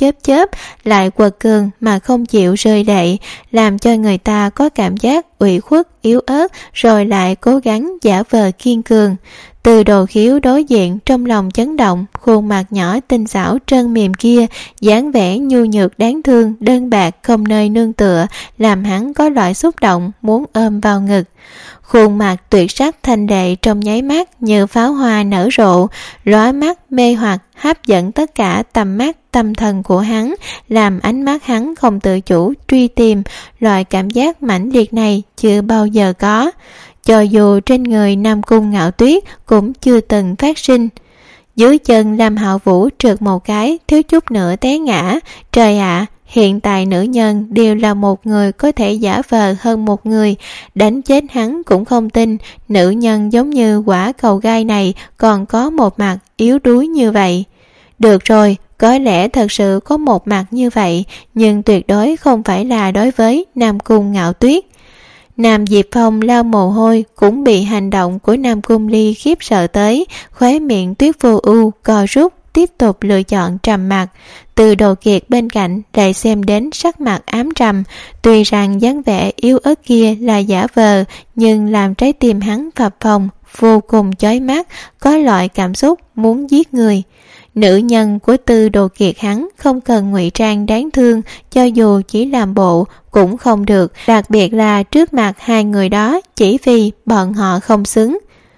chớp lại quật cường mà không chịu rơi lệ, làm cho người ta có cảm giác ủy khuất yếu ớt, rồi lại cố gắng giả vờ kiên cường. Từ Đồ Khiếu đối diện trong lòng chấn động, khuôn mặt nhỏ tinh xảo trơn mềm kia, dáng vẻ nhu nhược đáng thương, đơn bạc không nơi nương tựa, làm hắn có loại xúc động muốn ôm vào ngực. Khuôn mặt tuyệt sắc thanh lệ trong nháy mắt như pháo hoa nở rộ, lóa mắt mê hoặc hấp dẫn tất cả tầm mắt tâm thần của hắn, làm ánh mắt hắn không tự chủ truy tìm. Loại cảm giác mãnh liệt này chưa bao giờ có, cho dù trên người Nam Cung Ngạo Tuyết cũng chưa từng phát sinh. Dưới chân Lam Hạo Vũ trượt một cái, thiếu chút nữa té ngã. Trời ạ, hiện tại nữ nhân đều là một người có thể giả vờ hơn một người, đánh chết hắn cũng không tin nữ nhân giống như quả cầu gai này còn có một mặt yếu đuối như vậy. Được rồi, có lẽ thật sự có một mặt như vậy, nhưng tuyệt đối không phải là đối với Nam Cung Ngạo Tuyết. Nam Diệp Phong lau mồ hôi, cũng bị hành động của Nam Cung Ly khiếp sợ tới, khóe miệng Tuyết Vô Ưu co rút, tiếp tục lựa chọn trầm mặc. Từ Đồ Kiệt bên cạnh lại xem đến sắc mặt ám trầm, tuy rằng dáng vẻ yếu ớt kia là giả vờ, nhưng làm trái tim hắn phập phồng, vô cùng chói mắt, có loại cảm xúc muốn giết người. Nữ nhân của Từ Đồ Kiệt hắn không cần ngụy trang đáng thương, cho dù chỉ làm bộ cũng không được, đặc biệt là trước mặt hai người đó, chỉ vì bọn họ không xứng.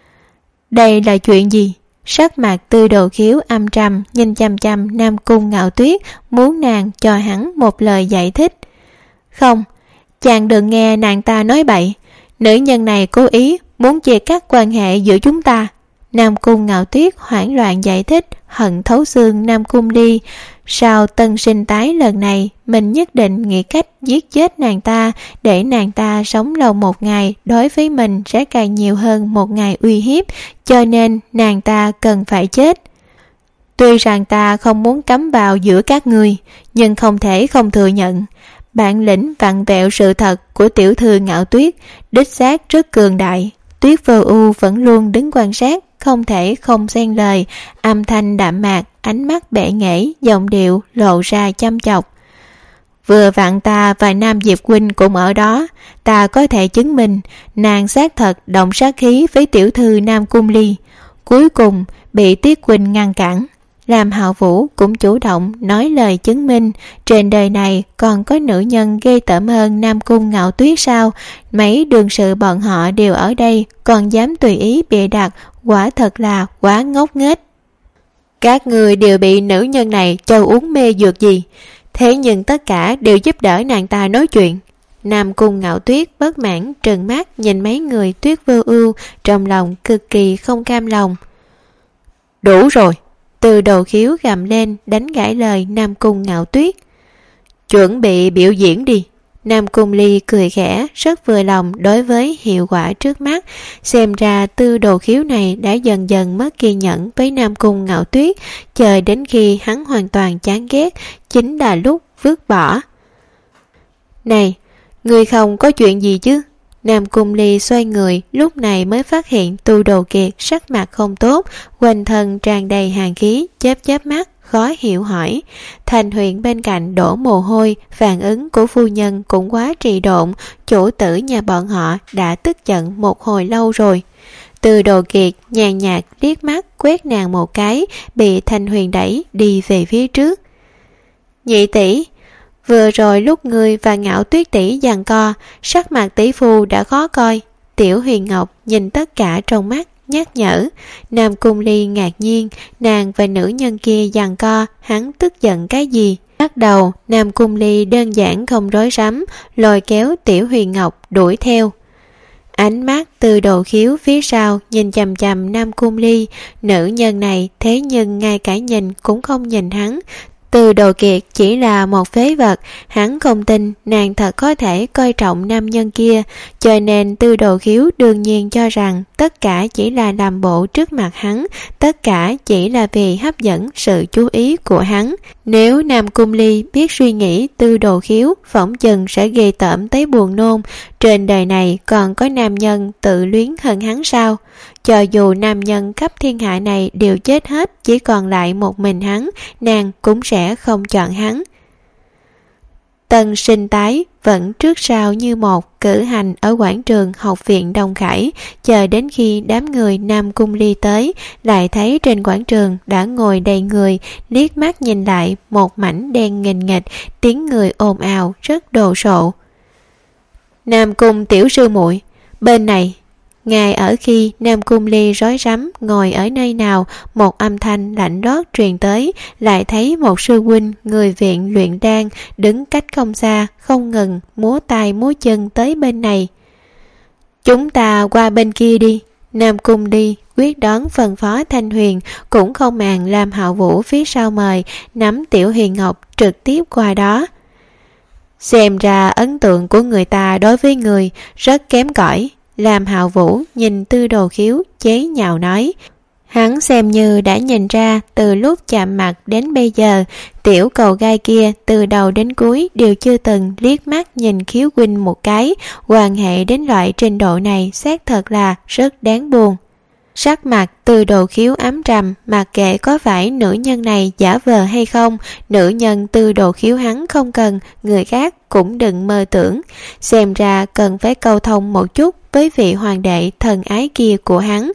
Đây là chuyện gì? Sắc mặt Từ Đồ Khiếu âm trầm, nhìn chăm chăm Nam Cung Ngạo Tuyết, muốn nàng cho hắn một lời giải thích. Không, chàng đừng nghe nàng ta nói bậy, nữ nhân này cố ý muốn chia cắt quan hệ giữa chúng ta. Nam Cung Ngạo Tuyết hoảng loạn giải thích, hận thấu xương Nam Cung Ly. Sau tân sinh tái lần này, mình nhất định nghĩ cách giết chết nàng ta, để nàng ta sống lâu một ngày, đối với mình sẽ càng nhiều hơn một ngày uy hiếp, cho nên nàng ta cần phải chết. Tuy rằng ta không muốn cắm vào giữa các ngươi, nhưng không thể không thừa nhận, bản lĩnh vặn vẹo sự thật của tiểu thư Ngạo Tuyết đích xác rất cường đại. Tuyết Vô Ưu vẫn luôn đứng quan sát, không thể không xen lời, âm thanh đạm mạc, ánh mắt bệ nghệ, giọng điệu lộ ra chăm chọc. Vừa vặn ta và Nam Diệp huynh cũng ở đó, ta có thể chứng minh nàng xác thật động sát khí với tiểu thư Nam Cung Ly, cuối cùng bị Tiết huynh ngăn cản. Lam Hạo Vũ cũng chủ động nói lời chứng minh, trên đời này còn có nữ nhân ghê tởm hơn Nam Cung Ngạo Tuyết sao? Mấy đương sự bọn họ đều ở đây, còn dám tùy ý bịa đặt, quả thật là quá ngốc nghếch. Các người đều bị nữ nhân này cho uống mê dược gì? Thế nhưng tất cả đều giúp đỡ nàng ta nói chuyện. Nam Cung Ngạo Tuyết bất mãn trừng mắt nhìn mấy người Tuyết Vô Ưu, trong lòng cực kỳ không cam lòng. Đủ rồi! Từ Đồ Khiếu gầm lên, đánh gãy lời Nam Cung Ngạo Tuyết. Chuẩn bị biểu diễn đi. Nam Cung Ly cười khẽ, rất vừa lòng đối với hiệu quả trước mắt. Xem ra Từ Đồ Khiếu này đã dần dần mất kiên nhẫn với Nam Cung Ngạo Tuyết, chờ đến khi hắn hoàn toàn chán ghét, chính là lúc vứt bỏ. Này, ngươi không có chuyện gì chứ? Nam Cung Ly xoay người, lúc này mới phát hiện Từ Đồ Kiệt sắc mặt không tốt, quanh thân tràn đầy hàn khí, chớp mắt, khó hiểu hỏi. Thành Huyền bên cạnh đổ mồ hôi, phản ứng của phu nhân cũng quá trì độn, chủ tử nhà bọn họ đã tức giận một hồi lâu rồi. Từ Đồ Kiệt nhàn nhạt liếc mắt quét nàng một cái, bị Thành Huyền đẩy đi về phía trước. Nhị tỷ, vừa rồi lúc ngươi và Ngạo Tuyết tỷ giằng co, sắc mặt tỷ phu đã khó coi. Tiểu Huyền Ngọc nhìn tất cả trong mắt, nhắc nhở. Nam Cung Ly ngạc nhiên, nàng và nữ nhân kia giằng co, hắn tức giận cái gì? Bắt đầu, Nam Cung Ly đơn giản không rối rắm, lôi kéo Tiểu Huyền Ngọc đuổi theo. Ánh mắt Từ Đồ Khiếu phía sau nhìn chằm chằm Nam Cung Ly, nữ nhân này thế nhưng ngay cả nhìn cũng không nhìn hắn. Từ Đồ Kiệt chỉ là một phế vật, hắn không tin nàng thật có thể coi trọng nam nhân kia, cho nên Từ Đồ Khiếu đương nhiên cho rằng tất cả chỉ là làm bộ trước mặt hắn, tất cả chỉ là vì hấp dẫn sự chú ý của hắn. Nếu Nam Cung Ly biết suy nghĩ Từ Đồ Khiếu, phỏng chừng sẽ ghê tởm tới buồn nôn. Trên đời này còn có nam nhân tự luyến hơn hắn sao? cho dù nam nhân khắp thiên hạ này đều chết hết, chỉ còn lại một mình hắn, nàng cũng sẽ không chọn hắn. Tân Sinh Tái vẫn trước sau như một cử hành ở quảng trường học viện Đông Khải, chờ đến khi đám người Nam Cung Ly tới, lại thấy trên quảng trường đã ngồi đầy người, liếc mắt nhìn lại một mảnh đen nghình nghịch, tiếng người ồn ào rất đồ sộ. Nam Cung tiểu sư muội, bên này. Ngay ở khi Nam Cung Ly rối rắm ngồi ở nơi nào, một âm thanh lạnh lót truyền tới, lại thấy một sư huynh người viện luyện đan đứng cách không xa, không ngừng múa tay múa chân tới bên này. Chúng ta qua bên kia đi. Nam Cung Ly quyết đoán phân phó Thanh Huyền, cũng không màng Lam Hạo Vũ phía sau mời, nắm Tiểu Huyền Ngọc trực tiếp qua đó. Xem ra ấn tượng của người ta đối với người rất kém cỏi. Lam Hạo Vũ nhìn Tư Đồ Khiếu chế nhạo nói. Hắn xem như đã nhìn ra từ lúc chạm mặt đến bây giờ, tiểu cầu gai kia từ đầu đến cuối đều chưa từng liếc mắt nhìn Khiếu huynh một cái, quan hệ đến loại trình độ này xác thật là rất đáng buồn. Sắc mặt Tư Đồ Khiếu ám trầm, mặc kệ có phải nữ nhân này giả vờ hay không, nữ nhân Tư Đồ Khiếu hắn không cần, người khác cũng đừng mơ tưởng. Xem ra cần phải câu thông một chút với vị hoàng đệ thần ái kia của hắn.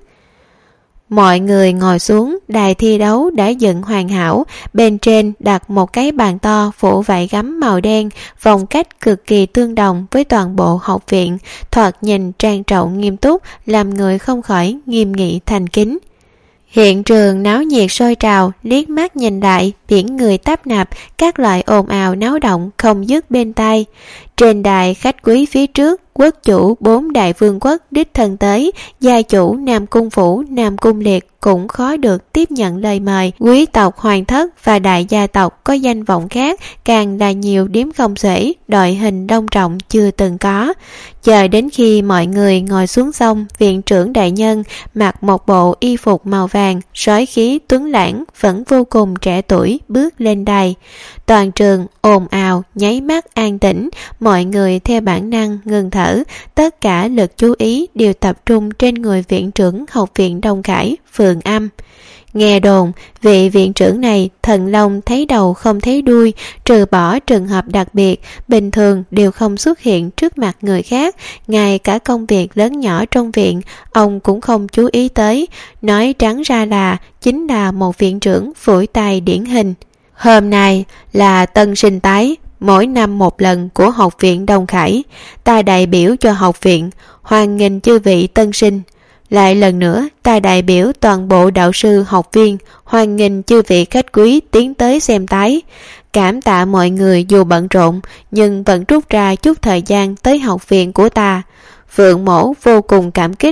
Mọi người ngồi xuống, đài thi đấu đã dựng hoàn hảo, bên trên đặt một cái bàn to phủ vải gấm màu đen, phong cách cực kỳ tương đồng với toàn bộ học viện, thoạt nhìn trang trọng nghiêm túc, làm người không khỏi nghiêm nghị thành kính. Hiện trường náo nhiệt sôi trào, liếc mắt nhìn lại, biển người tấp nập, các loại ồn ào náo động không dứt bên tai. Trên đài khách quý phía trước, quốc chủ 4 đại vương quốc đích thân tới, gia chủ Nam Cung Phủ, Nam Cung Liệt cũng khó được tiếp nhận lời mời. Quý tộc hoàng thất và đại gia tộc có danh vọng khác, càng là nhiều điếm không xuể, đội hình đông trọng chưa từng có. Chờ đến khi mọi người ngồi xuống xong, viện trưởng đại nhân mặc một bộ y phục màu vàng, sói khí tuấn lãng, vẫn vô cùng trẻ tuổi, bước lên đài. Toàn trường ồn ào, nháy mắt an tĩnh, mọi người theo bản năng ngừng thở, tất cả lực chú ý đều tập trung trên người viện trưởng học viện Đông Khải, Phượng Âm. Nghe đồn, vị viện trưởng này thần long thấy đầu không thấy đuôi, trừ bỏ trường hợp đặc biệt, bình thường đều không xuất hiện trước mặt người khác, ngay cả công việc lớn nhỏ trong viện, ông cũng không chú ý tới, nói trắng ra là chính là một viện trưởng phủi tay điển hình. Hôm nay là Tân Sinh Tái, mỗi năm một lần của học viện Đông Khải, ta đại biểu cho học viện, hoan nghênh chư vị tân sinh. Lại lần nữa, ta đại biểu toàn bộ đạo sư học viên, hoan nghênh chư vị khách quý tiến tới xem tái. Cảm tạ mọi người dù bận rộn, nhưng vẫn rút ra chút thời gian tới học viện của ta. Phượng Mẫu vô cùng cảm kích.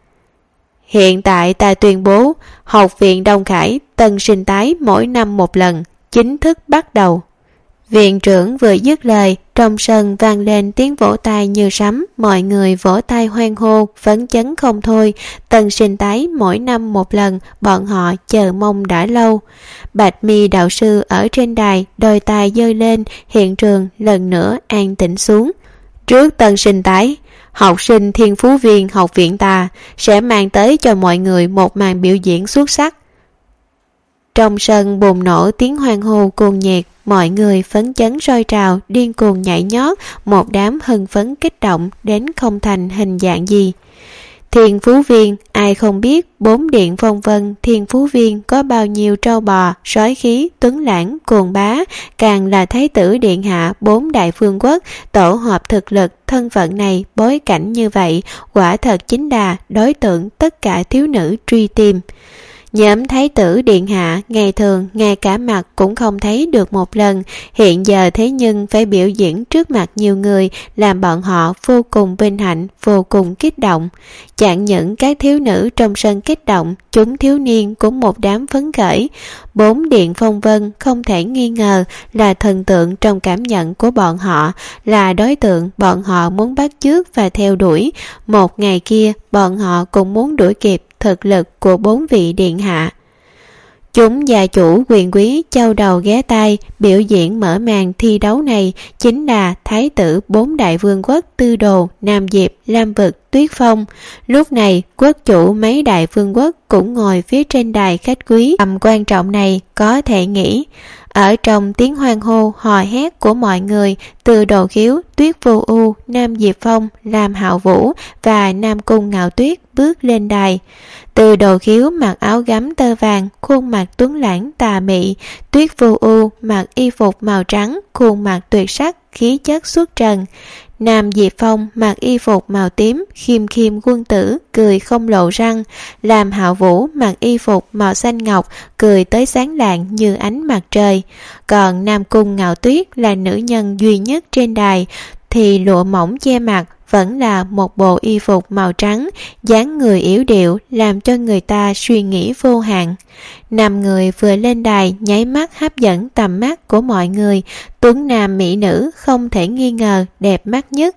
Hiện tại ta tuyên bố, học viện Đông Khải Tân Sinh Tái mỗi năm một lần, chính thức bắt đầu. Viện trưởng vừa dứt lời, trong sân vang lên tiếng vỗ tay như sấm, mọi người vỗ tay hoan hô, phấn chấn không thôi. Tân Sinh Tái mỗi năm một lần, bọn họ chờ mong đã lâu. Bạch Mi đạo sư ở trên đài, đôi tay giơ lên, hiện trường lần nữa an tĩnh xuống. Trước Tân Sinh Tái, học sinh thiên phú viên học viện ta sẽ mang tới cho mọi người một màn biểu diễn xuất sắc. Trong sân bùng nổ tiếng hoan hô cuồng nhiệt, mọi người phấn chấn sôi trào, điên cuồng nhảy nhót, một đám hưng phấn kích động đến không thành hình dạng gì. Thiên phú viên, ai không biết 4 điện phong vân thiên phú viên có bao nhiêu trâu bò, sói khí, tuấn lãng, cuồng bá, càng là thái tử điện hạ 4 đại vương quốc, tổ hợp thực lực, thân phận này, bối cảnh như vậy, quả thật chính là đối tượng tất cả thiếu nữ truy tìm. Nhóm thái tử điện hạ ngày thường ngay cả mặt cũng không thấy được một lần, hiện giờ thế nhưng phải biểu diễn trước mặt nhiều người, làm bọn họ vô cùng vinh hạnh, vô cùng kích động. Chẳng những các thiếu nữ trong sân kích động, chúng thiếu niên cũng một đám phấn khởi. 4 điện phong vân không thể nghi ngờ là thần tượng trong cảm nhận của bọn họ, là đối tượng bọn họ muốn bắt chước và theo đuổi. Một ngày kia bọn họ cũng muốn đuổi kịp thực lực của 4 vị điện hạ. Chúng gia chủ quyền quý châu đầu ghé tai. Biểu diễn mở màn thi đấu này chính là thái tử 4 đại vương quốc Tư Đồ, Nam Diệp, Lam Vực, Tuyết Phong. Lúc này quốc chủ mấy đại vương quốc cũng ngồi phía trên đài khách quý tầm quan trọng này, có thể nghĩ. Ở trong tiếng hoan hô hò hét của mọi người, Tư Đồ Khiếu, Tuyết Vô U, Nam Diệp Phong, Lam Hạo Vũ và Nam Cung Ngạo Tuyết bước lên đài. Tư Đồ Khiếu mặc áo gấm tơ vàng, khuôn mặt tuấn lãng tà mị. Tuyết Vô U mặc y phục màu trắng, khuôn mặt tuyệt sắc, khí chất xuất trần. Nam Diệp Phong mặc y phục màu tím, khiêm khiêm quân tử, cười không lộ răng. Lam Hạo Vũ mặc y phục màu xanh ngọc, cười tới sáng lạng như ánh mặt trời. Còn Nam Cung Ngạo Tuyết là nữ nhân duy nhất trên đài, thì lụa mỏng che mặt, vẫn là một bộ y phục màu trắng, dáng người yếu điệu làm cho người ta suy nghĩ vô hạn. 5 người vừa lên đài nháy mắt hấp dẫn tầm mắt của mọi người, tuấn nam mỹ nữ không thể nghi ngờ đẹp mắt nhất.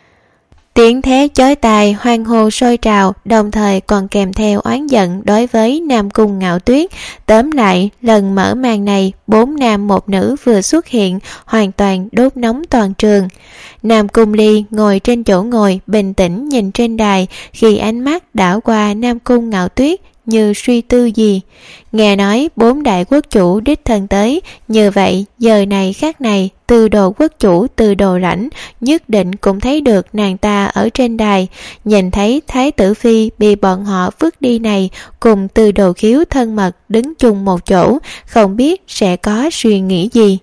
Tiếng thét chói tai hoan hô sôi trào, đồng thời còn kèm theo oán giận đối với Nam Cung Ngạo Tuyết. Tóm lại, lần mở màn này, 4 nam 1 nữ vừa xuất hiện, hoàn toàn đốt nóng toàn trường. Nam Cung Ly ngồi trên chỗ ngồi, bình tĩnh nhìn trên đài, khi ánh mắt đảo qua Nam Cung Ngạo Tuyết như suy tư gì. Nghe nói 4 đại quốc chủ đích thân tới, như vậy giờ này khác này, Tư Đồ quốc chủ Tư Đồ Lãnh nhất định cũng thấy được nàng ta ở trên đài. Nhìn thấy Thái tử Phi bị bọn họ vứt đi này cùng Tư Đồ Khiếu thân mật đứng chung một chỗ, không biết sẽ có suy nghĩ gì.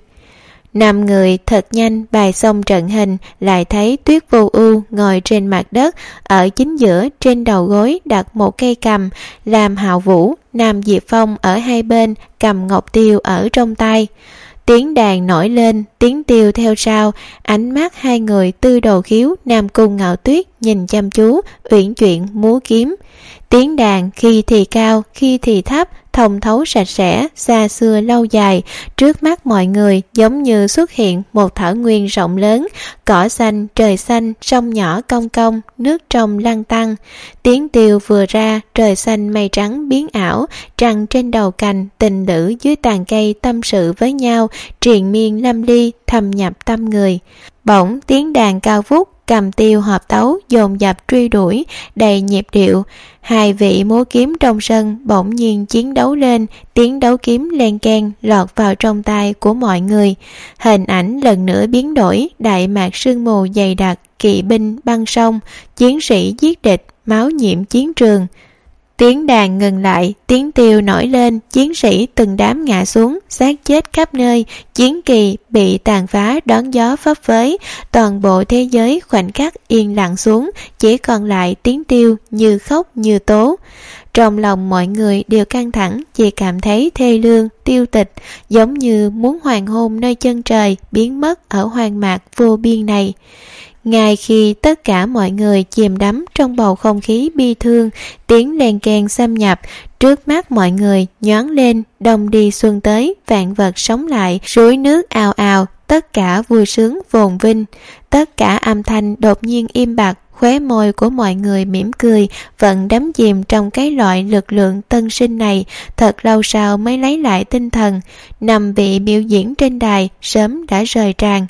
5 người thật nhanh bài xong trận hình, lại thấy Tuyết Vô U ngồi trên mặt đất, ở chính giữa trên đầu gối đặt một cây cầm. Lam Hạo Vũ, Nam Diệp Phong ở hai bên, cầm ngọc tiêu ở trong tay. Tiếng đàn nổi lên, tiếng tiêu theo sau, ánh mắt hai người Tư Đồ Khiếu, Nam Cung Ngạo Tuyết nhìn chăm chú, uyển chuyển múa kiếm. Tiếng đàn khi thì cao, khi thì thấp, thông thấu sạch sẽ, xa xưa lâu dài. Trước mắt mọi người giống như xuất hiện một thảo nguyên rộng lớn, cỏ xanh, trời xanh, sông nhỏ cong cong, nước trong lăn tăn. Tiếng tiêu vừa ra, trời xanh mây trắng biến ảo, trăng trên đầu cành, tình lữ dưới tàn cây tâm sự với nhau, triền miên lâm ly, thâm nhập tâm người. Bỗng tiếng đàn cao vút, cầm tiêu hợp tấu dồn dập truy đuổi, đầy nhịp điệu. Hai vị múa kiếm trong sân bỗng nhiên chiến đấu lên, tiếng đấu kiếm len keng lọt vào trong tai của mọi người. Hình ảnh lần nữa biến đổi, đại mạc sương mù dày đặc, kỵ binh băng sông, chiến sĩ giết địch, máu nhiễm chiến trường. Tiếng đàn ngừng lại, tiếng tiêu nổi lên, chiến sĩ từng đám ngã xuống, xác chết khắp nơi, chiến kỳ bị tàn phá đón gió phấp phới, toàn bộ thế giới khoảnh khắc yên lặng xuống, chỉ còn lại tiếng tiêu như khóc như tố. Trong lòng mọi người đều căng thẳng, chỉ cảm thấy thê lương, tiêu tịch, giống như muốn hoàng hôn nơi chân trời, biến mất ở hoang mạc vô biên này. Ngay khi tất cả mọi người chìm đắm trong bầu không khí bi thương, tiếng len keng xâm nhập, trước mắt mọi người nhoáng lên, đông đi xuân tới, vạn vật sống lại, suối nước ào ào, tất cả vui sướng vồn vinh. Tất cả âm thanh đột nhiên im bặt, khóe môi của mọi người mỉm cười, vẫn đắm chìm trong cái loại lực lượng tân sinh này, thật lâu sau mới lấy lại tinh thần. 5 vị biểu diễn trên đài sớm đã rời tràn.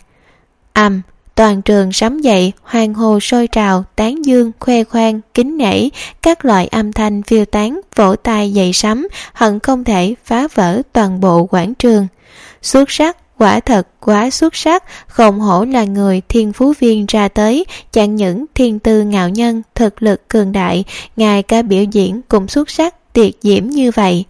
Toàn trường sấm dậy, hoan hô sôi trào, tán dương, khoe khoang, kính nể, các loại âm thanh phiêu tán, vỗ tay dậy sấm, hận không thể phá vỡ toàn bộ quảng trường. Xuất sắc, quả thật quá xuất sắc, không hổ là người thiên phú viên ra tới, chẳng những thiên tư ngạo nhân, thực lực cường đại, ngay cả biểu diễn cũng xuất sắc, tuyệt diễm như vậy.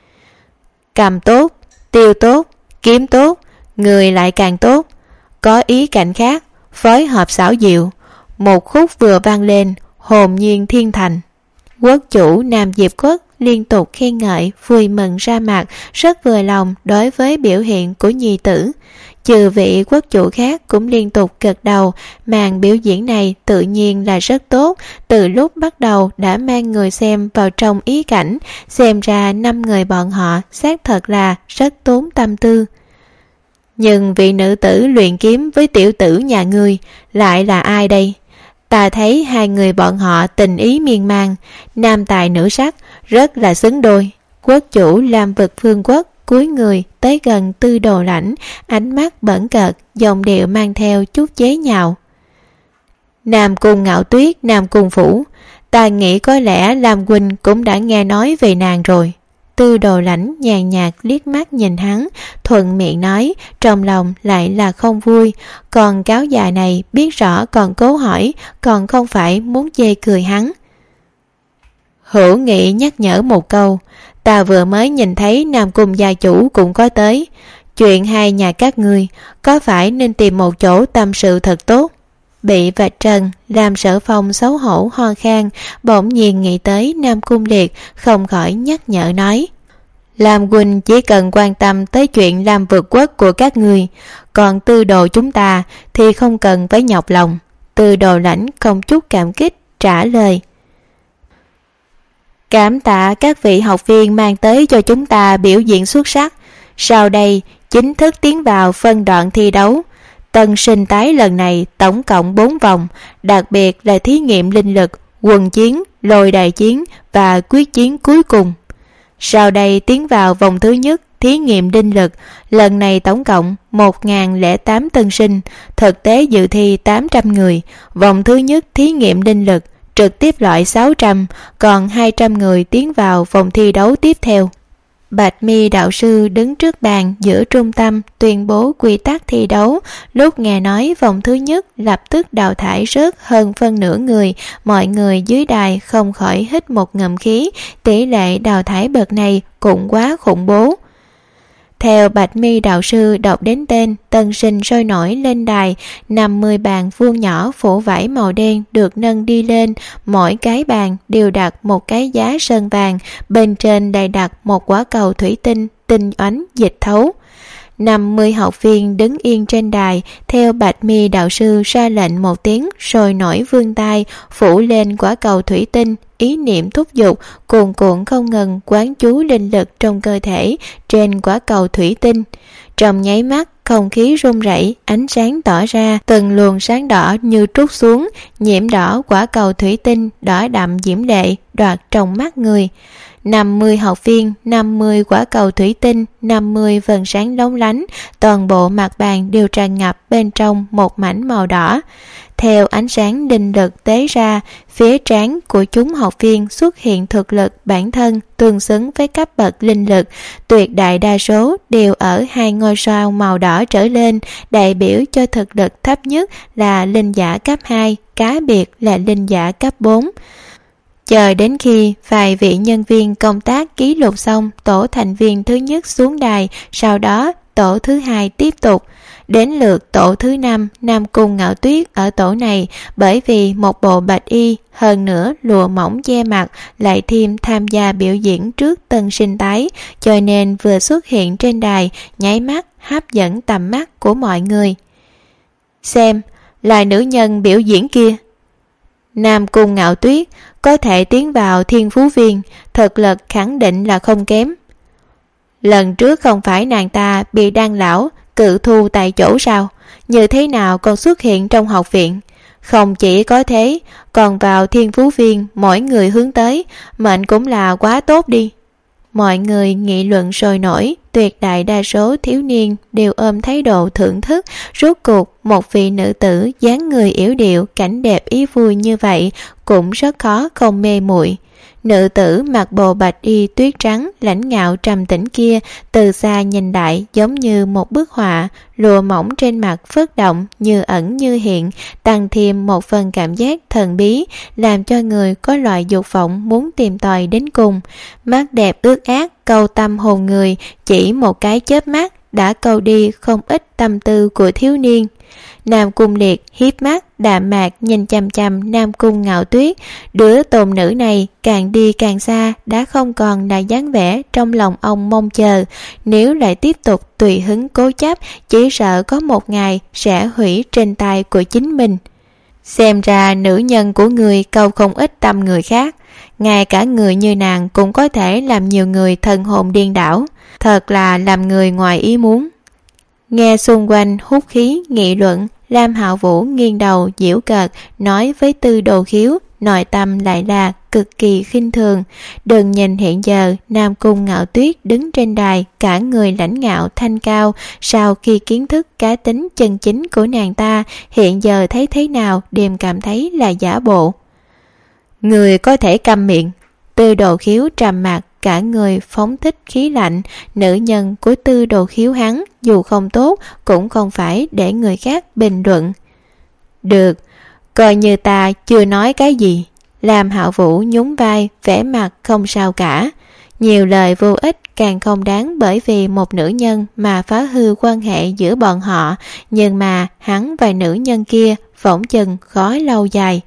Cầm tốt, tiêu tốt, kiếm tốt, người lại càng tốt, có ý cảnh khác, phối hợp xảo diệu, một khúc vừa vang lên, hồn nhiên thiên thành. Quốc chủ Nam Diệp Quốc liên tục khen ngợi, vui mừng ra mặt, rất vừa lòng đối với biểu hiện của nhi tử. Trừ vị quốc chủ khác cũng liên tục gật đầu, màn biểu diễn này tự nhiên là rất tốt, từ lúc bắt đầu đã mang người xem vào trong ý cảnh, xem ra 5 người bọn họ xác thật là rất tốn tâm tư. Nhưng vị nữ tử luyện kiếm với tiểu tử nhà ngươi lại là ai đây? Ta thấy 2 người bọn họ tình ý miên man, nam tài nữ sắc, rất là xứng đôi. Quốc chủ Lam Vực Vương quốc cúi người tới gần Tư Đồ Lãnh, ánh mắt bẩn cợt, giọng điệu mang theo chút chế nhạo. Nam Cung Ngạo Tuyết, Nam Cung phủ, ta nghĩ có lẽ Lam huynh cũng đã nghe nói về nàng rồi. Tư Đồ Lãnh nhàn nhạt liếc mắt nhìn hắn, thuận miệng nói, trong lòng lại là không vui. Còn cáo già này biết rõ còn cố hỏi, còn không phải muốn chê cười hắn. Hữu Nghị nhắc nhở một câu, ta vừa mới nhìn thấy Nam Cung gia chủ cũng có tới. Chuyện hai nhà các ngươi có phải nên tìm một chỗ tâm sự thật tốt? Bị vạch trần làm Sở Phong xấu hổ ho khan, bỗng nhiên nghĩ tới Nam Cung Liệt, không khỏi nhắc nhở nói, Lam huynh chỉ cần quan tâm tới chuyện Lam Vực quốc của các ngươi, còn Tư Đồ chúng ta thì không cần phải nhọc lòng. Tư Đồ Lãnh không chút cảm kích trả lời, cảm tạ các vị học viên mang tới cho chúng ta biểu diễn xuất sắc. Sau đây chính thức tiến vào phân đoạn thi đấu. Tân sinh tái lần này tổng cộng 4 vòng, đặc biệt là thí nghiệm linh lực, quần chiến, lôi đài chiến và quyết chiến cuối cùng. Sau đây tiến vào vòng thứ nhất, thí nghiệm linh lực. Lần này tổng cộng 1008 tân sinh, thực tế dự thi 800 người. Vòng thứ nhất thí nghiệm linh lực trực tiếp loại 600, còn 200 người tiến vào vòng thi đấu tiếp theo. Bạch Mi đạo sư đứng trước bàn giữa trung tâm tuyên bố quy tắc thi đấu. Lúc nghe nói vòng thứ nhất lập tức đào thải rớt hơn phân nửa người, mọi người dưới đài không khỏi hít một ngụm khí. Tỷ lệ đào thải bậc này cũng quá khủng bố. Theo Bạch Mi đạo sư đọc đến tên, tân sinh sôi nổi lên đài. 50 bàn vuông nhỏ phủ vải màu đen được nâng đi lên, mỗi cái bàn đều đặt một cái giá sơn vàng, bên trên đầy đặt một quả cầu thủy tinh tinh ánh dịch thấu. 50 học viên đứng yên trên đài, theo Bạch Mi đạo sư ra lệnh một tiếng, sôi nổi vươn tay phủ lên quả cầu thủy tinh, ý niệm thúc giục cuồn cuộn không ngừng quán chú linh lực trong cơ thể trên quả cầu thủy tinh. Trong nháy mắt, không khí rung rẩy, ánh sáng tỏ ra, từng luồng sáng đỏ như trút xuống, nhiễm đỏ quả cầu thủy tinh, đỏ đậm diễm lệ, đoạt trong mắt người. 50 học viên, 50 quả cầu thủy tinh, 50 vầng sáng lóng lánh, toàn bộ mặt bàn đều tràn ngập bên trong một mảnh màu đỏ. Theo ánh sáng linh lực tế ra, phía trán của chúng học viên xuất hiện thực lực bản thân tương xứng với cấp bậc linh lực, tuyệt đại đa số đều ở 2 ngôi sao màu đỏ trở lên, đại biểu cho thực lực thấp nhất là linh giả cấp 2, cá biệt là linh giả cấp 4. Chờ đến khi vài vị nhân viên công tác ký lục xong, tổ thành viên thứ nhất xuống đài, sau đó tổ thứ hai tiếp tục. Đến lượt tổ thứ 5, Nam Cung Ngạo Tuyết ở tổ này, bởi vì một bộ bạch y, hơn nữa lụa mỏng che mặt, lại thêm tham gia biểu diễn trước tân sinh tái, cho nên vừa xuất hiện trên đài, nháy mắt hấp dẫn tầm mắt của mọi người. Xem, là nữ nhân biểu diễn kia. Nam Cung Ngạo Tuyết có thể tiến vào Thiên Phú Viên, thực lực khẳng định là không kém. Lần trước không phải nàng ta bị Đan lão cự thu tại chỗ sao? Như thế nào còn xuất hiện trong học viện? Không chỉ có thế, còn vào Thiên Phú Viên mỗi người hướng tới, mệnh cũng là quá tốt đi. Mọi người nghị luận sôi nổi, tuyệt đại đa số thiếu niên đều ôm thái độ thưởng thức. Rốt cuộc một vị nữ tử dáng người yểu điệu, cảnh đẹp ý vui như vậy cũng rất khó không mê muội. Nữ tử mặc bộ bạch y tuyết trắng lãnh ngạo trầm tĩnh kia, từ xa nhìn lại giống như một bức họa, lụa mỏng trên mặt phất động như ẩn như hiện, tăng thêm một phần cảm giác thần bí, làm cho người có loại dục vọng muốn tìm tòi đến cùng. Mắt đẹp ướt át câu tâm hồn người, chỉ một cái chớp mắt đã câu đi không ít tâm tư của thiếu niên. Nam Cung Liệt hiếp mắt đạm mạc nhìn chằm chằm Nam Cung Ngạo Tuyết. Đứa tôn nữ này càng đi càng xa, đã không còn là dáng vẻ trong lòng ông mong chờ. Nếu lại tiếp tục tùy hứng cố chấp, chỉ sợ có một ngày sẽ hủy trên tay của chính mình. Xem ra nữ nhân của người câu không ít tâm người khác, ngay cả người như nàng cũng có thể làm nhiều người thần hồn điên đảo, thật là làm người ngoài ý muốn. Nghe xung quanh hút khí nghị luận, Lam Hạo Vũ nghiêng đầu giễu cợt nói với Tư Đồ Khiếu, nội tâm lại là cực kỳ khinh thường. Đừng nhìn hiện giờ Nam Cung Ngạo Tuyết đứng trên đài, cả người lãnh ngạo thanh cao, sau khi kiến thức cá tính chân chính của nàng ta, hiện giờ thấy thế nào đều cảm thấy là giả bộ. Người có thể câm miệng. Tư Đồ Khiếu trầm mặc, cả người phóng thích khí lạnh. Nữ nhân của Tư Đồ Khiếu hắn dù không tốt cũng không phải để người khác bình luận. Được, coi như ta chưa nói cái gì. Lam Hạo Vũ nhún vai, vẻ mặt không sao cả. Nhiều lời vô ích, càng không đáng bởi vì một nữ nhân mà phá hư quan hệ giữa bọn họ, nhưng mà hắn và nữ nhân kia phỏng chừng khó lâu dài.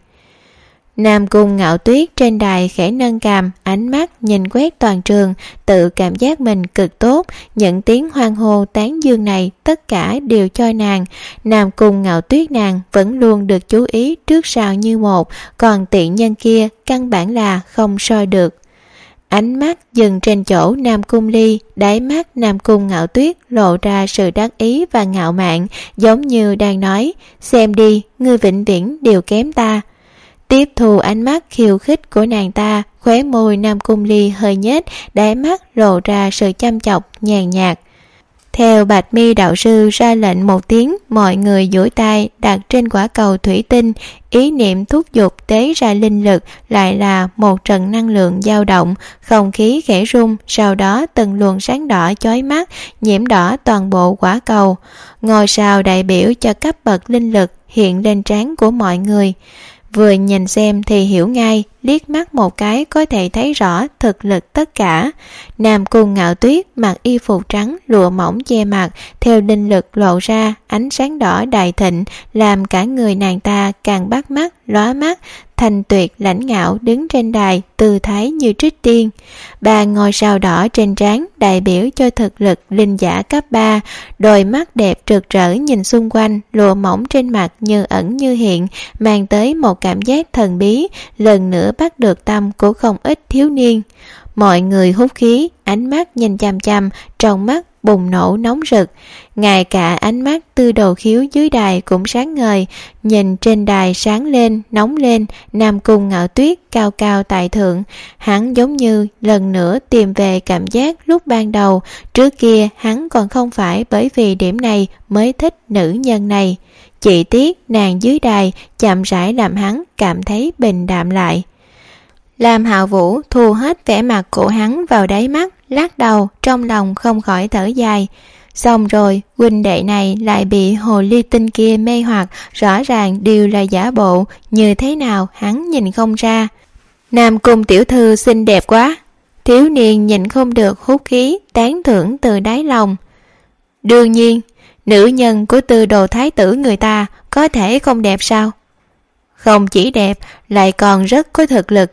Nam Cung Ngạo Tuyết trên đài khẽ nâng cằm, ánh mắt nhìn quét toàn trường, tự cảm giác mình cực tốt. Những tiếng hoan hô tán dương này tất cả đều cho nàng. Nam Cung Ngạo Tuyết nàng vẫn luôn được chú ý trước sau như một, còn tiện nhân kia căn bản là không soi được. Ánh mắt dừng trên chỗ Nam Cung Ly, đáy mắt Nam Cung Ngạo Tuyết lộ ra sự đắc ý và ngạo mạn, giống như đang nói, xem đi, ngươi vĩnh viễn đều kém ta. Tiếp thu ánh mắt khiêu khích của nàng ta, khóe môi Nam Cung Ly hơi nhếch, đáy mắt lộ ra sự chăm chọc nhàn nhạt. Theo Bạch Mi đạo sư ra lệnh một tiếng, mọi người duỗi tay đặt trên quả cầu thủy tinh, ý niệm thúc giục tế ra linh lực, lại là một trận năng lượng dao động, không khí khẽ rung, sau đó từng luồng sáng đỏ chói mắt nhiễm đỏ toàn bộ quả cầu. Ngôi sao đại biểu cho cấp bậc linh lực hiện lên trán của mọi người. Vừa nhìn xem thì hiểu ngay, liếc mắt một cái có thể thấy rõ thực lực tất cả. Nam Cung Ngạo Tuyết mặc y phục trắng lụa mỏng che mặt, theo linh lực lộ ra ánh sáng đỏ đại thịnh, làm cả người nàng ta càng bắt mắt, lóa mắt. Thanh tuyệt lãnh ngạo đứng trên đài, tư thái như trích tiên. 3 ngôi sao đỏ trên trán đại biểu cho thực lực linh giả cấp 3, đôi mắt đẹp rực rỡ nhìn xung quanh, lụa mỏng trên mặt như ẩn như hiện, mang tới một cảm giác thần bí, lần nữa bắt được tâm của không ít thiếu niên. Mọi người hút khí, ánh mắt nhìn chằm chằm, trong mắt bùng nổ nóng rực. Ngay cả ánh mắt Tư Đồ Khiếu dưới đài cũng sáng ngời, nhìn trên đài sáng lên, nóng lên. Nam Cung Ngạo Tuyết cao cao tại thượng, hắn giống như lần nữa tìm về cảm giác lúc ban đầu. Trước kia hắn còn không phải bởi vì điểm này mới thích nữ nhân này, chỉ tiếc nàng dưới đài chậm rãi làm hắn cảm thấy bình đạm lại. Lam Hạo Vũ thu hết vẻ mặt của hắn vào đáy mắt, lắc đầu, trong lòng không khỏi thở dài. Xong rồi, huynh đệ này lại bị hồ ly tinh kia mê hoặc, rõ ràng đều là giả bộ, như thế nào hắn nhìn không ra. Nam Cung tiểu thư xinh đẹp quá. Thiếu niên nhìn không được hút khí, tán thưởng từ đáy lòng. Đương nhiên, nữ nhân của Tư Đồ thái tử người ta có thể không đẹp sao? Không chỉ đẹp, lại còn rất có thực lực.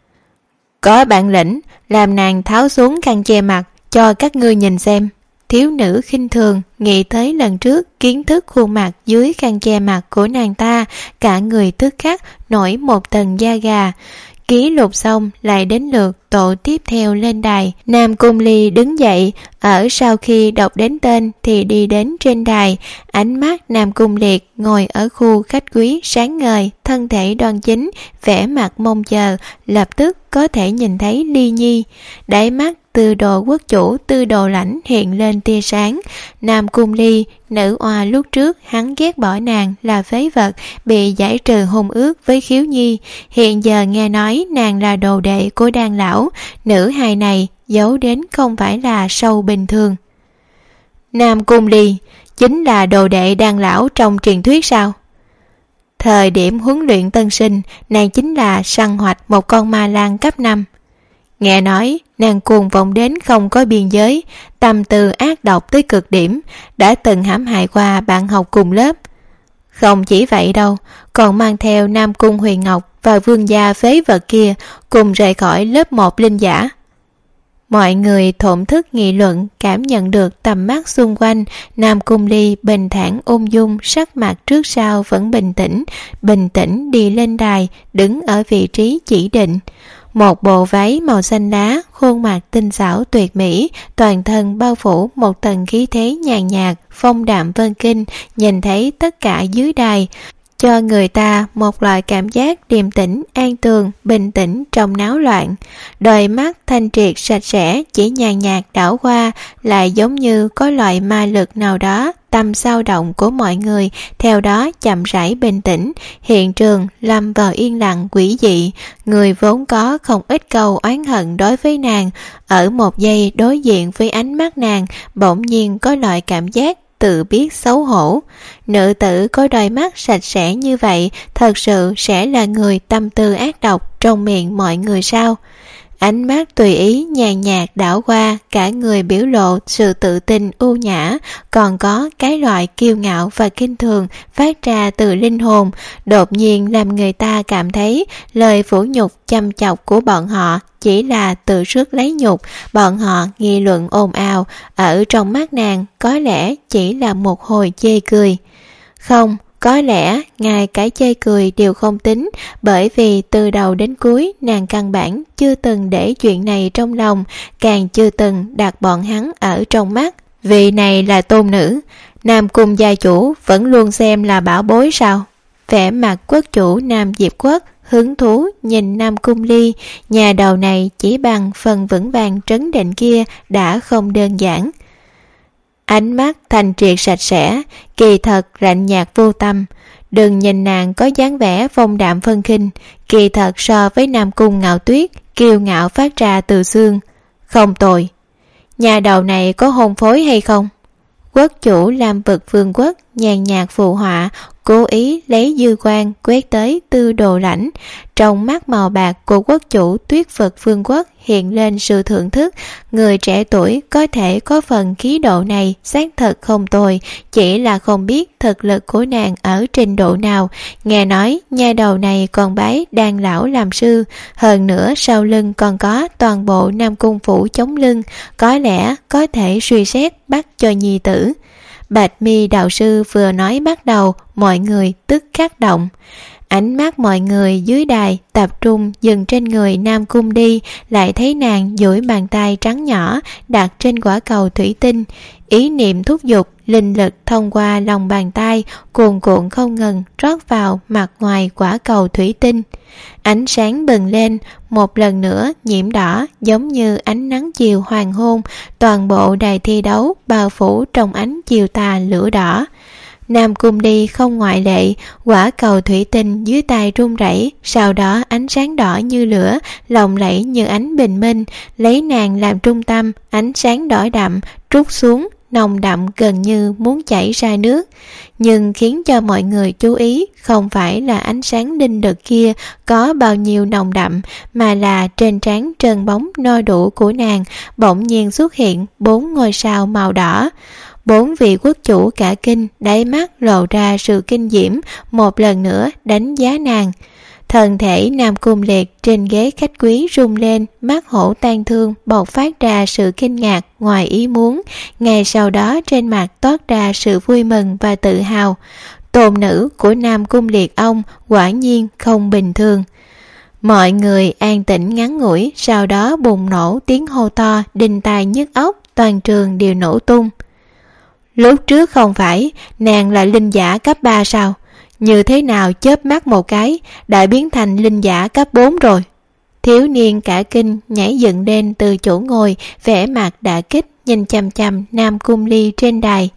Có bản lĩnh, làm nàng tháo xuống khăn che mặt cho các ngươi nhìn xem. Thiếu nữ khinh thường nghĩ tới lần trước kiến thức khuôn mặt dưới khăn che mặt của nàng ta, cả người tức khắc nổi một tầng da gà. Ký lục xong lại đến lượt tổ tiếp theo lên đài. Nam Cung Ly đứng dậy, ở sau khi đọc đến tên thì đi đến trên đài. Ánh mắt Nam Cung Liệt ngồi ở khu khách quý sáng ngời, thân thể đoan chính, vẻ mặt mong chờ, lập tức có thể nhìn thấy Ly Nhi. Đáy mắt Tư Đồ quốc chủ Tư Đồ Lãnh hiện lên tia sáng. Nam Cung Ly, nữ oa lúc trước hắn ghét bỏ nàng là phế vật, bị giải trừ hôn ước với Khiếu Nhi. Hiện giờ nghe nói nàng là đồ đệ của Đan lão, nữ hài này giấu đến không phải là sâu bình thường. Nam Cung Ly chính là đồ đệ Đan lão trong truyền thuyết sao? Thời điểm huấn luyện tân sinh, nàng chính là săn hoạch một con ma lang cấp 5. Nghe nói nàng cuồng vọng đến không có biên giới, tâm tư ác độc tới cực điểm, đã từng hãm hại qua bạn học cùng lớp. Không chỉ vậy đâu, còn mang theo Nam Cung Huyền Ngọc và vương gia phế vật kia cùng rời khỏi lớp 1 linh giả. Mọi người thổn thức nghị luận, cảm nhận được tầm mắt xung quanh. Nam Cung Ly bình thản ung dung, sắc mặt trước sau vẫn bình tĩnh đi lên đài, đứng ở vị trí chỉ định. Một bộ váy màu xanh lá, khuôn mặt tinh xảo tuyệt mỹ, toàn thân bao phủ một tầng khí thế nhàn nhạt, phong đạm vân kinh, nhìn thấy tất cả dưới đài. cho người ta một loại cảm giác điềm tĩnh, an tường, bình tĩnh trong náo loạn. Đôi mắt thanh triệt sạch sẽ chỉ nhàn nhạt đảo qua, lại giống như có loại ma lực nào đó. Tâm sao động của mọi người theo đó chậm rãi bình tĩnh, hiện trường lâm vào yên lặng quỷ dị. Người vốn có không ít câu oán hận đối với nàng, ở một giây đối diện với ánh mắt nàng, bỗng nhiên có loại cảm giác tự biết xấu hổ. Nữ tử có đôi mắt sạch sẽ như vậy thật sự sẽ là người tâm tư ác độc trong miệng mọi người sao? Ánh mắt tùy ý nhàn nhạt đảo qua, cả người biểu lộ sự tự tin ưu nhã, còn có cái loại kiêu ngạo và kinh thường phát ra từ linh hồn, đột nhiên làm người ta cảm thấy lời phủ nhục châm chọc của bọn họ chỉ là tự rước lấy nhục. Bọn họ nghị luận ồn ào, ở trong mắt nàng có lẽ chỉ là một hồi chê cười. Không, có lẽ ngay cả chê cười đều không tính, bởi vì từ đầu đến cuối nàng căn bản chưa từng để chuyện này trong lòng, càng chưa từng đặt bọn hắn ở trong mắt. Vì này là tôn nữ, Nam Cung gia chủ vẫn luôn xem là bảo bối sao? Vẻ mặt quốc chủ Nam Diệp Quốc hứng thú nhìn Nam Cung Ly, nhà đầu này chỉ bằng phần vững vàng trấn định kia đã không đơn giản. Ánh mắt thanh triệt sạch sẽ, kỳ thật lạnh nhạt vô tâm. Đừng nhìn nàng có dáng vẻ phong đạm phân khinh, kỳ thật so với Nam Cung Ngạo Tuyết, kiêu ngạo phát ra từ xương. Không tồi. Nhà đầu này có hôn phối hay không? Quốc chủ Lam Vực Vương quốc nhàn nhạt phụ họa, cố ý lấy dư quan quét tới Tư Đồ Lãnh. Trong mắt màu bạc của quốc chủ Tuyết Vực Vương quốc hiện lên sự thưởng thức. Người trẻ tuổi có thể có phần khí độ này xác thật không tồi, chỉ là không biết thực lực của nàng ở trình độ nào. Nghe nói nhà đầu này còn bái Đan lão làm sư, hơn nữa sau lưng còn có toàn bộ Nam Cung phủ chống lưng, có lẽ có thể suy xét bắt cho nhi tử. Bạch Mi đạo sư vừa nói bắt đầu, mọi người tức khắc động. Ánh mắt mọi người dưới đài tập trung dừng trên người Nam Cung đi, lại thấy nàng duỗi bàn tay trắng nhỏ đặt trên quả cầu thủy tinh. Ý niệm thúc giục, linh lực thông qua lòng bàn tay cuồn cuộn không ngừng rót vào mặt ngoài quả cầu thủy tinh. Ánh sáng bừng lên, một lần nữa nhiễm đỏ giống như ánh nắng chiều hoàng hôn, toàn bộ đài thi đấu bao phủ trong ánh chiều tà lửa đỏ. Nam Cung đi không ngoại lệ, quả cầu thủy tinh dưới tay rung rẩy, sau đó ánh sáng đỏ như lửa, lộng lẫy như ánh bình minh, lấy nàng làm trung tâm, ánh sáng đỏ đậm trút xuống, nồng đậm gần như muốn chảy ra nước. Nhưng khiến cho mọi người chú ý không phải là ánh sáng linh lực kia có bao nhiêu nồng đậm, mà là trên trán trơn bóng no đủ của nàng bỗng nhiên xuất hiện 4 ngôi sao màu đỏ. 4 vị quốc chủ cả kinh, đáy mắt lộ ra sự kinh diễm, một lần nữa đánh giá nàng. Thân thể Nam Cung Liệt trên ghế khách quý rung lên, mắt hổ tang thương bộc phát ra sự kinh ngạc ngoài ý muốn, ngay sau đó trên mặt toát ra sự vui mừng và tự hào. Tôn nữ của Nam Cung Liệt ông quả nhiên không bình thường. Mọi người an tĩnh ngắn ngủi, sau đó bùng nổ tiếng hô to đinh tai nhức óc, toàn trường đều nổ tung. Lúc trước không phải nàng là linh giả cấp 3 sao? Như thế nào chớp mắt một cái đã biến thành linh giả cấp 4 rồi? Thiếu niên cả kinh nhảy dựng lên từ chỗ ngồi, vẻ mặt đả kích nhìn chằm chằm Nam Cung Ly trên đài.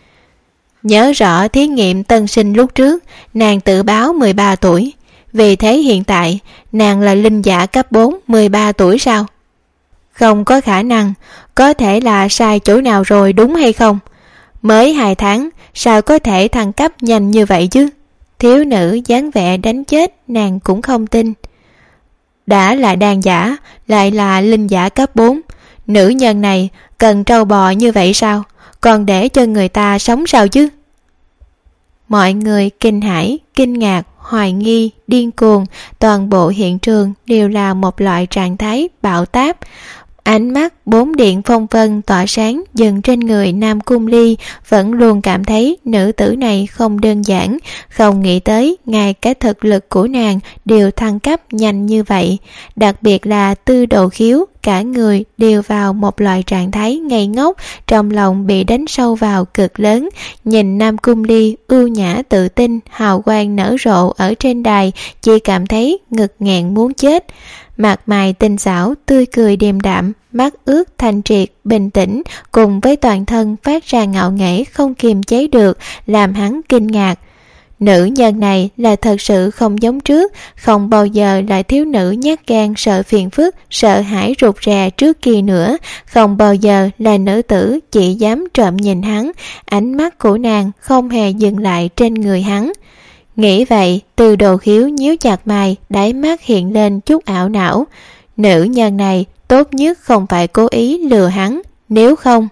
Nhớ rõ thí nghiệm tân sinh lúc trước, nàng tự báo 13 tuổi. Vì thế hiện tại nàng là linh giả cấp 4 13 tuổi sao? Không có khả năng, có thể là sai chỗ nào rồi đúng hay không? Mới 2 tháng, sao có thể thăng cấp nhanh như vậy chứ? Thiếu nữ dáng vẻ đánh chết nàng cũng không tin. Đã là đan giả, lại là linh giả cấp 4. Nữ nhân này cần trâu bò như vậy sao? Còn để cho người ta sống sao chứ? Mọi người kinh hãi, kinh ngạc, hoài nghi, điên cuồng, toàn bộ hiện trường đều là một loại trạng thái bạo táp. Ánh mắt bốn điện phong vân tỏa sáng dừng trên người Nam Cung Ly, vẫn luôn cảm thấy nữ tử này không đơn giản, không nghĩ tới ngay cả thực lực của nàng đều thăng cấp nhanh như vậy. Đặc biệt là Tư Đồ Khiếu, cả người đều vào một loại trạng thái ngây ngốc, trong lòng bị đánh sâu vào cực lớn. Nhìn Nam Cung Ly ưu nhã tự tin, hào quang nở rộ ở trên đài, chỉ cảm thấy ngực nghẹn muốn chết. Mặt mày tinh xảo, tươi cười điềm đạm, mắt ướt thanh triệt, bình tĩnh, cùng với toàn thân phát ra ngạo nghễ không kiềm chế được, làm hắn kinh ngạc. Nữ nhân này là thật sự không giống trước, không bao giờ là thiếu nữ nhát gan sợ phiền phức, sợ hãi rụt rè trước kia nữa, không bao giờ là nữ tử chỉ dám trộm nhìn hắn, ánh mắt của nàng không hề dừng lại trên người hắn. Nghĩ vậy, Từ Đồ Khiếu nhíu chặt mày, đáy mắt hiện lên chút ảo não. Nữ nhân này tốt nhất không phải cố ý lừa hắn, nếu không...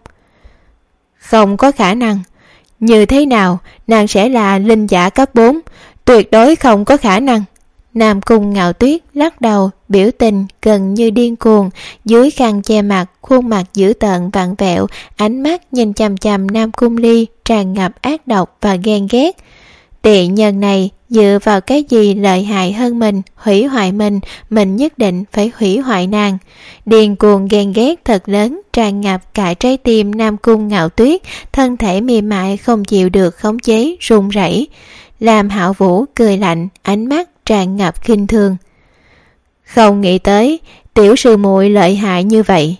Không có khả năng. Như thế nào nàng sẽ là linh giả cấp 4? Tuyệt đối không có khả năng. Nam Cung Ngạo Tuyết lắc đầu, biểu tình gần như điên cuồng, dưới khăn che mặt, khuôn mặt dữ tợn vặn vẹo, ánh mắt nhìn chằm chằm Nam Cung Ly tràn ngập ác độc và ghen ghét. Tiện nhân này dựa vào cái gì lợi hại hơn mình, hủy hoại mình nhất định phải hủy hoại nàng. Điên cuồng ghen ghét thật lớn tràn ngập cả trái tim Nam Cung Ngạo Tuyết, thân thể mềm mại không chịu được khống chế, run rẩy. Làm Hạo Vũ cười lạnh, ánh mắt tràn ngập khinh thường. Không nghĩ tới tiểu sư muội lợi hại như vậy.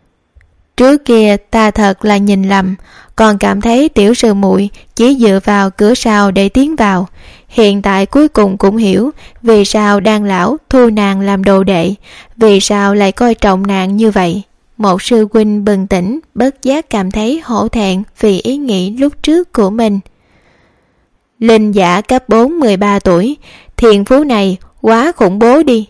Trước kia ta thật là nhìn lầm, còn cảm thấy tiểu sư muội chỉ dựa vào cửa sau để tiến vào. Hiện tại cuối cùng cũng hiểu vì sao Đan lão thu nàng làm đồ đệ, vì sao lại coi trọng nàng như vậy. Một sư huynh bừng tỉnh, bất giác cảm thấy hổ thẹn vì ý nghĩ lúc trước của mình. Linh giả cấp 4 13 tuổi, thiên phú này quá khủng bố đi.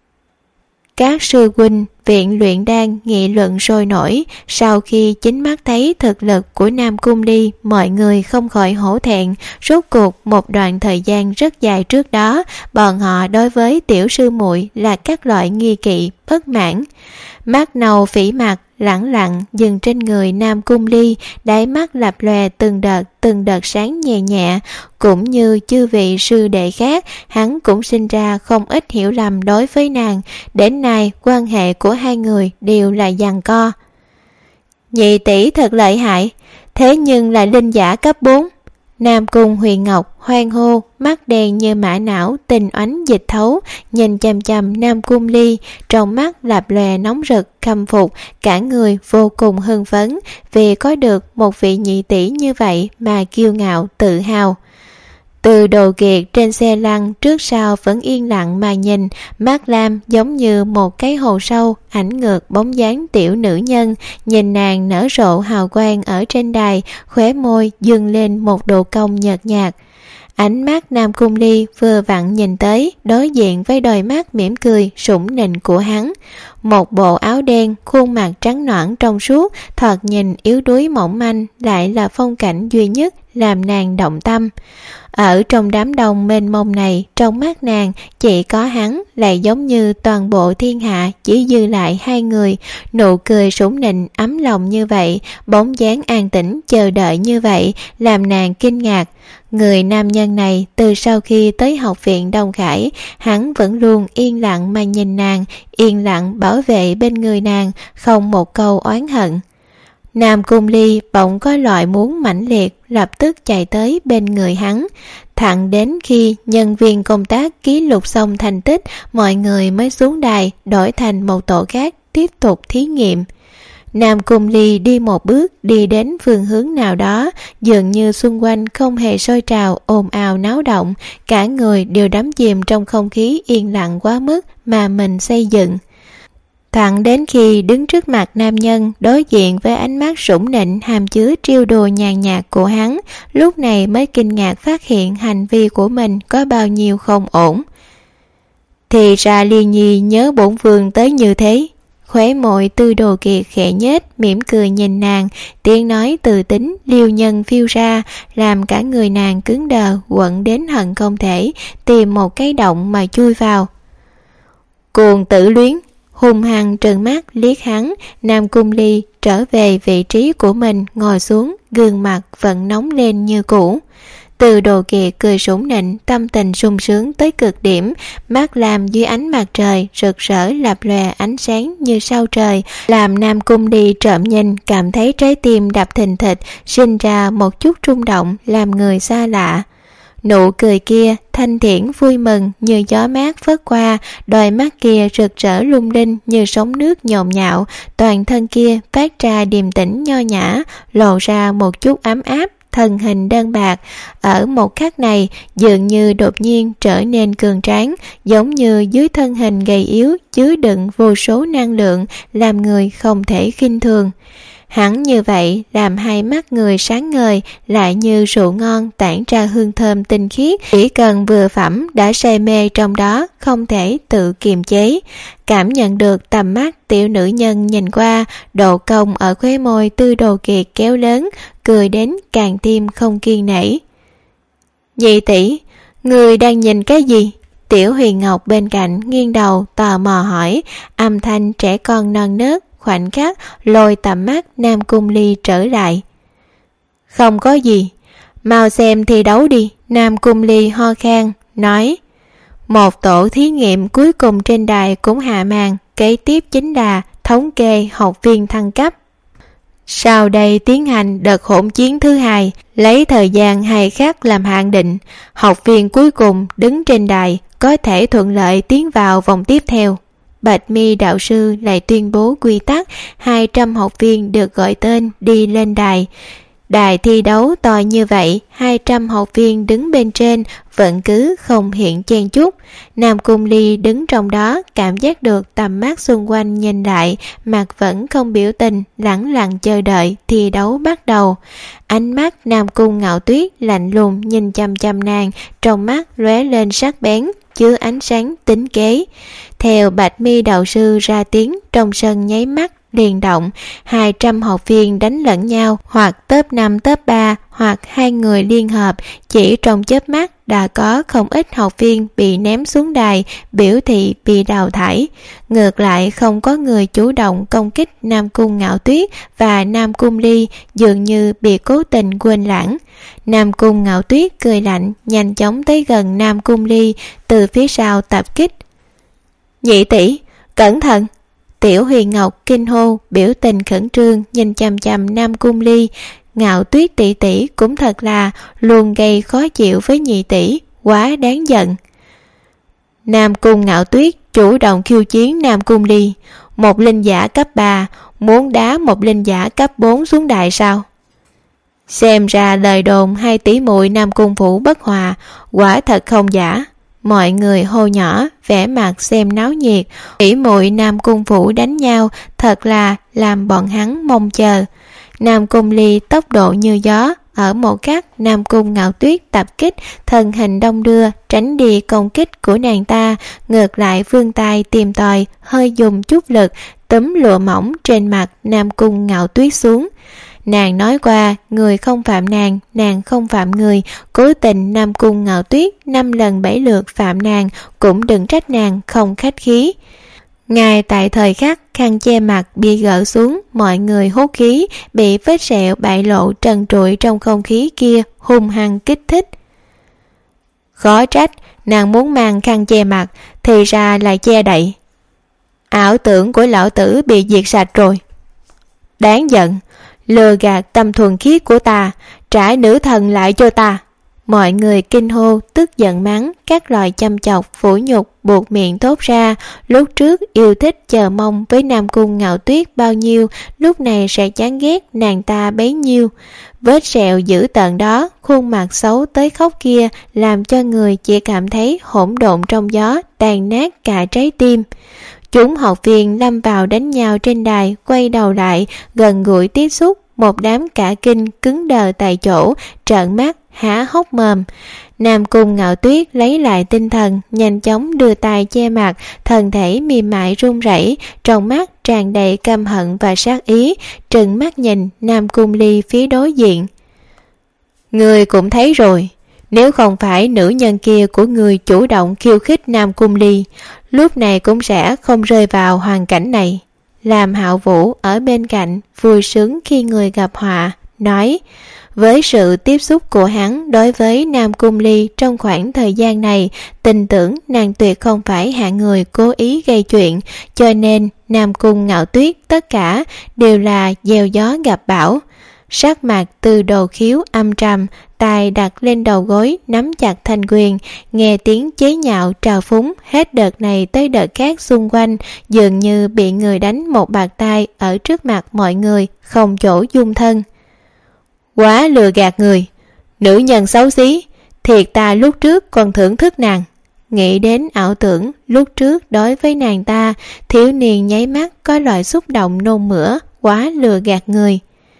Các sư huynh viện luyện đan nghị luận sôi nổi. Sau khi chính mắt thấy thực lực của Nam Cung Ly, mọi người không khỏi hổ thẹn. Rốt cuộc một đoạn thời gian rất dài trước đó, bọn họ đối với tiểu sư muội là các loại nghi kỵ, bất mãn. Mắt nâu phỉ mặt lẳng lặng dừng trên người Nam Cung Ly, đáy mắt lập lòe từng đợt sáng nhẹ nhẹ. Cũng như chư vị sư đệ khác, hắn cũng sinh ra không ít hiểu lầm đối với nàng. Đến nay quan hệ của hai người đều là giằng co. Nhị tỷ thật lợi hại, thế nhưng là linh giả cấp 4. Nam Cung Huyền Ngọc hoan hô, mắt đen như mã não, tình oánh dịch thấu, nhìn chằm chằm Nam Cung Ly, trong mắt lập lòe nóng rực, khâm phục, cả người vô cùng hưng phấn vì có được một vị nhị tỷ như vậy mà kiêu ngạo, tự hào. Từ Đồ Kiệt trên xe lăn trước sau vẫn yên lặng mà nhìn, mắt lam giống như một cái hồ sâu ảnh ngược bóng dáng tiểu nữ nhân, nhìn nàng nở rộ hào quang ở trên đài, khóe môi dương lên một độ cong nhợt nhạt. Ánh mắt Nam Cung Ly vừa vặn nhìn tới, đối diện với đôi mắt mỉm cười sủng nịnh của hắn. Một bộ áo đen, khuôn mặt trắng nõn trong suốt, thoạt nhìn yếu đuối mỏng manh, lại là phong cảnh duy nhất làm nàng động tâm. Ở trong đám đông mênh mông này, trong mắt nàng chỉ có hắn, lại giống như toàn bộ thiên hạ chỉ dư lại hai người. Nụ cười sủng nịnh ấm lòng như vậy, bóng dáng an tĩnh chờ đợi như vậy, làm nàng kinh ngạc. Người nam nhân này từ sau khi tới học viện Đông Khải, hắn vẫn luôn yên lặng mà nhìn nàng, yên lặng bảo vệ bên người nàng, không một câu oán hận. Nam Cung Ly bỗng có loại muốn mãnh liệt, lập tức chạy tới bên người hắn. Thẳng đến khi nhân viên công tác ký lục xong thành tích, mọi người mới xuống đài, đổi thành một tổ khác tiếp tục thí nghiệm. Nam Cung Ly đi một bước, đi đến phương hướng nào đó, dường như xung quanh không hề sôi trào, ồn ào náo động, cả người đều đắm chìm trong không khí yên lặng quá mức mà mình xây dựng. Thẳng đến khi đứng trước mặt nam nhân, đối diện với ánh mắt sủng nịnh hàm chứa trêu đùa nhàn nhạt của hắn, lúc này mới kinh ngạc phát hiện hành vi của mình có bao nhiêu không ổn. Thì ra Liên Nhi nhớ bổn vương tới như thế. Khóe môi Tư Đồ Kiệt khẽ nhếch, mỉm cười nhìn nàng, tiếng nói từ tính liêu nhân phiêu ra, làm cả người nàng cứng đờ, quặn đến hận không thể tìm một cái động mà chui vào. Cuồng tử luyến, hung hăng trừng mắt liếc hắn. Nam Cung Ly trở về vị trí của mình ngồi xuống, gương mặt vẫn nóng lên như cũ. Từ Đồ Kiệt cười sủng nịnh, tâm tình sung sướng tới cực điểm, mắt làm dưới ánh mặt trời rực rỡ lập lòe ánh sáng như sao trời, làm Nam Cung Ly trộm nhìn cảm thấy trái tim đập thình thịch, sinh ra một chút rung động làm người xa lạ. Nụ cười kia thanh thiện vui mừng như gió mát phất qua, đôi mắt kia rực rỡ lung linh như sóng nước nhộn nhạo, toàn thân kia phát ra điềm tĩnh nho nhã, lộ ra một chút ấm áp. Thân hình đơn bạc ở một khắc này dường như đột nhiên trở nên cường tráng, giống như dưới thân hình gầy yếu chứa đựng vô số năng lượng, làm người không thể khinh thường. Hắn như vậy làm hai mắt người sáng ngời, lại như rượu ngon tản ra hương thơm tinh khiết, chỉ cần vừa phẩm đã say mê trong đó, không thể tự kiềm chế. Cảm nhận được tầm mắt tiểu nữ nhân nhìn qua, độ cong ở khóe môi Tư Đồ Kiệt kéo lớn, cười đến càng thêm không kiên nể. Nhị tỷ, người đang nhìn cái gì? Tiểu Huyền Ngọc bên cạnh nghiêng đầu tò mò hỏi, âm thanh trẻ con non nớt khoảnh khắc lôi tầm mắt Nam Cung Ly trở lại. Không có gì, mau xem thi đấu đi. Nam Cung Ly ho khan nói. Một tổ thí nghiệm cuối cùng trên đài cũng hạ màn, kế tiếp chính là thống kê học viên thăng cấp. Sau đây tiến hành đợt hỗn chiến thứ hai, lấy thời gian 2 khắc làm hạn định. Học viên cuối cùng đứng trên đài có thể thuận lợi tiến vào vòng tiếp theo. Bạch Mi đạo sư lại tuyên bố quy tắc, 200 học viên được gọi tên đi lên đài. Đài thi đấu to như vậy, 200 học viên đứng bên trên vẫn cứ không hiện chen chúc. Nam Cung Ly đứng trong đó, cảm giác được tầm mắt xung quanh nhìn lại, mặt vẫn không biểu tình, lẳng lặng chờ đợi thi đấu bắt đầu. Ánh mắt Nam Cung Ngạo Tuyết lạnh lùng nhìn chăm chăm nàng, trong mắt lóe lên sắc bén, chứa ánh sáng tính kế. Theo Bạch Mi đạo sư ra tiếng, trong sân nháy mắt liền động, 200 học viên đánh lẫn nhau, hoặc top 5 top 3, hoặc hai người liên hợp. Chỉ trong chớp mắt đã có không ít học viên bị ném xuống đài, biểu thị bị đào thải. Ngược lại không có người chủ động công kích Nam Cung Ngạo Tuyết và Nam Cung Ly, dường như bị cố tình quên lãng. Nam Cung Ngạo Tuyết cười lạnh, nhanh chóng tới gần Nam Cung Ly, từ phía sau tập kích. Nhị tỷ, cẩn thận! Tiểu Huyền Ngọc kinh hô, biểu tình khẩn trương nhìn chằm chằm Nam Cung Ly. Ngạo Tuyết tỷ tỷ cũng thật là luôn gây khó chịu với nhị tỷ, quá đáng giận. Nam Cung Ngạo Tuyết chủ động khiêu chiến Nam Cung Ly, một linh giả cấp 3 muốn đá một linh giả cấp 4 xuống đài sao? Xem ra lời đồn hai tỷ muội Nam Cung phủ bất hòa quả thật không giả. Mọi người hô nhỏ, vẻ mặt xem náo nhiệt. Tỷ muội Nam Cung phủ đánh nhau thật là làm bọn hắn mong chờ. Nam Cung Ly tốc độ như gió, ở một khắc Nam Cung Ngạo Tuyết tập kích, thân hình đông đưa tránh đi công kích của nàng ta, ngược lại vươn tay tìm tòi, hơi dùng chút lực túm lụa mỏng trên mặt Nam Cung Ngạo Tuyết xuống. Nàng nói qua, người không phạm nàng, nàng không phạm người. Cố tình Nam Cung Ngạo Tuyết 5 lần 7 lượt phạm nàng, cũng đừng trách nàng không khách khí. Ngay tại thời khắc khăn che mặt bị gỡ xuống, mọi người hốt khí, bị vết sẹo bại lộ trần trụi trong không khí kia hung hăng kích thích. Khó trách nàng muốn mang khăn che mặt, thì ra lại che đậy. Ảo tưởng của lão tử bị diệt sạch rồi. Đáng giận, lừa gạt tâm thuần khiết của ta, trả nữ thần lại cho ta. Mọi người kinh hô, tức giận mắng, các loại châm chọc, phủ nhục buộc miệng thốt ra. Lúc trước yêu thích chờ mong với Nam Cung Ngạo Tuyết bao nhiêu, lúc này sẽ chán ghét nàng ta bấy nhiêu. Vết sẹo dữ tợn đó, khuôn mặt xấu tới khóc kia, làm cho người chỉ cảm thấy hỗn độn trong gió, tàn nát cả trái tim. Chúng học viên lâm vào đánh nhau trên đài, quay đầu lại, gần gũi tiếp xúc, một đám cả kinh cứng đờ tại chỗ, trợn mắt há hốc mồm. Nam Cung Ngạo Tuyết lấy lại tinh thần, nhanh chóng đưa tay che mặt, thân thể mềm mại run rẩy, trong mắt tràn đầy căm hận và sát ý, trừng mắt nhìn Nam Cung Ly phía đối diện. Người cũng thấy rồi, Nếu không phải nữ nhân kia của người chủ động khiêu khích Nam Cung Ly, lúc này cũng sẽ không rơi vào hoàn cảnh này. Làm Hạo Vũ ở bên cạnh vui sướng khi người gặp họa, nói với sự tiếp xúc của hắn đối với Nam Cung Ly trong khoảng thời gian này, tin tưởng nàng tuyệt không phải hạng người cố ý gây chuyện, cho nên Nam Cung Ngạo Tuyết tất cả đều là gieo gió gặp bão. Sắc mặt Từ Đồ Khiếu âm trầm, tay đặt lên đầu gối nắm chặt thanh quyền, nghe tiếng chế nhạo trào phúng hết đợt này tới đợt khác xung quanh, dường như bị người đánh một bạt tay ở trước mặt mọi người, không chỗ dung thân. Quá lừa gạt người, nữ nhân xấu xí, thiệt ta lúc trước còn thưởng thức nàng. Nghĩ đến ảo tưởng lúc trước đối với nàng ta, thiếu niên nháy mắt có loại xúc động nôn mửa. Quá lừa gạt người.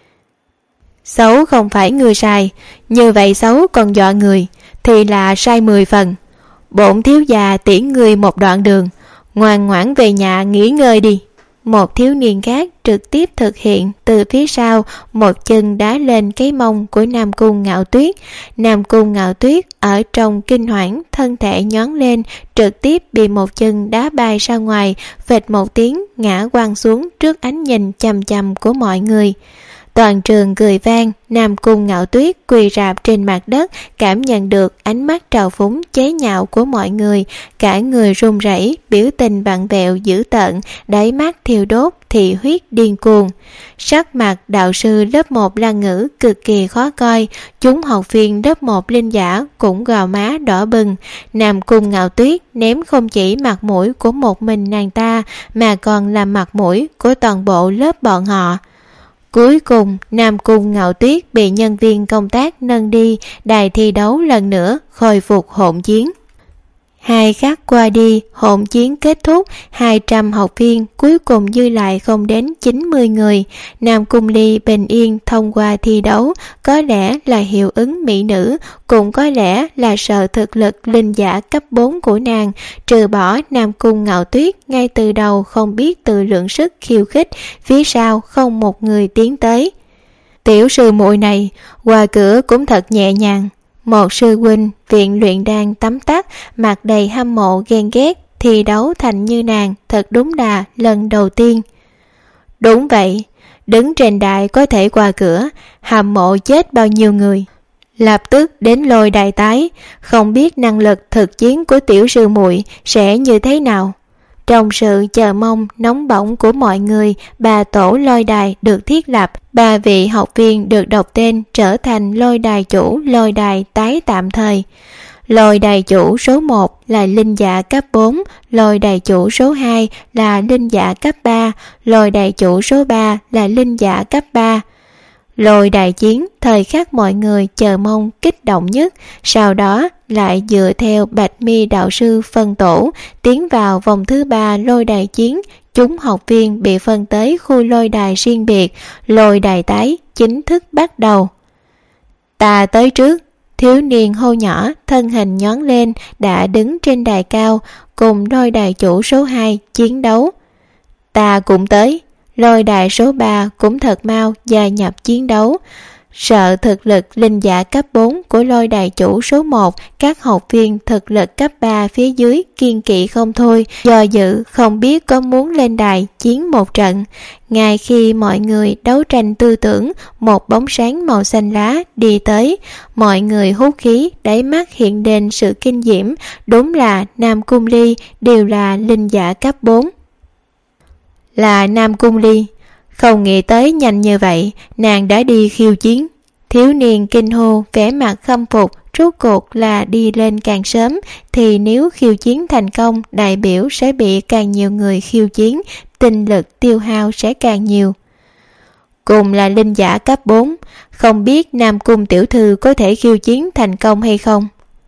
Xấu không phải người sai, như vậy xấu còn dọa người thì là sai 10 phần. Bổn thiếu già tiễn người một đoạn đường, ngoan ngoãn về nhà nghỉ ngơi đi. Một thiếu niên khác trực tiếp thực hiện từ phía sau một chân đá lên cái mông của Nam Cung Ngạo Tuyết. Nam Cung Ngạo Tuyết ở trong kinh hoảng, thân thể nhón lên, trực tiếp bị một chân đá bay ra ngoài, phịch một tiếng ngã quăng xuống trước ánh nhìn chằm chằm của mọi người. Toàn trường cười vang. Nam Cung Ngạo Tuyết quỳ rạp trên mặt đất, cảm nhận được ánh mắt trào phúng chế nhạo của mọi người, cả người run rẩy, biểu tình vặn vẹo dữ tợn, đáy mắt thiêu đốt thị huyết điên cuồng. Sắc mặt đạo sư lớp 1 Lan Ngữ cực kỳ khó coi, chúng học viên lớp 1 Linh Giả cũng gò má đỏ bừng. Nam Cung Ngạo Tuyết ném không chỉ mặt mũi của một mình nàng ta, mà còn là mặt mũi của toàn bộ lớp bọn họ. Cuối cùng, Nam Cung Ngạo Tuyết bị nhân viên công tác nâng đi đài thi đấu lần nữa, khôi phục hỗn chiến. 2 khắc qua đi, hỗn chiến kết thúc, 200 học viên cuối cùng dư lại không đến 90 người. Nam Cung Ly bình yên thông qua thi đấu, có lẽ là hiệu ứng mỹ nữ, cũng có lẽ là sợ thực lực linh giả cấp 4 của nàng. Trừ bỏ Nam Cung Ngạo Tuyết ngay từ đầu không biết tự lượng sức khiêu khích, phía sau không một người tiến tới. Tiểu sư muội này qua cửa cũng thật nhẹ nhàng. Một sư huynh viện luyện đan tấm tắc, mặt đầy hâm mộ ghen ghét, thi đấu thành như nàng thật đúng là lần đầu tiên. Đúng vậy, đứng trên đài có thể qua cửa, hâm mộ chết bao nhiêu người. Lập tức đến lôi đài tái, không biết năng lực thực chiến của tiểu sư muội sẽ như thế nào. Trong sự chờ mong nóng bỏng của mọi người, 3 tổ lôi đài được thiết lập, 3 vị học viên được đọc tên trở thành lôi đài chủ lôi đài tái tạm thời. Lôi đài chủ số 1 là linh giả cấp 4, lôi đài chủ số 2 là linh giả cấp 3, lôi đài chủ số 3 là linh giả cấp 3. Lôi đài chiến, thời khắc mọi người chờ mong kích động nhất, sau đó lại dựa theo Bạch Mi đạo sư phân tổ, tiến vào vòng thứ 3 lôi đài chiến. Chúng học viên bị phân tới khu lôi đài riêng biệt, lôi đài tái chính thức bắt đầu. Ta tới trước. Thiếu niên hô nhỏ, thân hình nhón lên, đã đứng trên đài cao, cùng lôi đài chủ số 2 chiến đấu. Ta cũng tới. Lôi đài số 3 cũng thật mau gia nhập chiến đấu. Sợ thực lực linh giả cấp 4 của lôi đài chủ số 1, các học viên thực lực cấp 3 phía dưới kiên kỵ không thôi, do dự không biết có muốn lên đài chiến một trận. Ngay khi mọi người đấu tranh tư tưởng, một bóng sáng màu xanh lá đi tới, mọi người hút khí, đáy mắt hiện lên sự kinh diễm, đúng là Nam Cung Ly, đều là linh giả cấp 4. Là Nam Cung Ly, không nghĩ tới nhanh như vậy, nàng đã đi khiêu chiến. Thiếu niên kinh hô, vẻ mặt khâm phục, rốt cuộc là đi lên càng sớm, thì nếu khiêu chiến thành công, đại biểu sẽ bị càng nhiều người khiêu chiến, tinh lực tiêu hao sẽ càng nhiều. Cùng là linh giả cấp 4, không biết Nam Cung tiểu thư có thể khiêu chiến thành công hay không?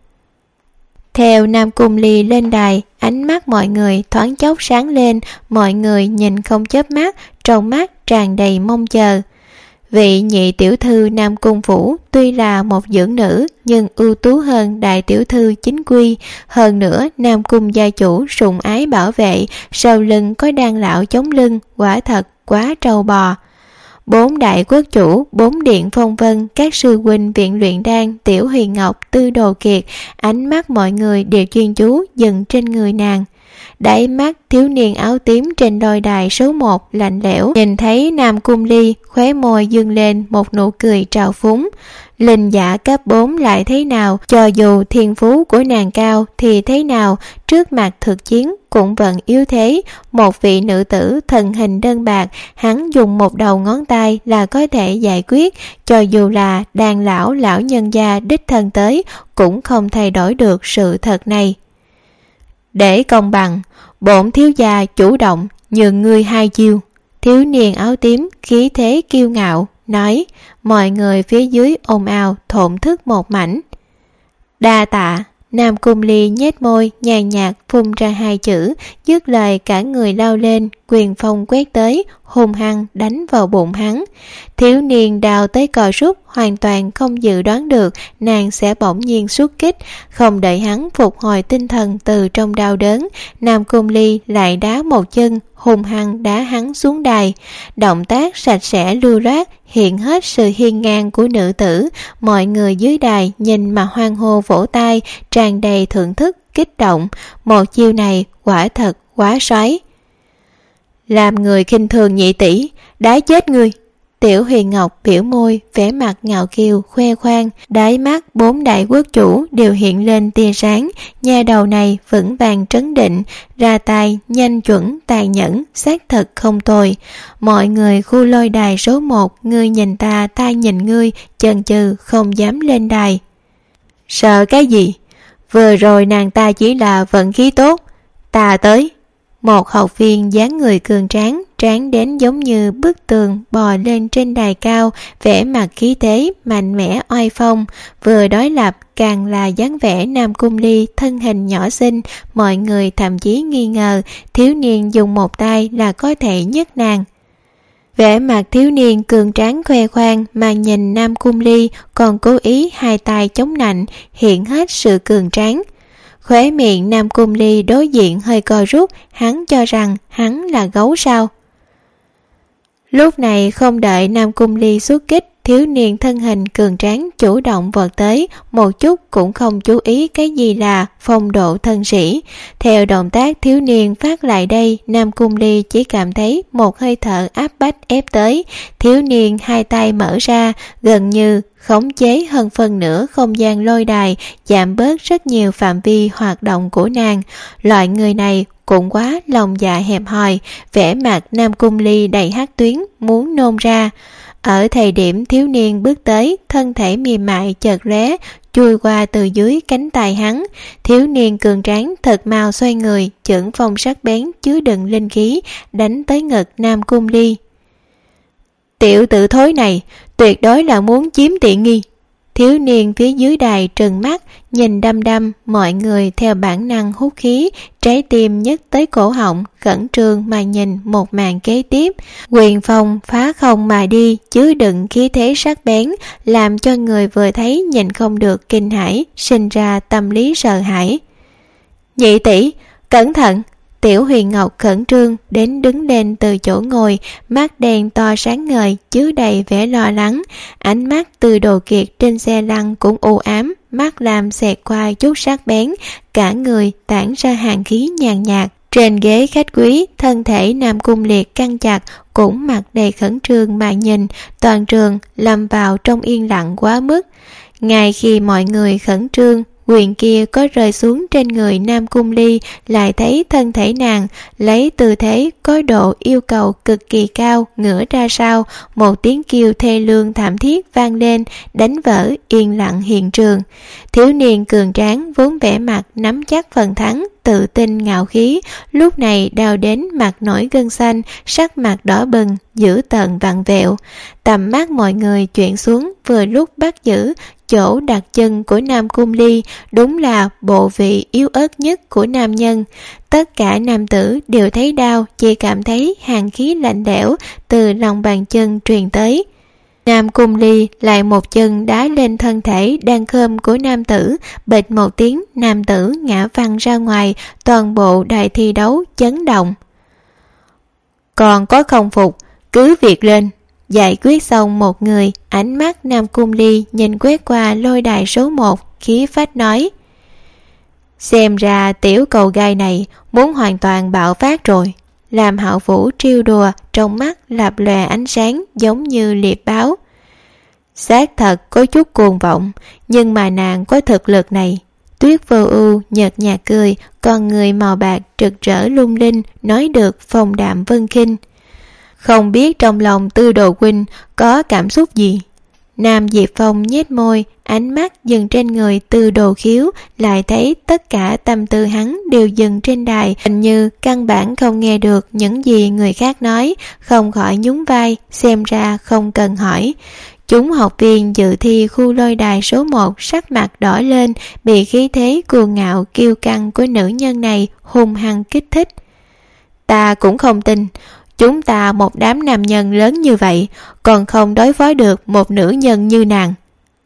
Theo Nam Cung Ly lên đài, ánh mắt mọi người thoáng chốc sáng lên, mọi người nhìn không chớp mắt, trong mắt tràn đầy mong chờ. Vị nhị tiểu thư Nam Cung Vũ tuy là một dưỡng nữ, nhưng ưu tú hơn đại tiểu thư chính quy. Hơn nữa, Nam Cung gia chủ sủng ái bảo vệ, sau lưng có đan lão chống lưng, quả thật quá trâu bò. 4 đại quốc chủ, 4 điện phong vân, các sư huynh viện luyện đan, Tiểu Huyền Ngọc, Tư Đồ Kiệt, ánh mắt mọi người đều chuyên chú dừng trên người nàng. Đáy mắt thiếu niên áo tím trên đôi đài số 1 lạnh lẽo, nhìn thấy Nam Cung Ly, khóe môi dương lên một nụ cười trào phúng. Linh giả cấp 4 lại thế nào, cho dù thiên phú của nàng cao thì thế nào, trước mặt thực chiến cũng vẫn yếu thế. Một vị nữ tử thần hình đơn bạc, hắn dùng một đầu ngón tay là có thể giải quyết, cho dù là đàn lão nhân gia đích thân tới cũng không thay đổi được sự thật này. Để công bằng, bổn thiếu gia chủ động nhường ngươi 2 chiêu. Thiếu niên áo tím khí thế kiêu ngạo nói. Mọi người phía dưới ồn ào thổn thức một mảnh. Đa tạ. Nam Cung Ly nhếch môi nhàn nhạt phun ra 2 chữ, dứt lời cả người lao lên, quyền phong quét tới, hung hăng đánh vào bụng hắn. Thiếu niên đào tới cò rút, hoàn toàn không dự đoán được nàng sẽ bỗng nhiên xuất kích. Không đợi hắn phục hồi tinh thần từ trong đau đớn, Nam Cung Ly lại đá một chân, hung hăng đá hắn xuống đài. Động tác sạch sẽ lưu loát, hiện hết sự hiên ngang của nữ tử. Mọi người dưới đài nhìn mà hoan hô vỗ tay, tràn đầy thưởng thức, kích động. Một chiêu này quả thật quá xoáy. Làm người khinh thường nhị tỷ, đá chết ngươi. Tiểu Huyền Ngọc biểu môi, vẻ mặt ngạo kiều, khoe khoang. Đáy mắt 4 đại quốc chủ đều hiện lên tia sáng. Nha đầu này vững vàng trấn định, ra tay nhanh chuẩn, tàn nhẫn, xác thật không tồi. Mọi người khu lôi đài số 1, ngươi nhìn ta nhìn ngươi, chần chừ không dám lên đài. Sợ cái gì? Vừa rồi nàng ta chỉ là vận khí tốt. Ta tới. Một học viên dáng người cường tráng, tráng đến giống như bức tường, bò lên trên đài cao, vẻ mặt khí thế, mạnh mẽ oai phong. Vừa đối lập càng là dáng vẻ Nam Cung Ly thân hình nhỏ xinh, mọi người thậm chí nghi ngờ thiếu niên dùng một tay là có thể nhấc nàng. Vẻ mặt thiếu niên cường tráng khoe khoang mà nhìn Nam Cung Ly, còn cố ý 2 tay chống nạnh, hiện hết sự cường tráng. Khóe miệng Nam Cung Ly đối diện hơi co rút, hắn cho rằng hắn là gấu sao. Lúc này không đợi Nam Cung Ly xuất kích, thiếu niên thân hình cường tráng chủ động vọt tới, một chút cũng không chú ý cái gì là phong độ thân sĩ. Theo động tác thiếu niên phát lại đây, Nam Cung Ly chỉ cảm thấy một hơi thở áp bách ép tới. Thiếu niên 2 tay mở ra, gần như khống chế hơn phân nửa không gian lôi đài, giảm bớt rất nhiều phạm vi hoạt động của nàng. Loại người này cũng quá lòng dạ hẹp hòi, vẻ mặt Nam Cung Ly đầy hắc tuyến, muốn nôn ra. Ở thời điểm thiếu niên bước tới, thân thể mềm mại chợt lóe, chui qua từ dưới cánh tay hắn. Thiếu niên cường tráng thật mau xoay người, chưởng phong sắc bén chứa đựng linh khí, đánh tới ngực Nam Cung Ly. Tiểu tử thối này, tuyệt đối là muốn chiếm tiện nghi. Thiếu niên phía dưới đài trừng mắt, nhìn đăm đăm, mọi người theo bản năng hút khí, trái tim nhấc tới cổ họng, khẩn trương mà nhìn một màn kế tiếp. Quyền phong phá không mà đi, chứa đựng khí thế sắc bén, làm cho người vừa thấy nhìn không được kinh hãi, sinh ra tâm lý sợ hãi. Nhị tỷ, cẩn thận! Tiểu Huyền Ngọc khẩn trương đến đứng lên từ chỗ ngồi, mắt đen to sáng ngời, chứa đầy vẻ lo lắng. Ánh mắt Tư Đồ Kiệt trên xe lăn cũng u ám, mắt làm xẹt qua chút sắc bén, cả người tản ra hàn khí nhàn nhạt. Trên ghế khách quý, thân thể Nam Cung Liệt căng chặt, cũng mặt đầy khẩn trương mà nhìn, toàn trường lâm vào trong yên lặng quá mức. Ngay khi mọi người khẩn trương, quyền kia có rơi xuống trên người Nam Cung Ly, lại thấy thân thể nàng lấy tư thế có độ yêu cầu cực kỳ cao ngửa ra sau, một tiếng kêu thê lương thảm thiết vang lên, đánh vỡ yên lặng hiện trường. Thiếu niên cường tráng vốn vẻ mặt nắm chắc phần thắng, tự tin ngạo khí, lúc này đau đến mặt nổi gân xanh, sắc mặt đỏ bừng, dữ tợn vặn vẹo. Tầm mắt mọi người chuyển xuống, vừa lúc bắt giữ chỗ đặt chân của Nam Cung Ly, đúng là bộ vị yếu ớt nhất của nam nhân. Tất cả nam tử đều thấy đau, chỉ cảm thấy hàn khí lạnh lẽo từ lòng bàn chân truyền tới. Nam Cung Ly lại một chân đá lên thân thể đang khom của nam tử, bịch một tiếng, nam tử ngã văng ra ngoài, toàn bộ đài thi đấu chấn động. Còn có không phục, cứ việc lên. Giải quyết xong một người, ánh mắt Nam Cung Ly nhìn quét qua lôi đài số 1, khí phách nói: xem ra tiểu cầu gai này muốn hoàn toàn bạo phát rồi. Làm Hạo Vũ trêu đùa, trong mắt lập lòe ánh sáng giống như liệp báo. Xác thật có chút cuồng vọng, nhưng mà nàng có thực lực này. Tuyết Vô Ưu nhợt nhạt cười, con người màu bạc rực rỡ lung linh, nói được phong đạm vân khinh. Không biết trong lòng Tư Đồ huynh có cảm xúc gì? Nam Diệp Phong nhếch môi, ánh mắt dừng trên người Tư Đồ Khiếu, lại thấy tất cả tâm tư hắn đều dừng trên đài, hình như căn bản không nghe được những gì người khác nói, không khỏi nhún vai, xem ra không cần hỏi. Chúng học viên dự thi khu lôi đài số 1 sắc mặt đỏ lên, bị khí thế cuồng ngạo kiêu căng của nữ nhân này hung hăng kích thích. Ta cũng không tin, chúng ta một đám nam nhân lớn như vậy, còn không đối phó được một nữ nhân như nàng.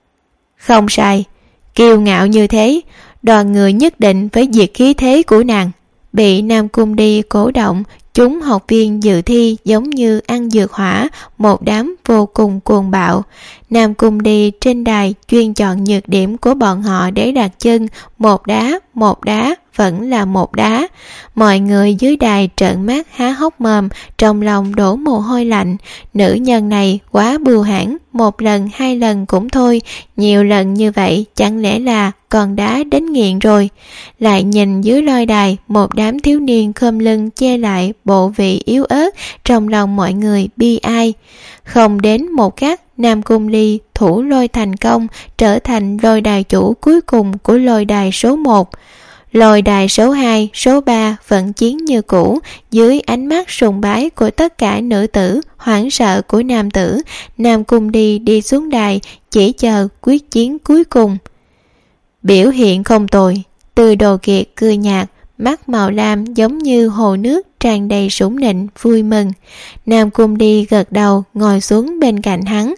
Không sai, kiêu ngạo như thế, đoàn người nhất định phải diệt khí thế của nàng. Bị Nam Cung Ly cổ động, chúng học viên dự thi giống như ăn dược hỏa, một đám vô cùng cuồng bạo. Nam Cung Ly trên đài chuyên chọn nhược điểm của bọn họ để đặt chân, một đá, vẫn là một đá. Mọi người dưới đài trợn mắt há hốc mồm, trong lòng đổ mồ hôi lạnh. Nữ nhân này quá bưu hãn, một lần hai lần cũng thôi, nhiều lần như vậy chẳng lẽ là còn đá đến nghiện rồi. Lại nhìn dưới lôi đài, một đám thiếu niên khom lưng che lại bộ vị yếu ớt, trong lòng mọi người bi ai. Không đến một khắc, Nam Cung Ly thủ lôi thành công, trở thành lôi đài chủ cuối cùng của lôi đài số 1. Lôi đài số 2, số 3 vẫn chiến như cũ, dưới ánh mắt sùng bái của tất cả nữ tử, hoảng sợ của nam tử. Nam Cung Ly đi xuống đài, chỉ chờ quyết chiến cuối cùng. Biểu hiện không tồi. Từ Đồ Kiệt cười nhạt, mắt màu lam giống như hồ nước tràn đầy sủng nịnh, vui mừng. Nam Cung Ly gật đầu, ngồi xuống bên cạnh hắn.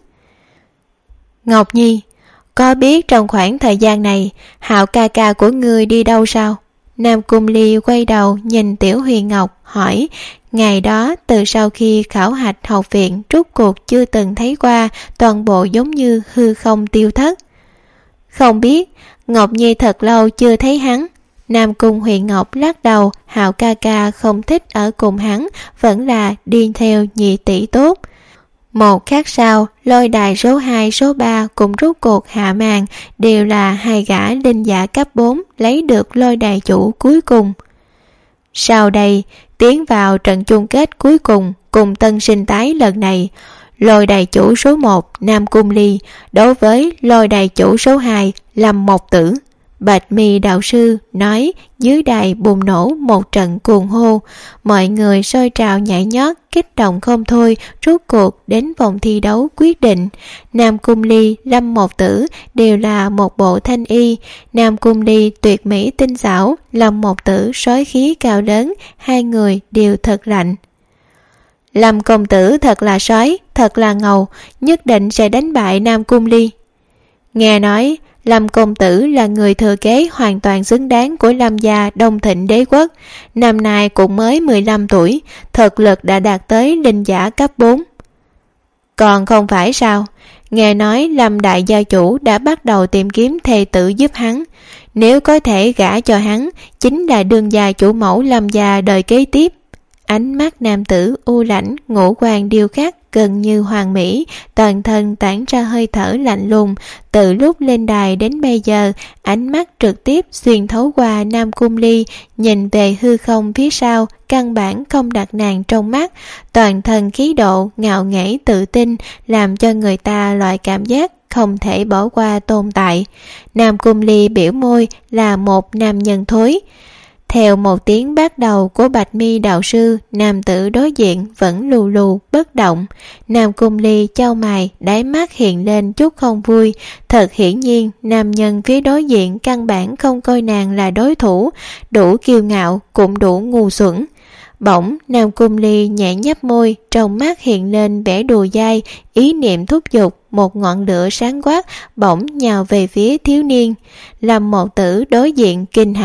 Ngọc Nhi, có biết trong khoảng thời gian này Hạo ca ca của ngươi đi đâu sao? Nam Cung Ly quay đầu nhìn Tiểu Huyền Ngọc hỏi. Ngày đó từ sau khi khảo hạch học viện, rốt cuộc chưa từng thấy qua, toàn bộ giống như hư không tiêu thất. Không biết, Ngọc Nhi thật lâu chưa thấy hắn. Nam Cung Huyền Ngọc lắc đầu, Hạo ca ca không thích ở cùng hắn, vẫn là đi theo nhị tỷ tốt. Một khắc sau, lôi đài số 2, số 3 cũng rốt cuộc hạ màn, đều là hai gã linh giả cấp 4 lấy được lôi đài chủ cuối cùng. Sau đây, tiến vào trận chung kết cuối cùng tân sinh tái lần này, lôi đài chủ số 1 Nam Cung Ly đối với lôi đài chủ số 2 Lâm Mộc Tử. Bạch Mi đạo sư nói, dưới đài bùng nổ một trận cuồng hô, mọi người sôi trào nhảy nhót, kích động không thôi. Rốt cuộc đến vòng thi đấu quyết định. Nam Cung Ly, Lâm Mộc Tử đều là một bộ thanh y. Nam Cung Ly tuyệt mỹ tinh xảo, Lâm Mộc Tử sói khí cao lớn, hai người đều thật lạnh. Lâm công tử thật là sói, thật là ngầu, nhất định sẽ đánh bại Nam Cung Ly. Nghe nói Lâm công tử là người thừa kế hoàn toàn xứng đáng của Lâm gia Đông Thịnh đế quốc, năm nay cũng mới 15 tuổi, thực lực đã đạt tới linh giả cấp 4. Còn không phải sao, nghe nói Lâm đại gia chủ đã bắt đầu tìm kiếm thê tử giúp hắn, nếu có thể gả cho hắn, chính là đương gia chủ mẫu Lâm gia đời kế tiếp. Ánh mắt nam tử u lãnh, ngũ quan điêu khắc gần như hoàn mỹ, toàn thân tản ra hơi thở lạnh lùng. Từ lúc lên đài đến bây giờ, ánh mắt trực tiếp xuyên thấu qua Nam Cung Ly, nhìn về hư không phía sau, căn bản không đặt nàng trong mắt. Toàn thân khí độ ngạo nghễ tự tin, làm cho người ta loại cảm giác không thể bỏ qua tồn tại. Nam Cung Ly biểu môi là một nam nhân thối. Theo một tiếng bắt đầu của Bạch Mi đạo sư, nam tử đối diện vẫn lù lù bất động. Nam Cung Ly chau mày, đáy mắt hiện lên chút không vui. Thật hiển nhiên, nam nhân phía đối diện căn bản không coi nàng là đối thủ, đủ kiêu ngạo cũng đủ ngu xuẩn. Bỗng Nam Cung Ly nhẹ nhấp môi, trong mắt hiện lên vẻ đùa dai, ý niệm thúc giục, một ngọn lửa sáng quát bỗng nhào về phía thiếu niên. Lâm Mộc Tử đối diện kinh hãi,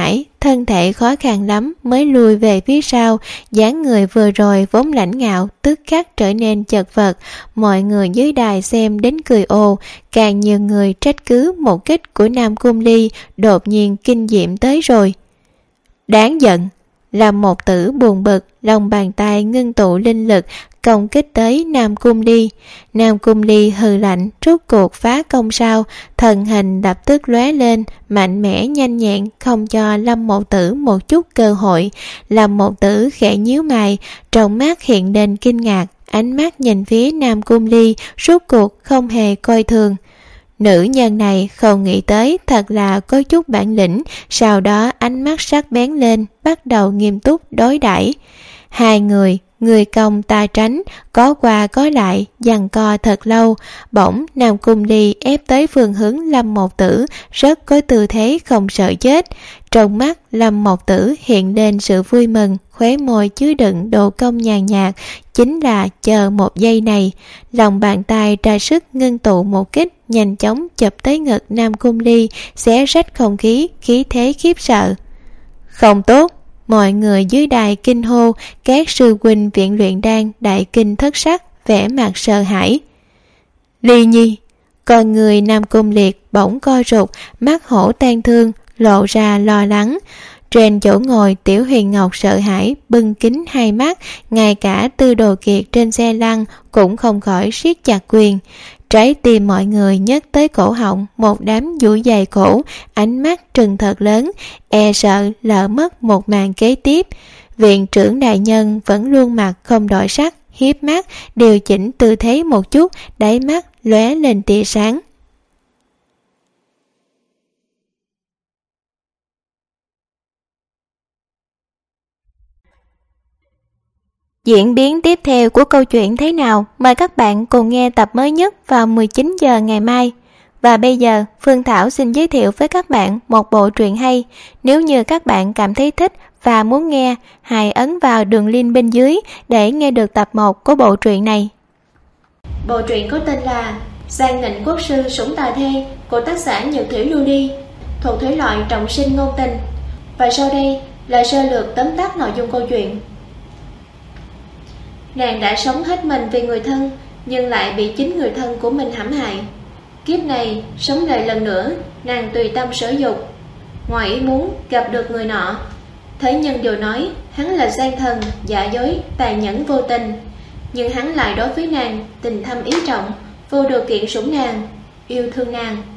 thân thể khó khăn lắm mới lùi về phía sau, dáng người vừa rồi vốn lãnh ngạo tức khắc trở nên chật vật. Mọi người dưới đài xem đến cười ồ, càng nhiều người trách cứ một kích của Nam Cung Ly đột nhiên kinh diệm tới rồi. Đáng giận! Lâm Một Tử buồn bực, lòng bàn tay ngưng tụ linh lực công kích tới Nam Cung Ly. Nam Cung Ly hừ lạnh, rút cuộc phá công sao, thần hình lập tức lóe lên, mạnh mẽ nhanh nhẹn, không cho Lâm Một Tử một chút cơ hội. Lâm Một Tử khẽ nhíu mày, trong mắt hiện lên kinh ngạc, ánh mắt nhìn phía Nam Cung Ly, rút cuộc không hề coi thường. Nữ nhân này không nghĩ tới thật là có chút bản lĩnh, sau đó ánh mắt sắc bén lên, bắt đầu nghiêm túc đối đãi. Hai người công ta tránh, có qua có lại, giằng co thật lâu. Bỗng Nam Cung Ly ép tới phương hướng Lâm Một Tử, rất có tư thế không sợ chết. Trong mắt Lâm Một Tử hiện lên sự vui mừng, khóe môi chứa đựng độ cong nhàn nhạt, chính là chờ một giây này. Lòng bàn tay ra sức ngưng tụ một kích, nhanh chóng chụp tới ngực Nam Cung Ly, xé rách không khí, khí thế khiếp sợ. Không tốt! Mọi người dưới đài kinh hô, các sư huynh viện luyện đan đại kinh thất sắc, vẻ mặt sợ hãi. Ly Nhi! Con người Nam Cung Liệt bỗng co rụt, mắt hổ tan thương, lộ ra lo lắng. Trên chỗ ngồi Tiểu Huyền Ngọc sợ hãi, bưng kín hai mắt, ngay cả Tư Đồ Kiệt trên xe lăn cũng không khỏi siết chặt quyền. Trái tim mọi người nhấc tới cổ họng, một đám duỗi dày cổ, ánh mắt trừng thật lớn, e sợ lỡ mất một màn kế tiếp. Viện trưởng đại nhân vẫn luôn mặt không đổi sắc, hiếp mắt, điều chỉnh tư thế một chút, đáy mắt lóe lên tia sáng. Diễn biến tiếp theo của câu chuyện thế nào? Mời các bạn cùng nghe tập mới nhất vào 19 giờ ngày mai. Và bây giờ, Phương Thảo xin giới thiệu với các bạn một bộ truyện hay. Nếu như các bạn cảm thấy thích và muốn nghe, hãy ấn vào đường link bên dưới để nghe được tập 1 của bộ truyện này. Bộ truyện có tên là Giang Nịnh Quốc Sư Sủng Tà Thê của tác giả Nhược Thủy Lưu Ly, thuộc thể loại trọng sinh ngôn tình. Và sau đây là sơ lược tóm tắt nội dung câu chuyện. Nàng đã sống hết mình vì người thân, nhưng lại bị chính người thân của mình hãm hại. Kiếp này sống lại lần nữa, nàng tùy tâm sở dục, ngoài ý muốn gặp được người nọ. Thế nhân đều nói hắn là gian thần, giả dối, tàn nhẫn vô tình, nhưng hắn lại đối với nàng tình thâm ý trọng, vô điều kiện sủng nàng, yêu thương nàng.